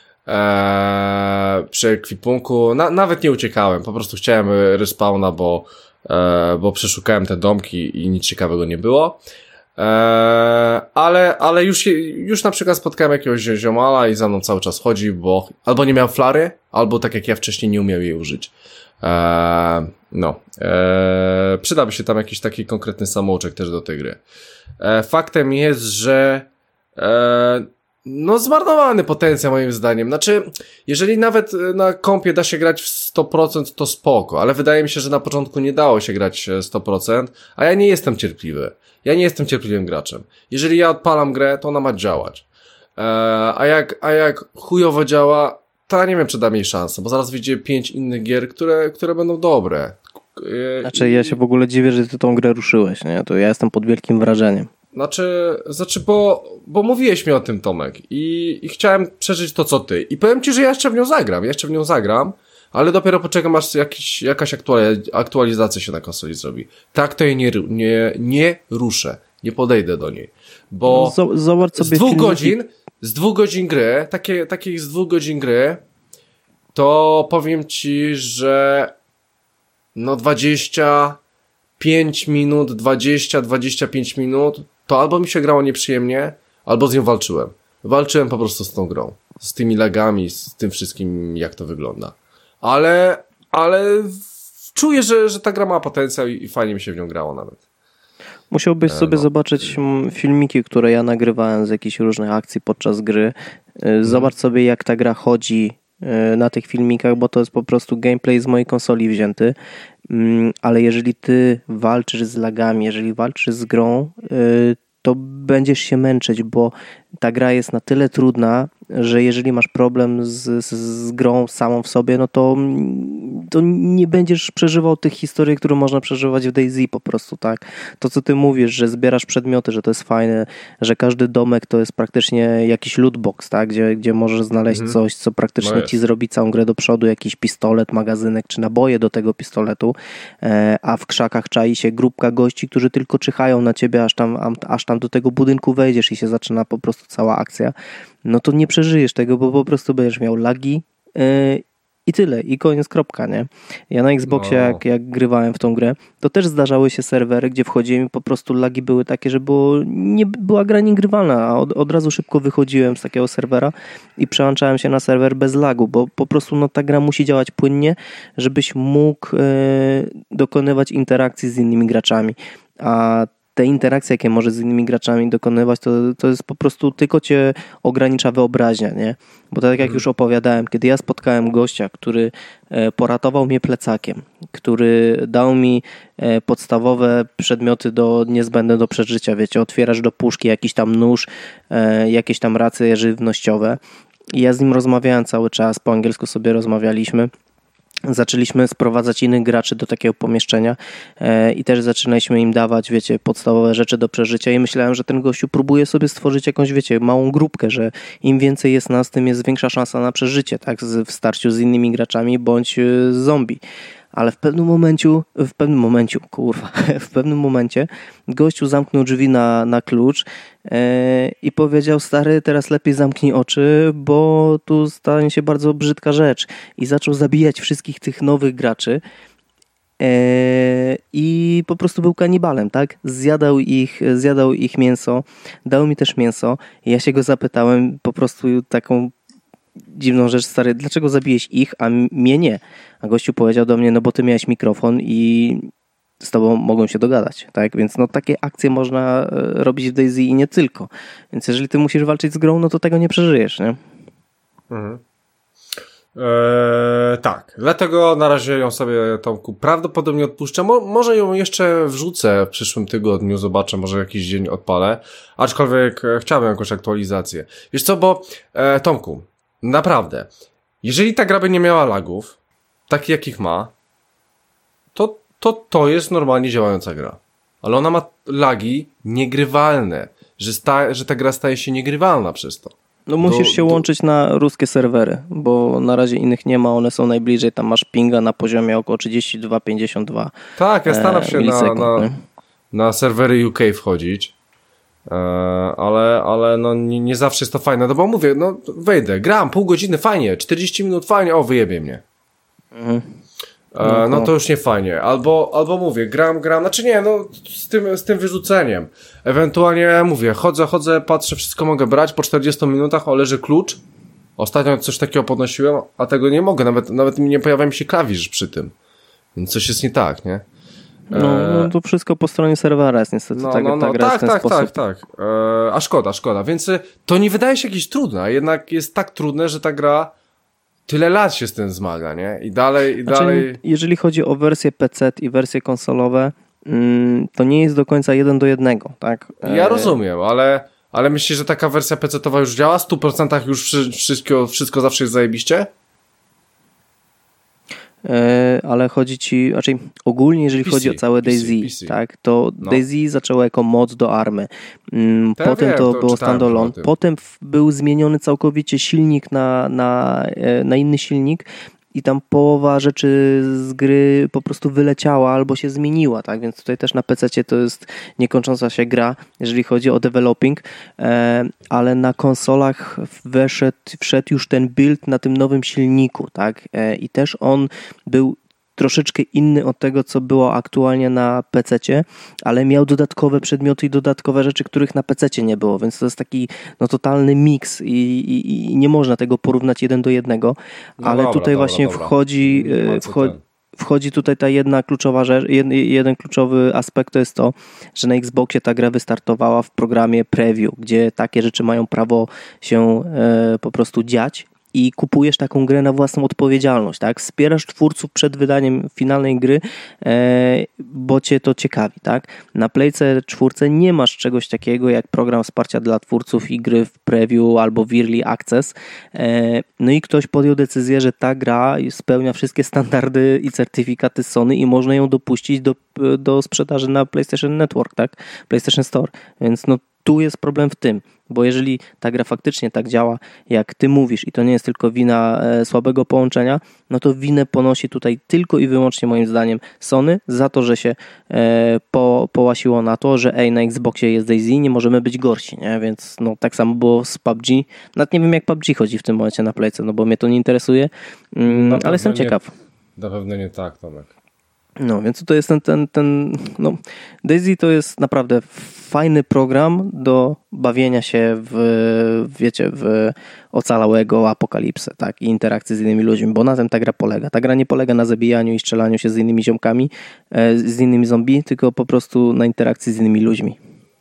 przy ekwipunku, nawet nie uciekałem, po prostu chciałem respawna, bo przeszukałem te domki i nic ciekawego nie było, ale już na przykład spotkałem jakiegoś ziomala i za mną cały czas chodzi, bo albo nie miał flary, albo tak jak ja wcześniej nie umiał jej użyć. Przydałby się tam jakiś taki konkretny samouczek też do tej gry. Faktem jest, że zmarnowany potencjał moim zdaniem. Znaczy, jeżeli nawet na kompie da się grać w 100%, to spoko, ale wydaje mi się, że na początku nie dało się grać 100%, a ja nie jestem cierpliwy. Ja nie jestem cierpliwym graczem. Jeżeli ja odpalam grę, to ona ma działać. A jak chujowo działa, to ja nie wiem, czy da mi szansę, bo zaraz wyjdzie 5 innych gier, które będą dobre. Znaczy, ja się w ogóle dziwię, że ty tą grę ruszyłeś, nie? To ja jestem pod wielkim wrażeniem. Znaczy, bo mówiłeś mi o tym, Tomek, i chciałem przeżyć to, co ty. I powiem ci, że ja jeszcze w nią zagram, ale dopiero poczekam, aż jakaś aktualizacja się na konsoli zrobi. Tak to jej nie ruszę, nie podejdę do niej. Bo zobacz sobie z 2 godzin gry, takich z 2 godzin gry, to powiem ci, że 25 minut, 20-25 minut, to albo mi się grało nieprzyjemnie, albo z nią walczyłem. Walczyłem po prostu z tą grą. Z tymi lagami, z tym wszystkim, jak to wygląda. Ale czuję, że ta gra ma potencjał i fajnie mi się w nią grało nawet. Musiałbyś sobie zobaczyć filmiki, które ja nagrywałem z jakichś różnych akcji podczas gry. Zobacz sobie, jak ta gra chodzi na tych filmikach, bo to jest po prostu gameplay z mojej konsoli wzięty. Ale jeżeli ty walczysz z lagami, jeżeli walczysz z grą, to będziesz się męczyć, bo ta gra jest na tyle trudna, że jeżeli masz problem z grą samą w sobie, no to nie będziesz przeżywał tych historii, które można przeżywać w DayZ po prostu, tak? To, co ty mówisz, że zbierasz przedmioty, że to jest fajne, że każdy domek to jest praktycznie jakiś lootbox, tak? Gdzie możesz znaleźć coś, co praktycznie ci zrobi całą grę do przodu, jakiś pistolet, magazynek, czy naboje do tego pistoletu, a w krzakach czai się grupka gości, którzy tylko czyhają na ciebie, aż tam do tego budynku wejdziesz i się zaczyna po prostu cała akcja. No to nie przeżyjesz tego, bo po prostu będziesz miał lagi i tyle, i koniec, kropka, nie? Ja na Xboxie, jak grywałem w tą grę, to też zdarzały się serwery, gdzie wchodziłem i po prostu lagi były takie, że była gra niegrywalna, a od razu szybko wychodziłem z takiego serwera i przełączałem się na serwer bez lagu, bo po prostu ta gra musi działać płynnie, żebyś mógł dokonywać interakcji z innymi graczami. A te interakcje, jakie możesz z innymi graczami dokonywać, to jest po prostu tylko cię ogranicza wyobraźnia, nie? Bo tak jak już opowiadałem, kiedy ja spotkałem gościa, który poratował mnie plecakiem, który dał mi podstawowe przedmioty niezbędne do przeżycia, wiecie, otwierasz do puszki jakiś tam nóż, jakieś tam racje żywnościowe. I ja z nim rozmawiałem cały czas, po angielsku sobie rozmawialiśmy. Zaczęliśmy sprowadzać innych graczy do takiego pomieszczenia i też zaczynaliśmy im dawać, wiecie, podstawowe rzeczy do przeżycia i myślałem, że ten gościu próbuje sobie stworzyć jakąś, wiecie, małą grupkę, że im więcej jest nas, tym jest większa szansa na przeżycie, tak, w starciu z innymi graczami bądź z zombie. Ale w pewnym momencie gościu zamknął drzwi na klucz i powiedział: stary, teraz lepiej zamknij oczy, bo tu stanie się bardzo brzydka rzecz. I zaczął zabijać wszystkich tych nowych graczy i po prostu był kanibalem, tak? Zjadał ich mięso, dał mi też mięso. I ja się go zapytałem po prostu taką dziwną rzecz: stary, dlaczego zabiłeś ich, a mnie nie? A gościu powiedział do mnie: no bo ty miałeś mikrofon i z tobą mogłem się dogadać, tak? Więc no takie akcje można robić w DayZ i nie tylko. Więc jeżeli ty musisz walczyć z grą, no to tego nie przeżyjesz, nie? Mhm. Tak, dlatego na razie ją sobie, Tomku, prawdopodobnie odpuszczę. Może ją jeszcze wrzucę w przyszłym tygodniu, zobaczę, może jakiś dzień odpalę. Aczkolwiek chciałbym jakąś aktualizację. Wiesz co, bo Tomku, naprawdę, jeżeli ta gra by nie miała lagów, takich jakich ma, to jest normalnie działająca gra. Ale ona ma lagi niegrywalne, że ta gra staje się niegrywalna przez to. No musisz się łączyć na ruskie serwery, bo na razie innych nie ma, one są najbliżej, tam masz pinga na poziomie około 32-52. Tak, ja staram się na serwery UK wchodzić, ale no nie zawsze jest to fajne, no bo mówię, no wejdę, gram pół godziny, fajnie, 40 minut, fajnie, o wyjebie mnie. No to już nie fajnie. Albo mówię, gram, znaczy nie, no z tym wyrzuceniem. Ewentualnie mówię, chodzę, patrzę, wszystko mogę brać, po 40 minutach leży klucz. Ostatnio coś takiego podnosiłem, a tego nie mogę, nawet nie pojawia mi się klawisz przy tym. Więc coś jest nie tak, nie? No to wszystko po stronie serwera jest niestety. Ta gra jest w ten sposób. Tak. A szkoda. Więc to nie wydaje się jakieś trudne, a jednak jest tak trudne, że ta gra tyle lat się z tym zmaga, nie? I dalej... Jeżeli chodzi o wersję PC i wersje konsolowe, to nie jest do końca 1:1, tak? Ja rozumiem, ale myślisz, że taka wersja PC-towa już działa? W 100% już wszystko zawsze jest zajebiście? Ale chodzi ci, raczej ogólnie, jeżeli chodzi o całe DayZ, tak, to DayZ zaczęło jako mod do ARMY. Potem to było standalone. Potem był zmieniony całkowicie silnik na inny silnik i tam połowa rzeczy z gry po prostu wyleciała albo się zmieniła, tak? Więc tutaj też na PC-cie to jest niekończąca się gra, jeżeli chodzi o developing, ale na konsolach wszedł już ten build na tym nowym silniku, tak? I też on był troszeczkę inny od tego, co było aktualnie na PC-cie, ale miał dodatkowe przedmioty i dodatkowe rzeczy, których na PC-cie nie było, więc to jest taki totalny miks i nie można tego porównać 1:1, ale tutaj właśnie wchodzi tutaj ta jedna kluczowa rzecz, jeden kluczowy aspekt, to jest to, że na Xboxie ta gra wystartowała w programie Preview, gdzie takie rzeczy mają prawo się po prostu dziać. I kupujesz taką grę na własną odpowiedzialność, tak? Wspierasz twórców przed wydaniem finalnej gry, bo cię to ciekawi, tak? Na Playce 4 nie masz czegoś takiego jak program wsparcia dla twórców i gry w preview albo w early access. No i ktoś podjął decyzję, że ta gra spełnia wszystkie standardy i certyfikaty Sony i można ją dopuścić do sprzedaży na PlayStation Network, tak? PlayStation Store. Więc no tu jest problem w tym, bo jeżeli ta gra faktycznie tak działa, jak ty mówisz i to nie jest tylko wina słabego połączenia, no to winę ponosi tutaj tylko i wyłącznie moim zdaniem Sony za to, że się połasiło na to, że na Xboxie jest DayZ, nie możemy być gorsi, nie? Więc no tak samo było z PUBG. Nawet nie wiem jak PUBG chodzi w tym momencie na Playce, no bo mnie to nie interesuje, ale jestem ciekaw. Na pewno nie tak, Tomek. No, więc to jest no, DayZ to jest naprawdę fajny program do bawienia się w ocalałego apokalipsę, tak, i interakcji z innymi ludźmi, bo na tym ta gra polega. Ta gra nie polega na zabijaniu i strzelaniu się z innymi ziomkami, z innymi zombie, tylko po prostu na interakcji z innymi ludźmi.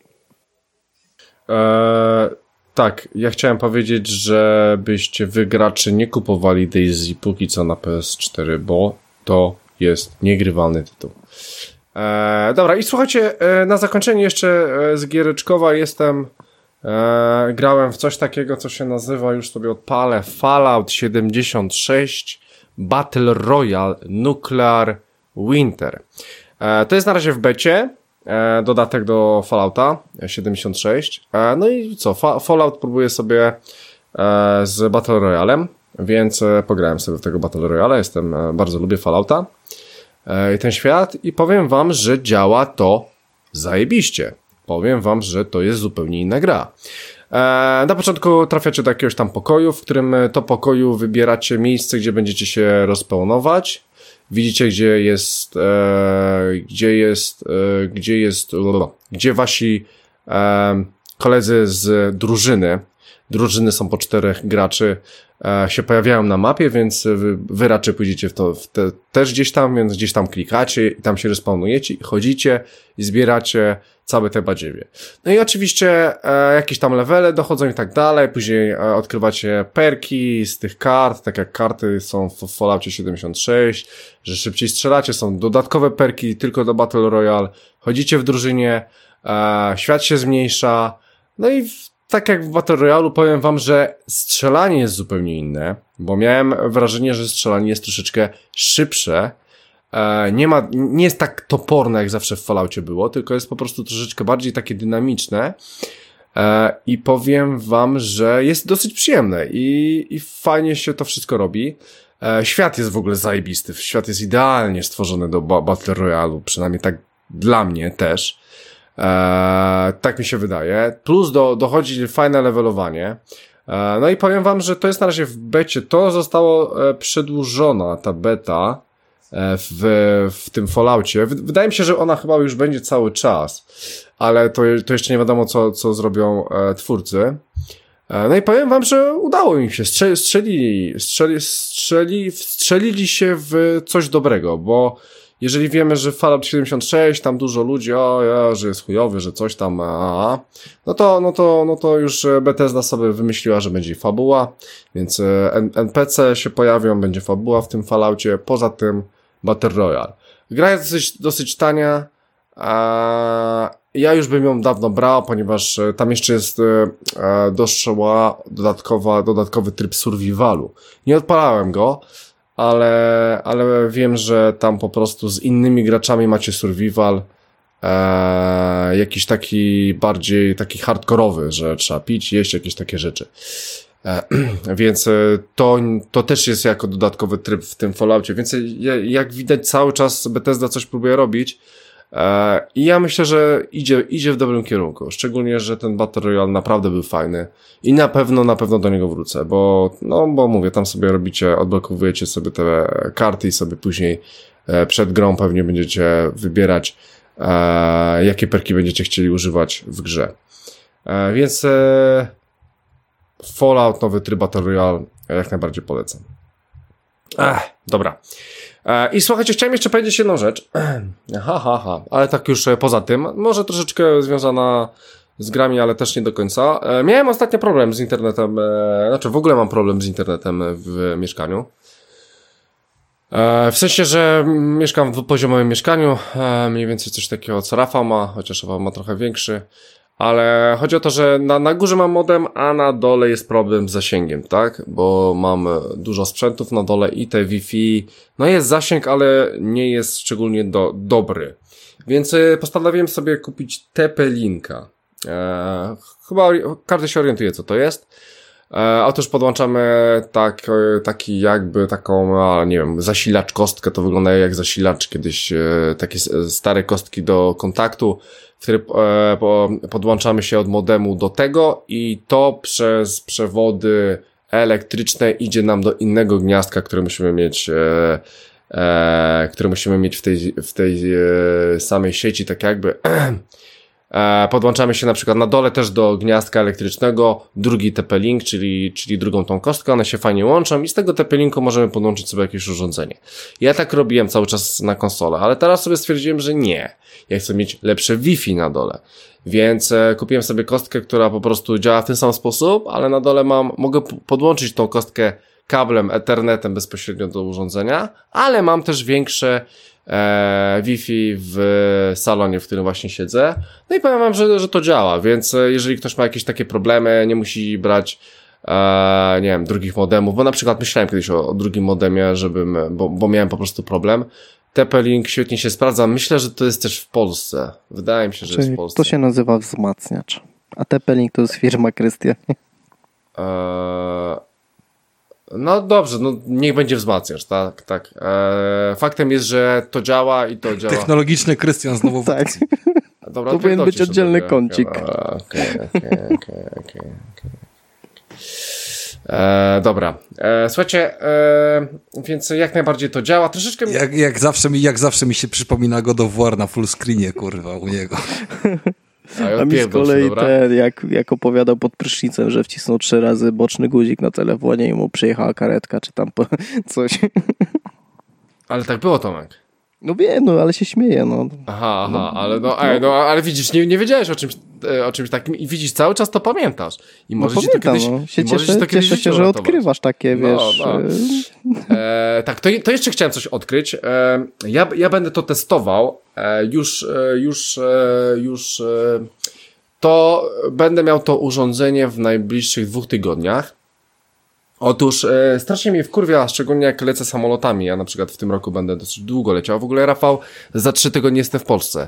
Tak, ja chciałem powiedzieć, żebyście wy gracze nie kupowali DayZ póki co na PS4, bo to jest niegrywalny tytuł. Dobra, i słuchajcie, na zakończenie jeszcze z giereczkowa grałem w coś takiego, co się nazywa, już sobie odpalę, Fallout 76 Battle Royale Nuclear Winter. To jest na razie w becie, dodatek do Fallouta 76. No i co, Fallout próbuje sobie z Battle Royalem, więc pograłem sobie w tego Battle Royale, bardzo lubię Fallouta i ten świat i powiem wam, że działa to zajebiście. Powiem wam, że to jest zupełnie inna gra. Na początku trafiacie do jakiegoś tam pokoju, w którym to pokoju wybieracie miejsce, gdzie będziecie się rozpełnować. Widzicie, gdzie wasi koledzy z drużyny są po 4 graczy, się pojawiają na mapie, więc wy raczej pójdziecie też gdzieś tam, więc gdzieś tam klikacie i tam się respawnujecie i chodzicie i zbieracie całe te badziewie. No i oczywiście jakieś tam levele dochodzą i tak dalej, później odkrywacie perki z tych kart, tak jak karty są w Falloutie 76, że szybciej strzelacie, są dodatkowe perki tylko do Battle Royale, chodzicie w drużynie, świat się zmniejsza, no i tak jak w Battle Royale'u powiem wam, że strzelanie jest zupełnie inne, bo miałem wrażenie, że strzelanie jest troszeczkę szybsze, nie jest tak toporne jak zawsze w Falloutie było, tylko jest po prostu troszeczkę bardziej takie dynamiczne i powiem wam, że jest dosyć przyjemne i fajnie się to wszystko robi. Świat jest w ogóle zajebisty, świat jest idealnie stworzony do Battle Royale'u, przynajmniej tak dla mnie też. Tak mi się wydaje. Plus dochodzi fajne levelowanie. No i powiem wam, że to jest na razie w becie. To zostało przedłużona, ta beta w tym Falloutie. Wydaje mi się, że ona chyba już będzie cały czas, ale to jeszcze nie wiadomo, co zrobią twórcy. No i powiem wam, że udało im się. Strzelili się w coś dobrego, bo jeżeli wiemy, że Fallout 76, tam dużo ludzi, że jest chujowy, że coś tam, no to już Bethesda sobie wymyśliła, że będzie fabuła, więc NPC się pojawią, będzie fabuła w tym Falloutie, poza tym Battle Royale. Gra jest dosyć tania, ja już bym ją dawno brał, ponieważ tam jeszcze jest dodatkowy tryb survivalu. Nie odpalałem go, ale wiem, że tam po prostu z innymi graczami macie survival, jakiś taki bardziej taki hardkorowy, że trzeba pić, jeść, jakieś takie rzeczy. Więc to też jest jako dodatkowy tryb w tym Falloutie, więc jak widać cały czas Bethesda coś próbuje robić i ja myślę, że idzie w dobrym kierunku, szczególnie, że ten Battle Royale naprawdę był fajny i na pewno do niego wrócę, bo mówię, tam sobie odblokowujecie sobie te karty i sobie później przed grą pewnie będziecie wybierać jakie perki będziecie chcieli używać w grze. Więc Fallout, nowy tryb Battle Royale jak najbardziej polecam. Dobra. I słuchajcie, chciałem jeszcze powiedzieć jedną rzecz. Ale tak już poza tym, może troszeczkę związana z grami, ale też nie do końca. Miałem ostatnio problem z internetem, w ogóle mam problem z internetem w mieszkaniu. W sensie, że mieszkam w dwupoziomowym mieszkaniu, mniej więcej coś takiego co Rafał ma, chociaż Rafał ma trochę większy. Ale chodzi o to, że na górze mam modem, a na dole jest problem z zasięgiem, tak? Bo mam dużo sprzętów na dole i te Wi-Fi, jest zasięg, ale nie jest szczególnie dobry. Więc postanowiłem sobie kupić TP-Linka. Chyba każdy się orientuje, co to jest. Otóż podłączamy taki jakby taką, nie wiem, zasilacz kostkę, to wygląda jak zasilacz kiedyś, takie stare kostki do kontaktu, w który podłączamy się od modemu do tego i to przez przewody elektryczne idzie nam do innego gniazdka, które musimy mieć które musimy mieć w tej samej sieci, tak jakby podłączamy się na przykład na dole też do gniazdka elektrycznego, drugi TP-Link, czyli drugą tą kostkę, one się fajnie łączą i z tego TP-Linku możemy podłączyć sobie jakieś urządzenie. Ja tak robiłem cały czas na konsolę, ale teraz sobie stwierdziłem, że nie. Ja chcę mieć lepsze Wi-Fi na dole. Więc kupiłem sobie kostkę, która po prostu działa w ten sam sposób, ale na dole mogę podłączyć tą kostkę kablem, Ethernetem bezpośrednio do urządzenia, ale mam też większe Wi-Fi w salonie, w którym właśnie siedzę. No i powiem wam, że to działa, więc jeżeli ktoś ma jakieś takie problemy, nie musi brać nie wiem, drugich modemów, bo na przykład myślałem kiedyś o drugim modemie, bo miałem po prostu problem. TP-Link świetnie się sprawdza. Myślę, że to jest też w Polsce. Wydaje mi się, że jest w Polsce. To się nazywa wzmacniacz. A TP-Link to jest firma Krystian. No dobrze, no niech będzie wzmacniacz, tak. Faktem jest, że to działa i to działa. Technologiczny Krystian znowu w Tak. Dobra, to powinien być oddzielny kącik. Okej. Dobra. Słuchajcie, więc jak najbardziej to działa. Troszeczkę... Jak zawsze mi się przypomina God of War na full screenie, kurwa, u niego. A mi z kolei jak opowiadał pod prysznicem, że wcisnął 3 razy boczny guzik na telefonie i mu przyjechała karetka, czy tam coś. Ale tak było, Tomek. No wiem, no ale się śmieję, no. Aha, ale widzisz, nie wiedziałeś o czymś takim i widzisz, cały czas to pamiętasz. I może ci to kiedyś... Cieszę się, że odkrywasz takie, wiesz... Tak, to jeszcze chciałem coś odkryć. Ja będę to testował. To będę miał to urządzenie w najbliższych 2 tygodniach. Otóż strasznie mnie wkurwia, szczególnie jak lecę samolotami. Ja na przykład w tym roku będę dosyć długo leciał. W ogóle, Rafał, za 3 tygodnie jestem w Polsce.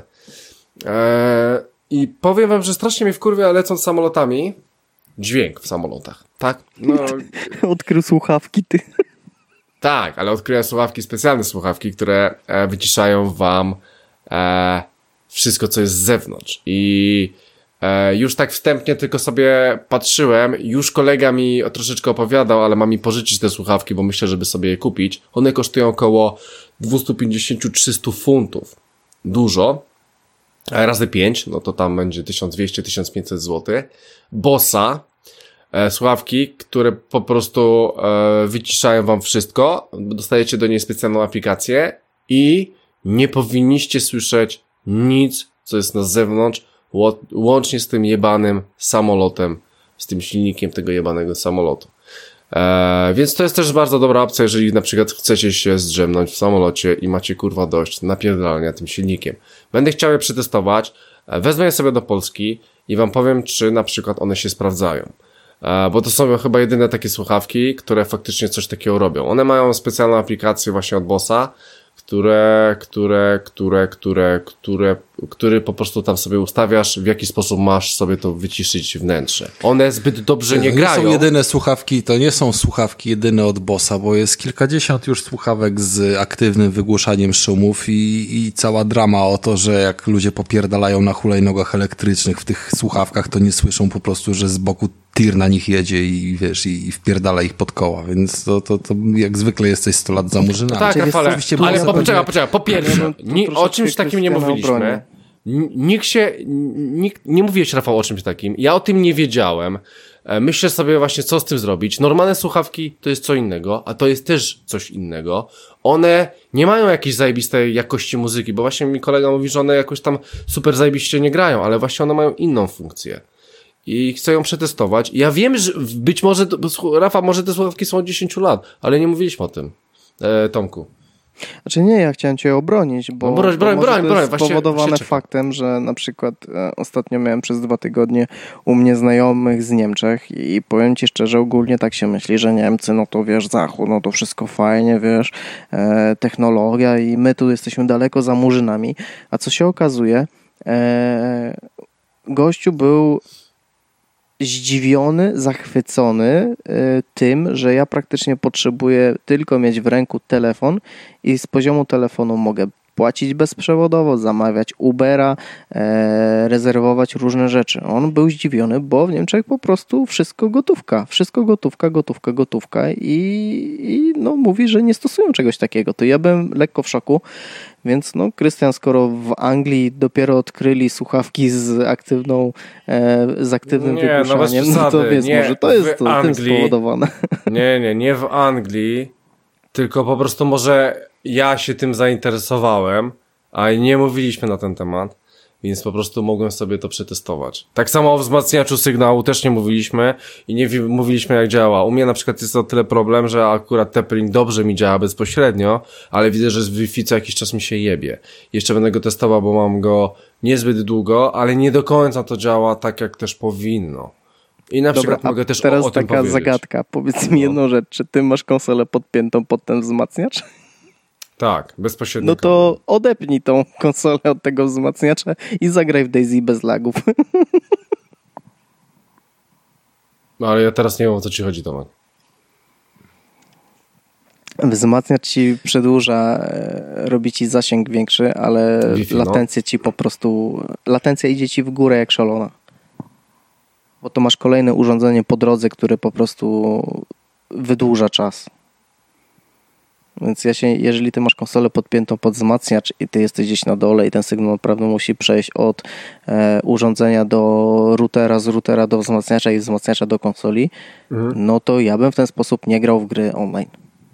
I powiem wam, że strasznie mnie wkurwia, lecąc samolotami, dźwięk w samolotach. Tak? No, odkrył słuchawki, ty. Tak, ale odkryłem słuchawki, specjalne słuchawki, które wyciszają wam wszystko, co jest z zewnątrz. I już tak wstępnie tylko sobie patrzyłem, już kolega mi troszeczkę opowiadał, ale ma mi pożyczyć te słuchawki, bo myślę, żeby sobie je kupić. One kosztują około 250-300 funtów. Dużo. Razy 5, no to tam będzie 1200-1500 zł. Bossa, słuchawki, które po prostu wyciszają wam wszystko. Dostajecie do niej specjalną aplikację i nie powinniście słyszeć nic, co jest na zewnątrz, łącznie z tym jebanym samolotem, z tym silnikiem tego jebanego samolotu. Więc to jest też bardzo dobra opcja, jeżeli na przykład chcecie się zdrzemnąć w samolocie i macie kurwa dość napierdalania tym silnikiem. Będę chciał je przetestować, wezmę je sobie do Polski i wam powiem, czy na przykład one się sprawdzają. Bo to są chyba jedyne takie słuchawki, które faktycznie coś takiego robią. One mają specjalną aplikację właśnie od Bossa, który po prostu tam sobie ustawiasz, w jaki sposób masz sobie to wyciszyć wnętrze. One zbyt dobrze nie grają. To są jedyne słuchawki, to nie są słuchawki jedyne od Bossa, bo jest kilkadziesiąt już słuchawek z aktywnym wygłuszaniem szumów i cała drama o to, że jak ludzie popierdalają na hulajnogach elektrycznych w tych słuchawkach, to nie słyszą po prostu, że z boku tir na nich jedzie i wiesz, i wpierdala ich pod koła, więc to jak zwykle jesteś 100 lat za murzynami. Tak, ale poczekaj, po pierwsze, o czymś takim nie mówiliśmy. Nikt nie mówiłeś, Rafał, o czymś takim. Ja o tym nie wiedziałem. Myślę sobie właśnie, co z tym zrobić. Normalne słuchawki to jest co innego, a to jest też coś innego. One nie mają jakiejś zajebistej jakości muzyki, bo właśnie mi kolega mówi, że one jakoś tam super zajebiście nie grają, ale właśnie one mają inną funkcję. I chcę ją przetestować. Ja wiem, że być może, Rafał, może te słuchawki są od 10 lat, ale nie mówiliśmy o tym, Tomku. Znaczy nie, ja chciałem cię obronić, bo, broń, to jest spowodowane faktem, że na przykład ostatnio miałem przez 2 tygodnie u mnie znajomych z Niemczech i powiem ci szczerze, ogólnie tak się myśli, że Niemcy, no to wiesz, Zachód, no to wszystko fajnie, wiesz, technologia i my tu jesteśmy daleko za murzynami, a co się okazuje, gościu był zdziwiony, zachwycony tym, że ja praktycznie potrzebuję tylko mieć w ręku telefon i z poziomu telefonu mogę płacić bezprzewodowo, zamawiać Ubera, rezerwować różne rzeczy. On był zdziwiony, bo w Niemczech po prostu wszystko gotówka. Wszystko gotówka i no mówi, że nie stosują czegoś takiego. To ja byłem lekko w szoku, więc no Krystian, skoro w Anglii dopiero odkryli słuchawki z aktywnym wygłuszaniem, no to wiesz, może to jest tym spowodowane. Nie w Anglii, tylko po prostu może ja się tym zainteresowałem, a nie mówiliśmy na ten temat, więc po prostu mogłem sobie to przetestować. Tak samo o wzmacniaczu sygnału też nie mówiliśmy i nie mówiliśmy jak działa. U mnie na przykład jest o tyle problem, że akurat TP-Link dobrze mi działa bezpośrednio, ale widzę, że z Wi-Fi co jakiś czas mi się jebie. Jeszcze będę go testował, bo mam go niezbyt długo, ale nie do końca to działa tak, jak też powinno. I na przykład mogę też teraz o tym taka powiedzieć. zagadka. Powiedz mi jedną rzecz. Czy ty masz konsolę podpiętą pod ten wzmacniacz? Tak, bezpośrednio. No to odepnij tą konsolę od tego wzmacniacza i zagraj w DayZ bez lagów. No ale ja teraz nie wiem, o co ci chodzi, Tomek. Wzmacniacz ci przedłuża, robi ci zasięg większy, ale Wi-Fi, latencja ci po prostu... Latencja idzie ci w górę jak szalona. Bo to masz kolejne urządzenie po drodze, które po prostu wydłuża czas. Więc jeżeli ty masz konsolę podpiętą pod wzmacniacz i ty jesteś gdzieś na dole i ten sygnał naprawdę musi przejść od urządzenia do routera, z routera do wzmacniacza i wzmacniacza do konsoli, no to ja bym w ten sposób nie grał w gry online.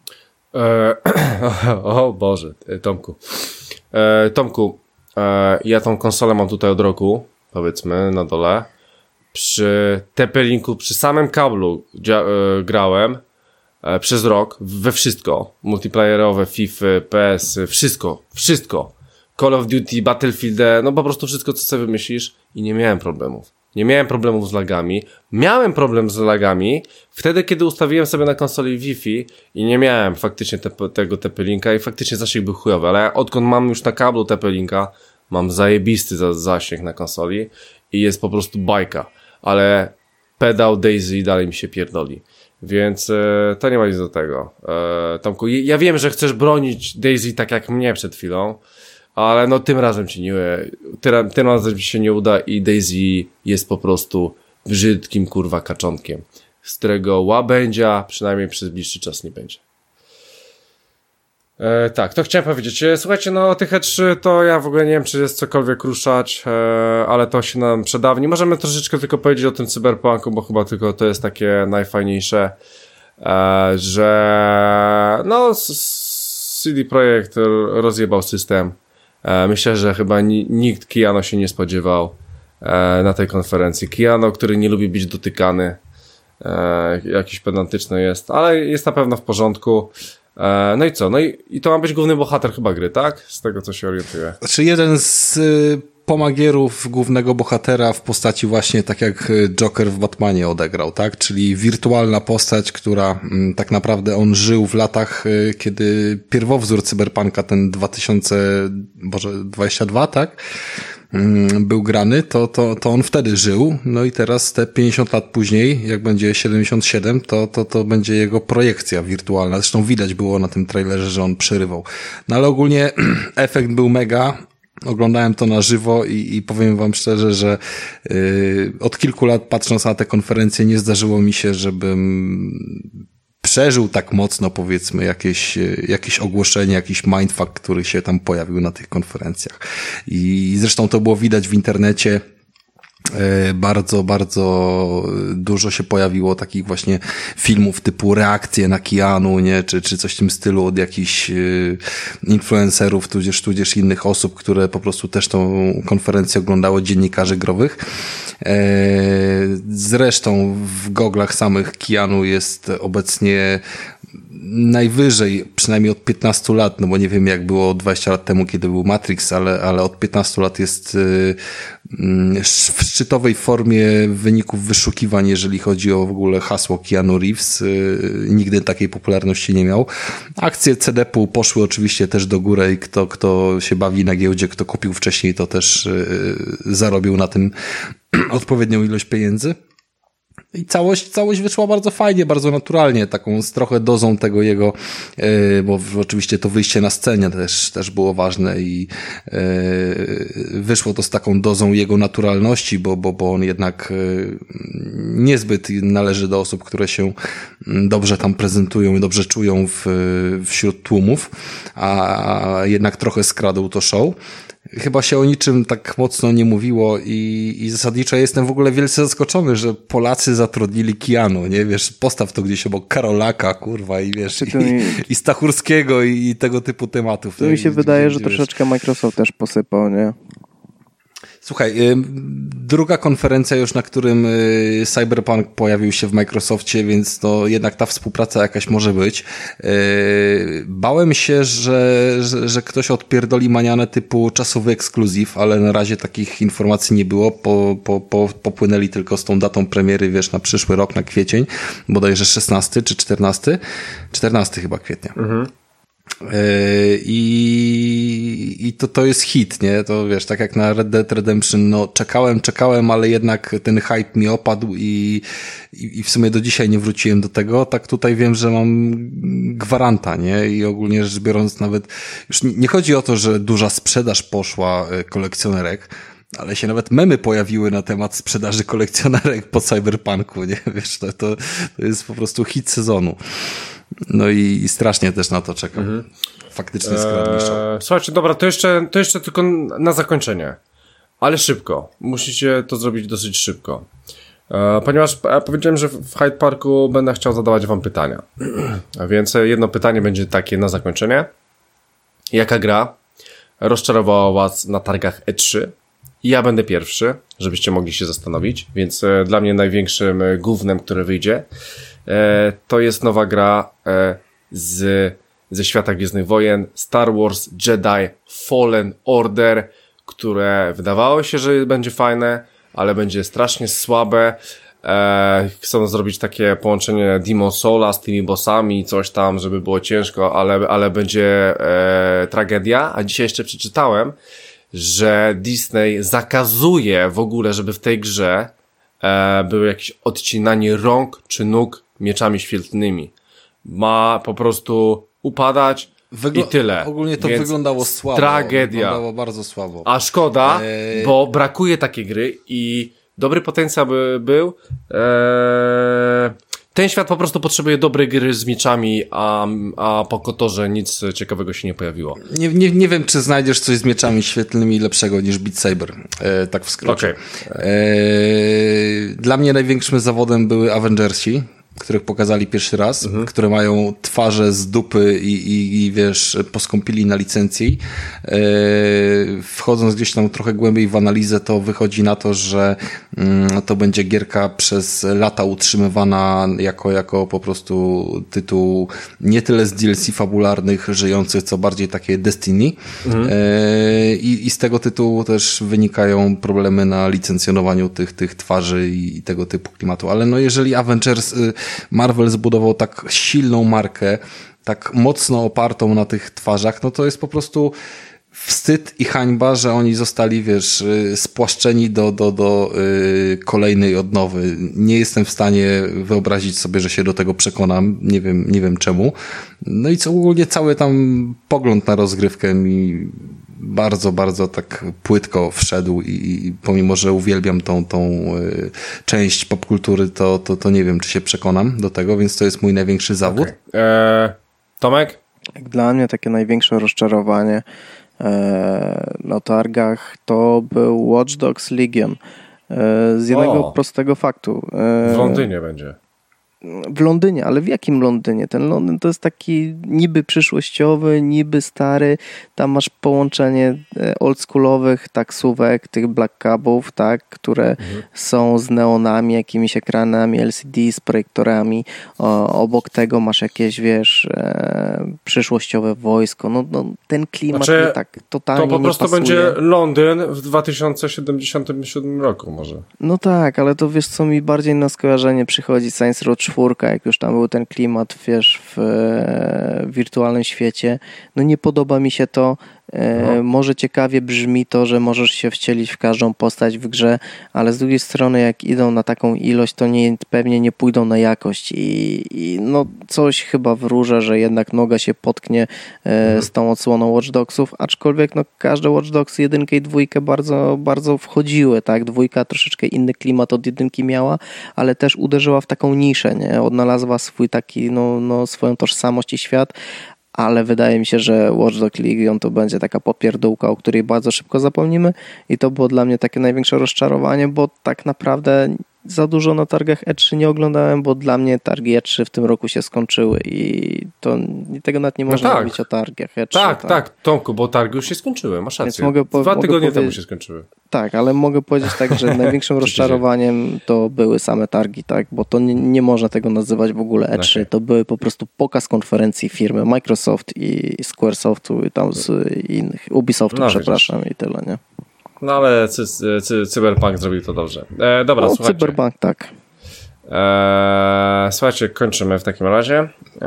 O Boże, Tomku. Tomku, ja tą konsolę mam tutaj od roku, powiedzmy, na dole. Przy TP-Linku, przy samym kablu grałem przez rok we wszystko. Multiplayerowe, FIFA, PS, wszystko. Call of Duty, Battlefield, no po prostu wszystko, co sobie wymyślisz i nie miałem problemów. Nie miałem problemów z lagami. Miałem problem z lagami wtedy, kiedy ustawiłem sobie na konsoli Wi-Fi i nie miałem faktycznie tego TP-Linka i faktycznie zasięg był chujowy, ale odkąd mam już na kablu TP-Linka, mam zajebisty zasięg na konsoli i jest po prostu bajka. Ale pedał DayZ dalej mi się pierdoli. Więc to nie ma nic do tego. Tomku, ja wiem, że chcesz bronić DayZ tak jak mnie przed chwilą, ale no tym razem tym razem ci się nie uda i DayZ jest po prostu brzydkim kurwa kaczątkiem, z którego łabędzia przynajmniej przez bliższy czas nie będzie. Tak, to chciałem powiedzieć. Słuchajcie, no o tych E3 to ja w ogóle nie wiem, czy jest cokolwiek ruszać, ale to się nam przedawni. Możemy troszeczkę tylko powiedzieć o tym Cyberpunku, bo chyba tylko to jest takie najfajniejsze, że no CD Projekt rozjebał system. Myślę, że chyba nikt Keanu się nie spodziewał na tej konferencji. Keanu, który nie lubi być dotykany, jakiś pedantyczny jest, ale jest na pewno w porządku. No i co? No i to ma być główny bohater chyba gry, tak? Z tego, co się orientuję. Znaczy jeden z pomagierów głównego bohatera w postaci właśnie tak jak Joker w Batmanie odegrał, tak? Czyli wirtualna postać, która tak naprawdę on żył w latach, kiedy pierwowzór Cyberpunka, ten 2022, tak? Był grany, to on wtedy żył, no i teraz te 50 lat później, jak będzie 77, to będzie jego projekcja wirtualna. Zresztą widać było na tym trailerze, że on przerywał. No ale ogólnie efekt był mega. Oglądałem to na żywo i powiem wam szczerze, że od kilku lat patrząc na tę konferencję nie zdarzyło mi się, żebym przeżył tak mocno, powiedzmy, jakieś ogłoszenie, jakiś mindfuck, który się tam pojawił na tych konferencjach. I zresztą to było widać w internecie. Bardzo, bardzo dużo się pojawiło takich właśnie filmów typu reakcje na Keanu, nie? Czy coś w tym stylu od jakichś influencerów, tudzież innych osób, które po prostu też tą konferencję oglądało, dziennikarzy growych. Zresztą w goglach samych Keanu jest obecnie najwyżej, przynajmniej od 15 lat, no bo nie wiem jak było 20 lat temu, kiedy był Matrix, ale od 15 lat jest w szczytowej formie wyników wyszukiwań, jeżeli chodzi o w ogóle hasło Keanu Reeves. Nigdy takiej popularności nie miał. Akcje CD-u poszły oczywiście też do góry i kto się bawi na giełdzie, kto kupił wcześniej, to też zarobił na tym odpowiednią ilość pieniędzy. I całość wyszła bardzo fajnie, bardzo naturalnie, taką z trochę dozą tego jego, bo oczywiście to wyjście na scenę też było ważne i wyszło to z taką dozą jego naturalności, bo on jednak niezbyt należy do osób, które się dobrze tam prezentują i dobrze czują wśród tłumów, a jednak trochę skradł to show. Chyba się o niczym tak mocno nie mówiło i zasadniczo jestem w ogóle wielce zaskoczony, że Polacy zatrudnili Keanu, nie? Wiesz, postaw to gdzieś obok Karolaka, kurwa, i wiesz, i Stachurskiego i tego typu tematów. To mi się wydaje, że troszeczkę Microsoft też posypał, nie? Słuchaj, druga konferencja już, na którym Cyberpunk pojawił się w Microsoftie, więc to jednak ta współpraca jakaś może być. Bałem się, że ktoś odpierdoli manianę typu czasowy ekskluzyw, ale na razie takich informacji nie było. Popłynęli tylko z tą datą premiery, wiesz, na przyszły rok, na kwiecień, bodajże 16 czy 14? 14 chyba kwietnia. Mhm. I to jest hit, nie? To wiesz, tak jak na Red Dead Redemption, no czekałem, ale jednak ten hype mi opadł i w sumie do dzisiaj nie wróciłem do tego. Tak tutaj wiem, że mam gwaranta, nie? I ogólnie rzecz biorąc nawet, już nie chodzi o to, że duża sprzedaż poszła kolekcjonerek, ale się nawet memy pojawiły na temat sprzedaży kolekcjonerek po Cyberpunku, nie? Wiesz, to jest po prostu hit sezonu. No i strasznie też na to czekam. Faktycznie skradliszą. Słuchajcie, dobra, to jeszcze tylko na zakończenie. Ale szybko. Musicie to zrobić dosyć szybko. Ponieważ powiedziałem, że w Hyde Parku będę chciał zadawać wam pytania. A więc jedno pytanie będzie takie na zakończenie. Jaka gra rozczarowała was na targach E3? I ja będę pierwszy, żebyście mogli się zastanowić. Więc dla mnie największym gównem, które wyjdzie, to jest nowa gra ze świata Gwiezdnych Wojen, Star Wars Jedi Fallen Order, które wydawało się, że będzie fajne, ale będzie strasznie słabe. Chcą zrobić takie połączenie Demon Soula z tymi bossami, coś tam, żeby było ciężko, ale będzie tragedia. A dzisiaj jeszcze przeczytałem, że Disney zakazuje w ogóle, żeby w tej grze było jakieś odcinanie rąk czy nóg mieczami świetlnymi. Ma po prostu upadać i tyle. Ogólnie to wyglądało słabo. Tragedia. Wyglądało bardzo słabo. A szkoda, bo brakuje takiej gry i dobry potencjał by był. Ten świat po prostu potrzebuje dobrej gry z mieczami, a po KOTORze nic ciekawego się nie pojawiło. Nie wiem, czy znajdziesz coś z mieczami świetlnymi lepszego niż Beat Saber. Tak w skrócie. Okay. Dla mnie największym zawodem były Avengersi, których pokazali pierwszy raz, które mają twarze z dupy i wiesz, poskąpili na licencji. Wchodząc gdzieś tam trochę głębiej w analizę, to wychodzi na to, że to będzie gierka przez lata utrzymywana jako po prostu tytuł nie tyle z DLC fabularnych, żyjących, co bardziej takie Destiny. I z tego tytułu też wynikają problemy na licencjonowaniu tych twarzy i tego typu klimatu. Ale no jeżeli Avengers Marvel zbudował tak silną markę, tak mocno opartą na tych twarzach, no to jest po prostu wstyd i hańba, że oni zostali, wiesz, spłaszczeni do kolejnej odnowy. Nie jestem w stanie wyobrazić sobie, że się do tego przekonam. Nie wiem czemu. No i co ogólnie cały tam pogląd na rozgrywkę mi bardzo, bardzo tak płytko wszedł i pomimo, że uwielbiam tą część popkultury, to nie wiem, czy się przekonam do tego, więc to jest mój największy zawód. Okay. Tomek? Jak dla mnie takie największe rozczarowanie na targach to był Watch Dogs Legion. Z jednego prostego faktu. W Londynie będzie. W Londynie, ale w jakim Londynie? Ten Londyn to jest taki niby przyszłościowy, niby stary. Tam masz połączenie oldschoolowych taksówek, tych black cabów, tak, które są z neonami, jakimiś ekranami LCD, z projektorami. Obok tego masz jakieś, wiesz, przyszłościowe wojsko. No ten klimat mnie tak totalnie nie pasuje. To po prostu będzie Londyn w 2077 roku może. No tak, ale to wiesz, co mi bardziej na skojarzenie przychodzi, Saints Row 4, jak już tam był ten klimat, wiesz, w wirtualnym świecie. No nie podoba mi się to. Może ciekawie brzmi to, że możesz się wcielić w każdą postać w grze, ale z drugiej strony jak idą na taką ilość, to pewnie nie pójdą na jakość i no coś chyba wróża, że jednak noga się potknie z tą odsłoną Watch Dogsów, aczkolwiek no każde Watch Dogs 1 i 2 bardzo, bardzo wchodziły, tak? 2 troszeczkę inny klimat od 1 miała, ale też uderzyła w taką niszę, nie? Odnalazła swój taki, no swoją tożsamość i świat, ale wydaje mi się, że Watch Dogs Legion to będzie taka popierdółka, o której bardzo szybko zapomnimy i to było dla mnie takie największe rozczarowanie, bo tak naprawdę za dużo na targach E3 nie oglądałem, bo dla mnie targi E3 w tym roku się skończyły i to tego nawet nie można mówić o targach E3. Tak, Tomku, bo targi już się skończyły, masz rację. 2 tygodnie temu się skończyły. Tak, ale mogę powiedzieć tak, że największym rozczarowaniem to były same targi, tak, bo to nie można tego nazywać w ogóle E3, to były po prostu pokaz konferencji firmy Microsoft i Squaresoftu i tam z innych, Ubisoftu, przepraszam, i tyle, nie? No ale Cyberpunk zrobił to dobrze. Dobra, słuchajcie. Cyberpunk, tak. Słuchajcie, kończymy w takim razie.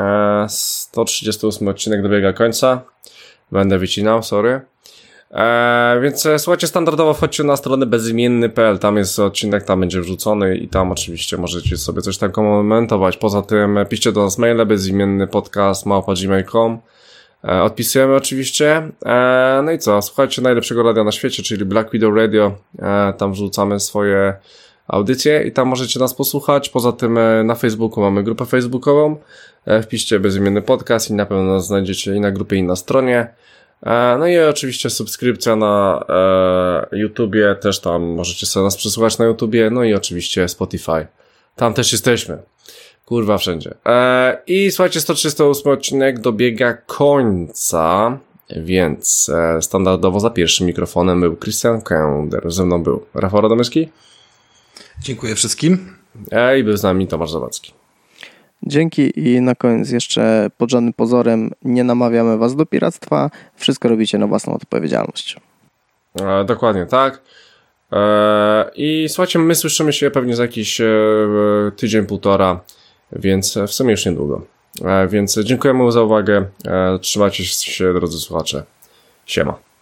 138 odcinek dobiega końca. Będę wycinał, sorry. Więc słuchajcie, standardowo wchodźcie na stronę bezimienny.pl, tam jest odcinek, tam będzie wrzucony i tam oczywiście możecie sobie coś tam komentować. Poza tym piszcie do nas maile bezimiennypodcast@gmail.com. Odpisujemy oczywiście. No i co? Słuchajcie najlepszego radia na świecie, czyli Black Widow Radio. Tam wrzucamy swoje audycje i tam możecie nas posłuchać. Poza tym na Facebooku mamy grupę facebookową. Wpiszcie bezimienny podcast i na pewno nas znajdziecie i na grupie, i na stronie. No i oczywiście subskrypcja na YouTubie, też tam możecie sobie nas przesłuchać na YouTubie. No i oczywiście Spotify. Tam też jesteśmy. Kurwa, wszędzie. I słuchajcie, 138 odcinek dobiega końca, więc standardowo za pierwszym mikrofonem był Christian Kender, ze mną był Rafał Radomyski. Dziękuję wszystkim. I był z nami Tomasz Zawadzki. Dzięki i na koniec jeszcze pod żadnym pozorem nie namawiamy was do piractwa, wszystko robicie na własną odpowiedzialność. Dokładnie tak. I słuchajcie, my słyszymy się pewnie za jakiś tydzień, półtora, więc w sumie już niedługo. Więc dziękujemy za uwagę. Trzymajcie się, drodzy słuchacze. Siema.